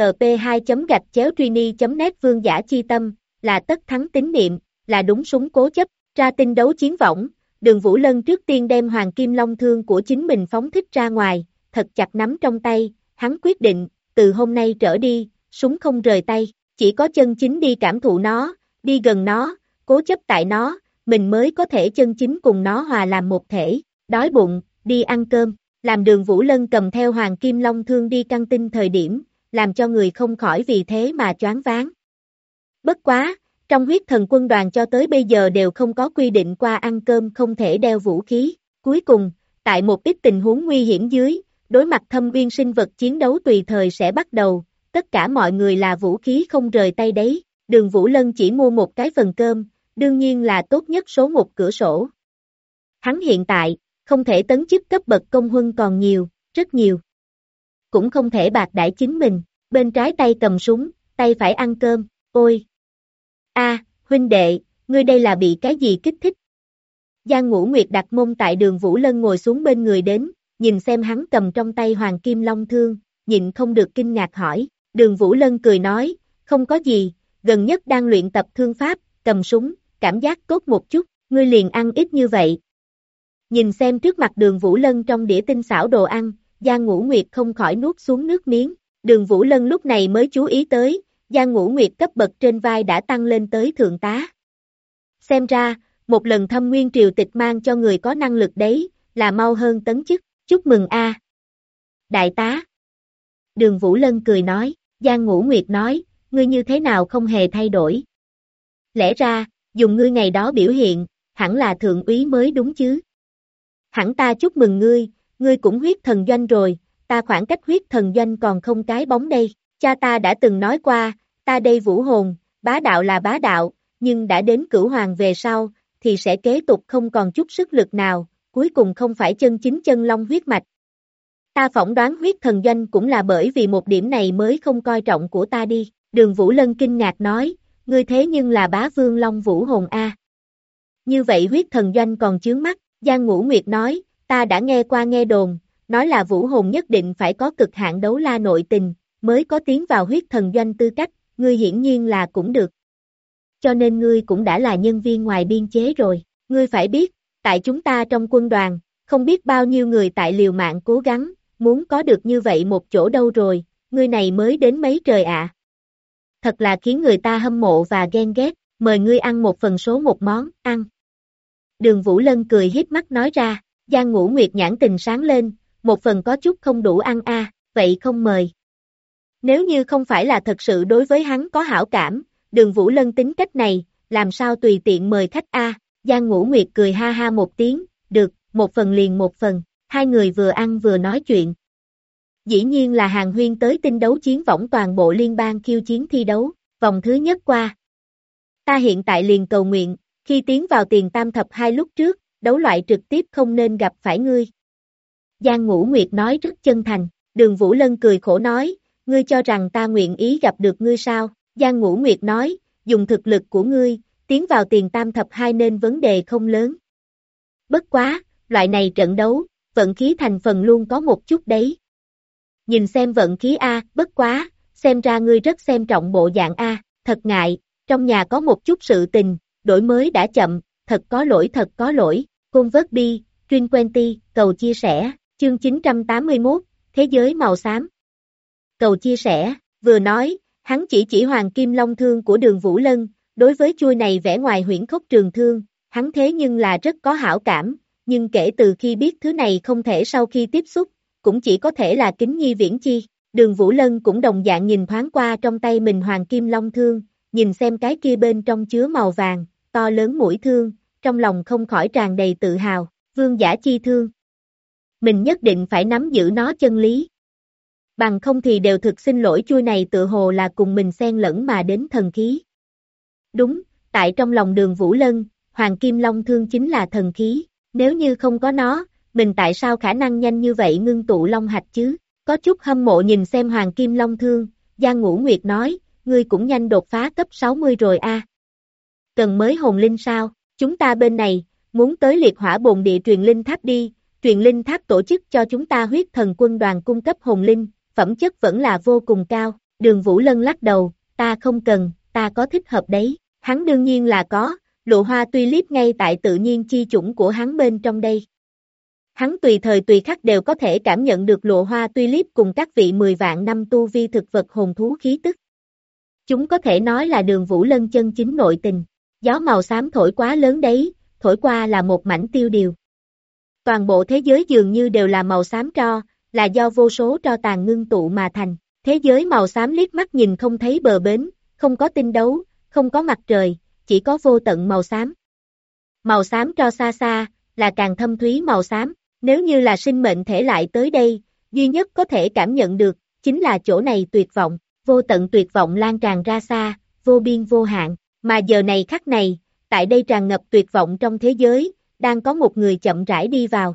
http://trini.net vương giả chi tâm, là tất thắng tín niệm, là đúng súng cố chấp, ra tinh đấu chiến võng. Đường Vũ Lân trước tiên đem hoàng kim long thương của chính mình phóng thích ra ngoài, thật chặt nắm trong tay, hắn quyết định, từ hôm nay trở đi, súng không rời tay, chỉ có chân chính đi cảm thụ nó, đi gần nó, cố chấp tại nó, mình mới có thể chân chính cùng nó hòa làm một thể, đói bụng, đi ăn cơm, làm Đường Vũ Lân cầm theo hoàng kim long thương đi căng tin thời điểm, làm cho người không khỏi vì thế mà choáng váng. Bất quá, trong huyết thần quân đoàn cho tới bây giờ đều không có quy định qua ăn cơm không thể đeo vũ khí, cuối cùng, tại một ít tình huống nguy hiểm dưới, đối mặt thâm uyên sinh vật chiến đấu tùy thời sẽ bắt đầu, tất cả mọi người là vũ khí không rời tay đấy, Đường Vũ Lân chỉ mua một cái phần cơm, đương nhiên là tốt nhất số một cửa sổ. Hắn hiện tại, không thể tấn chức cấp bậc công huân còn nhiều, rất nhiều. Cũng không thể bạc đãi chính mình, bên trái tay cầm súng, tay phải ăn cơm, ôi. Huynh đệ, ngươi đây là bị cái gì kích thích? Giang Ngũ Nguyệt đặt mông tại Đường Vũ Lân ngồi xuống bên người đến, nhìn xem hắn cầm trong tay hoàng kim long thương, nhịn không được kinh ngạc hỏi. Đường Vũ Lân cười nói, không có gì, gần nhất đang luyện tập thương pháp, cầm súng, cảm giác tốt một chút, ngươi liền ăn ít như vậy. Nhìn xem trước mặt Đường Vũ Lân trong đĩa tinh xảo đồ ăn, Giang Ngũ Nguyệt không khỏi nuốt xuống nước miếng. Đường Vũ Lân lúc này mới chú ý tới, Giang Ngũ Nguyệt cấp bậc trên vai đã tăng lên tới thượng tá. Xem ra, một lần thâm nguyên triều tịch mang cho người có năng lực đấy, là mau hơn tấn chức, chúc mừng a. Đại tá. Đường Vũ Lân cười nói, Giang Ngũ Nguyệt nói, ngươi như thế nào không hề thay đổi. Lẽ ra, dùng ngươi ngày đó biểu hiện, hẳn là thượng úy mới đúng chứ. Hẳn ta chúc mừng ngươi cũng huyết thần doanh rồi, ta khoảng cách huyết thần doanh còn không cái bóng đây. Cha ta đã từng nói qua, ta đây vũ hồn, bá đạo là bá đạo, nhưng đã đến cửu hoàng về sau, thì sẽ kế tục không còn chút sức lực nào, cuối cùng không phải chân chính chân long huyết mạch. Ta phỏng đoán huyết thần doanh cũng là bởi vì một điểm này mới không coi trọng của ta đi. Đường Vũ Lân kinh ngạc nói, ngươi thế nhưng là bá vương long vũ hồn a. Như vậy huyết thần doanh còn chướng mắt, Giang Ngũ Nguyệt nói, ta đã nghe qua nghe đồn, nói là vũ hồn nhất định phải có cực hạn đấu la nội tình, mới có tiến vào huyết thần doanh tư cách, ngươi hiển nhiên là cũng được. Cho nên ngươi cũng đã là nhân viên ngoài biên chế rồi, ngươi phải biết, tại chúng ta trong quân đoàn, không biết bao nhiêu người tại liều mạng cố gắng, muốn có được như vậy một chỗ đâu rồi, ngươi này mới đến mấy trời ạ. Thật là khiến người ta hâm mộ và ghen ghét, mời ngươi ăn một phần số một món, ăn. Đường Vũ Lân cười híp mắt nói ra, Giang Ngũ Nguyệt nhãn tình sáng lên, một phần có chút không đủ ăn a, vậy không mời. Nếu như không phải là thật sự đối với hắn có hảo cảm, Đường Vũ Lân tính cách này, làm sao tùy tiện mời khách a? Giang Ngũ Nguyệt cười ha ha một tiếng, được, một phần liền một phần, hai người vừa ăn vừa nói chuyện. Dĩ nhiên là hàn huyên tới tinh đấu chiến võng toàn bộ liên bang khiêu chiến thi đấu, vòng thứ nhất qua. Ta hiện tại liền cầu nguyện, khi tiến vào tiền tam thập hai lúc trước, đấu loại trực tiếp không nên gặp phải ngươi. Giang Ngũ Nguyệt nói rất chân thành, Đường Vũ Lân cười khổ nói, ngươi cho rằng ta nguyện ý gặp được ngươi sao? Giang Ngũ Nguyệt nói, dùng thực lực của ngươi, tiến vào tiền tam thập hai nên vấn đề không lớn. Bất quá, loại này trận đấu, vận khí thành phần luôn có một chút đấy. Nhìn xem vận khí A, bất quá, xem ra ngươi rất xem trọng bộ dạng A, thật ngại, trong nhà có một chút sự tình, đổi mới đã chậm, thật có lỗi, Convert Bi, Truyền Quenty, cầu chia sẻ, chương 981, Thế giới màu xám. Cầu chia sẻ, vừa nói, hắn chỉ hoàng kim long thương của Đường Vũ Lân, đối với chuôi này vẽ ngoài huyễn khốc trường thương, hắn thế nhưng là rất có hảo cảm, nhưng kể từ khi biết thứ này không thể sau khi tiếp xúc, cũng chỉ có thể là kính nhi viễn chi. Đường Vũ Lân cũng đồng dạng nhìn thoáng qua trong tay mình hoàng kim long thương, nhìn xem cái kia bên trong chứa màu vàng, to lớn mũi thương, trong lòng không khỏi tràn đầy tự hào, vương giả chi thương. Mình nhất định phải nắm giữ nó chân lý. Bằng không thì đều thực xin lỗi, chuôi này tự hồ là cùng mình xen lẫn mà đến thần khí. Đúng, tại trong lòng Đường Vũ Lân, hoàng kim long thương chính là thần khí, nếu như không có nó, mình tại sao khả năng nhanh như vậy ngưng tụ long hạch chứ? Có chút hâm mộ nhìn xem hoàng kim long thương, Giang Ngũ Nguyệt nói, ngươi cũng nhanh đột phá cấp 60 rồi a. Cần mới hồn linh sao? Chúng ta bên này, muốn tới liệt hỏa bồn địa truyền linh tháp đi, truyền linh tháp tổ chức cho chúng ta huyết thần quân đoàn cung cấp hồn linh, phẩm chất vẫn là vô cùng cao. Đường Vũ Lân lắc đầu, ta không cần, ta có thích hợp đấy, hắn đương nhiên là có, lụa hoa tulip ngay tại tự nhiên chi chủng của hắn bên trong đây. Hắn tùy thời tùy khắc đều có thể cảm nhận được lụa hoa tulip cùng các vị 10 vạn năm tu vi thực vật hồn thú khí tức. Chúng có thể nói là Đường Vũ Lân chân chính nội tình. Gió màu xám thổi quá lớn đấy, thổi qua là một mảnh tiêu điều. Toàn bộ thế giới dường như đều là màu xám tro, là do vô số tro tàn ngưng tụ mà thành. Thế giới màu xám liếc mắt nhìn không thấy bờ bến, không có tinh đấu, không có mặt trời, chỉ có vô tận màu xám. Màu xám tro xa xa, là càng thâm thúy màu xám. Nếu như là sinh mệnh thể lại tới đây, duy nhất có thể cảm nhận được, chính là chỗ này tuyệt vọng, vô tận tuyệt vọng lan tràn ra xa, vô biên vô hạn. Mà giờ này khắc này, tại đây tràn ngập tuyệt vọng trong thế giới, đang có một người chậm rãi đi vào.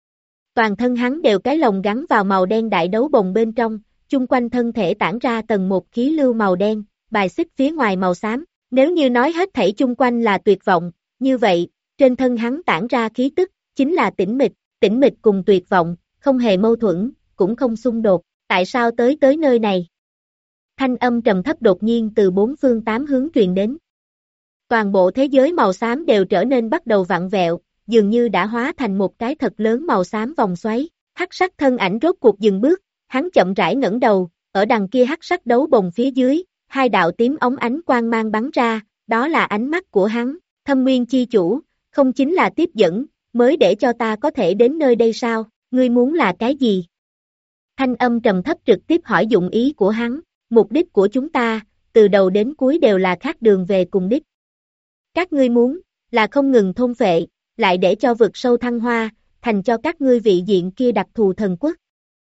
Toàn thân hắn đều cái lồng gắn vào màu đen đại đấu bồng bên trong, chung quanh thân thể tản ra tầng một khí lưu màu đen, bài xích phía ngoài màu xám. Nếu như nói hết thảy chung quanh là tuyệt vọng, như vậy, trên thân hắn tản ra khí tức, chính là tĩnh mịch cùng tuyệt vọng, không hề mâu thuẫn, cũng không xung đột. Tại sao tới nơi này? Thanh âm trầm thấp đột nhiên từ bốn phương tám hướng truyền đến. Toàn bộ thế giới màu xám đều trở nên bắt đầu vặn vẹo, dường như đã hóa thành một cái thật lớn màu xám vòng xoáy. Hắc sắc thân ảnh rốt cuộc dừng bước, hắn chậm rãi ngẩng đầu, ở đằng kia hắc sắc đấu bồng phía dưới, hai đạo tím óng ánh quang mang bắn ra, đó là ánh mắt của hắn, Thâm Nguyên chi chủ, không chính là tiếp dẫn, mới để cho ta có thể đến nơi đây sao, ngươi muốn là cái gì? Thanh âm trầm thấp trực tiếp hỏi dụng ý của hắn, mục đích của chúng ta, từ đầu đến cuối đều là khác đường về cùng đích. Các ngươi muốn, là không ngừng thôn phệ, lại để cho vực sâu thăng hoa, thành cho các ngươi vị diện kia đặc thù thần quốc.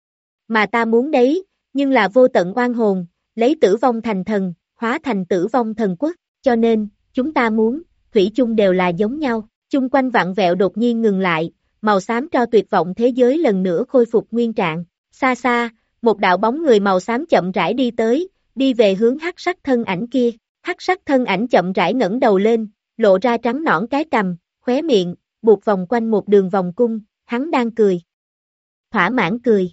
Mà ta muốn đấy, nhưng là vô tận oan hồn, lấy tử vong thành thần, hóa thành tử vong thần quốc, cho nên, chúng ta muốn, thủy chung đều là giống nhau, chung quanh vặn vẹo đột nhiên ngừng lại, màu xám tro tuyệt vọng thế giới lần nữa khôi phục nguyên trạng, xa xa, một đạo bóng người màu xám chậm rãi đi tới, đi về hướng hắc sắc thân ảnh kia, hắc sắc thân ảnh chậm rãi ngẩng đầu lên, lộ ra trắng nõn cái cằm, khóe miệng, buộc vòng quanh một đường vòng cung, hắn đang cười. Thỏa mãn cười.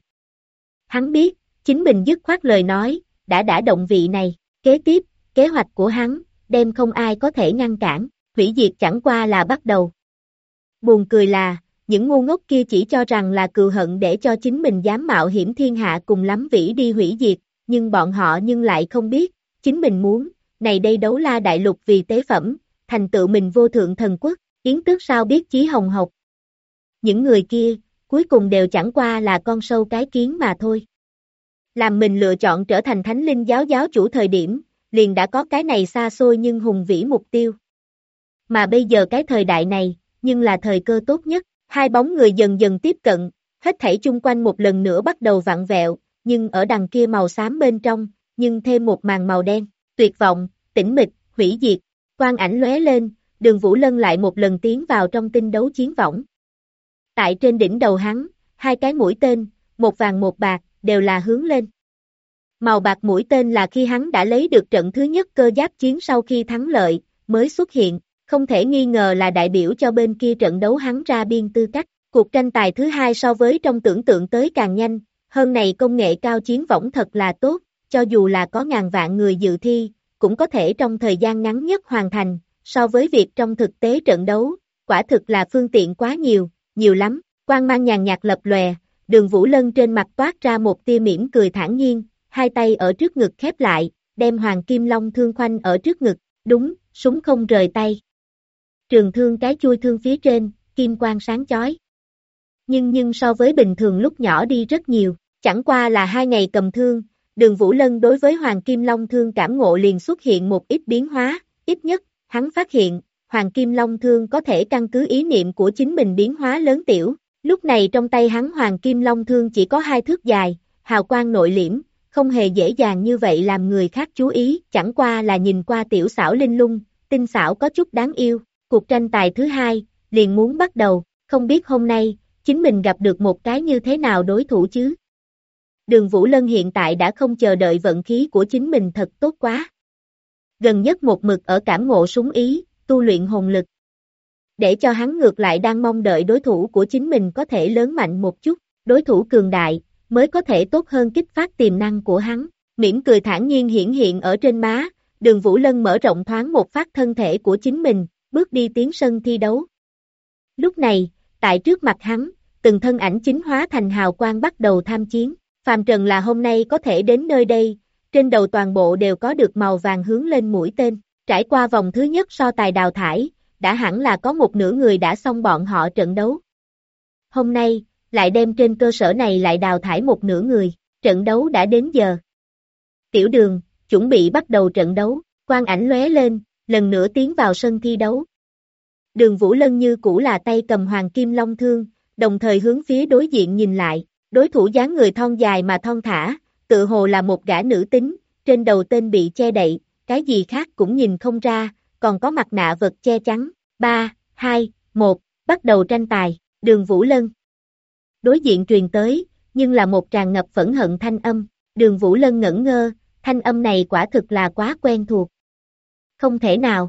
Hắn biết, chính mình dứt khoát lời nói, đã động vị này, kế tiếp, kế hoạch của hắn, đem không ai có thể ngăn cản, hủy diệt chẳng qua là bắt đầu. Buồn cười là, những ngu ngốc kia chỉ cho rằng là cừu hận để cho chính mình dám mạo hiểm thiên hạ cùng lắm vĩ đi hủy diệt, nhưng bọn họ nhưng lại không biết, chính mình muốn, này đây đấu la đại lục vì tế phẩm, thành tựu mình vô thượng thần quốc, Yến Tước sao biết chí hồng hộc. Những người kia, cuối cùng đều chẳng qua là con sâu cái kiến mà thôi. Làm mình lựa chọn trở thành thánh linh giáo giáo chủ thời điểm, liền đã có cái này xa xôi nhưng hùng vĩ mục tiêu. Mà bây giờ cái thời đại này, nhưng là thời cơ tốt nhất, hai bóng người dần dần tiếp cận, hết thảy chung quanh một lần nữa bắt đầu vặn vẹo, nhưng ở đằng kia màu xám bên trong, nhưng thêm một màn màu đen, tuyệt vọng, tĩnh mịch, hủy diệt, quang ảnh lóe lên, Đường Vũ Lân lại một lần tiến vào trong tinh đấu chiến võng. Tại trên đỉnh đầu hắn, hai cái mũi tên, một vàng một bạc, đều là hướng lên. Màu bạc mũi tên là khi hắn đã lấy được trận thứ nhất cơ giáp chiến sau khi thắng lợi, mới xuất hiện, không thể nghi ngờ là đại biểu cho bên kia trận đấu hắn ra biên tư cách. Cuộc tranh tài thứ hai so với trong tưởng tượng tới càng nhanh, hơn này công nghệ cao chiến võng thật là tốt, cho dù là có ngàn vạn người dự thi, cũng có thể trong thời gian ngắn nhất hoàn thành, so với việc trong thực tế trận đấu, quả thực là phương tiện quá nhiều, nhiều lắm, quang mang nhàn nhạt lập lòe, Đường Vũ Lân trên mặt toát ra một tia mỉm cười thản nhiên, hai tay ở trước ngực khép lại, đem Hoàng Kim Long thương khoanh ở trước ngực, đúng, súng không rời tay. Trường thương cái chui thương phía trên, kim quang sáng chói. Nhưng so với bình thường lúc nhỏ đi rất nhiều, chẳng qua là 2 ngày cầm thương, Đường Vũ Lân đối với Hoàng Kim Long thương cảm ngộ liền xuất hiện một ít biến hóa, ít nhất, hắn phát hiện, Hoàng Kim Long thương có thể căn cứ ý niệm của chính mình biến hóa lớn tiểu, lúc này trong tay hắn Hoàng Kim Long thương chỉ có 2 thước dài, hào quang nội liễm, không hề dễ dàng như vậy làm người khác chú ý, chẳng qua là nhìn qua tiểu xảo linh lung, tinh xảo có chút đáng yêu, cuộc tranh tài thứ hai, liền muốn bắt đầu, không biết hôm nay, chính mình gặp được một cái như thế nào đối thủ chứ. Đường Vũ Lân hiện tại đã không chờ đợi vận khí của chính mình thật tốt quá. Gần nhất một mực ở cảm ngộ súng ý, tu luyện hồn lực. Để cho hắn ngược lại đang mong đợi đối thủ của chính mình có thể lớn mạnh một chút, đối thủ cường đại, mới có thể tốt hơn kích phát tiềm năng của hắn. Mỉm cười thản nhiên hiển hiện ở trên má, Đường Vũ Lân mở rộng thoáng một phát thân thể của chính mình, bước đi tiến sân thi đấu. Lúc này, tại trước mặt hắn, từng thân ảnh chính hóa thành hào quang bắt đầu tham chiến. Phàm trần là hôm nay có thể đến nơi đây, trên đầu toàn bộ đều có được màu vàng hướng lên mũi tên. Trải qua vòng thứ nhất so tài đào thải, đã hẳn là có một nửa người đã xong bọn họ trận đấu. Hôm nay, lại đem trên cơ sở này lại đào thải một nửa người, trận đấu đã đến giờ. Tiểu Đường, chuẩn bị bắt đầu trận đấu, quang ảnh lóe lên, lần nữa tiến vào sân thi đấu. Đường Vũ Lân như cũ là tay cầm Hoàng Kim Long thương, đồng thời hướng phía đối diện nhìn lại, đối thủ dáng người thon dài mà thon thả, tự hồ là một gã nữ tính, trên đầu tên bị che đậy, cái gì khác cũng nhìn không ra, còn có mặt nạ vật che chắn. 3, 2, 1, bắt đầu tranh tài, Đường Vũ Lân. Đối diện truyền tới, nhưng là một tràn ngập phẫn hận thanh âm, Đường Vũ Lân ngẩn ngơ, thanh âm này quả thực là quá quen thuộc. Không thể nào.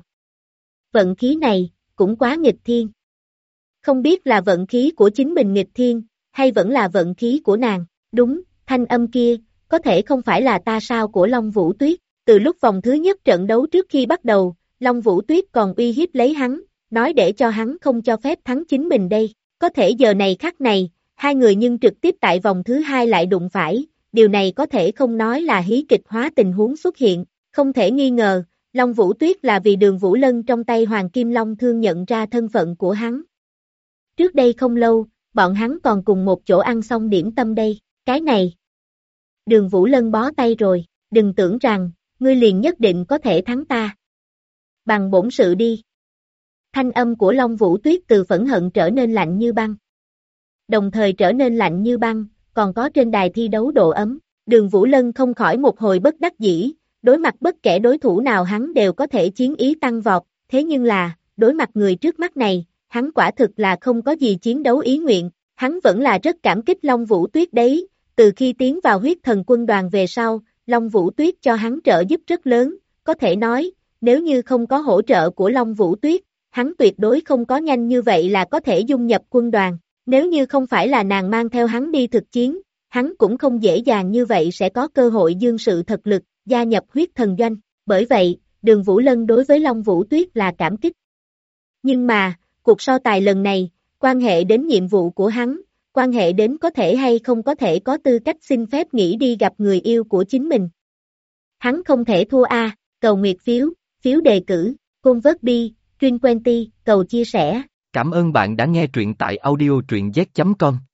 Vận khí này, cũng quá nghịch thiên. Không biết là vận khí của chính mình nghịch thiên, hay vẫn là vận khí của nàng, đúng, thanh âm kia, có thể không phải là ta sao của Long Vũ Tuyết, từ lúc vòng thứ nhất trận đấu trước khi bắt đầu, Long Vũ Tuyết còn uy hiếp lấy hắn, nói để cho hắn không cho phép thắng chính mình đây, có thể giờ này khắc này, hai người nhưng trực tiếp tại vòng thứ hai lại đụng phải, điều này có thể không nói là hí kịch hóa tình huống xuất hiện, Không thể nghi ngờ, Long Vũ Tuyết là vì Đường Vũ Lân trong tay Hoàng Kim Long Thương nhận ra thân phận của hắn. Trước đây không lâu, bọn hắn còn cùng một chỗ ăn xong điểm tâm đây, cái này. Đường Vũ Lân bó tay rồi, đừng tưởng rằng, ngươi liền nhất định có thể thắng ta. Bằng bổn sự đi. Thanh âm của Long Vũ Tuyết từ phẫn hận trở nên lạnh như băng. Đồng thời trở nên lạnh như băng, còn có trên đài thi đấu độ ấm. Đường Vũ Lân không khỏi một hồi bất đắc dĩ, đối mặt bất kể đối thủ nào hắn đều có thể chiến ý tăng vọt, thế nhưng là, đối mặt người trước mắt này, hắn quả thực là không có gì chiến đấu ý nguyện, hắn vẫn là rất cảm kích Long Vũ Tuyết đấy, từ khi tiến vào huyết thần quân đoàn về sau, Long Vũ Tuyết cho hắn trợ giúp rất lớn, có thể nói, nếu như không có hỗ trợ của Long Vũ Tuyết, hắn tuyệt đối không có nhanh như vậy là có thể dung nhập quân đoàn, nếu như không phải là nàng mang theo hắn đi thực chiến, hắn cũng không dễ dàng như vậy sẽ có cơ hội dương sự thật lực, gia nhập huyết thần doanh, bởi vậy, Đường Vũ Lân đối với Long Vũ Tuyết là cảm kích. Nhưng mà, cuộc so tài lần này, quan hệ đến nhiệm vụ của hắn, quan hệ đến có thể hay không có thể có tư cách xin phép nghỉ đi gặp người yêu của chính mình. Hắn không thể thua a, cầu nguyệt phiếu, phiếu đề cử, convert bi, Trin20, cầu chia sẻ. Cảm ơn bạn đã nghe truyện tại audio truyện z.com.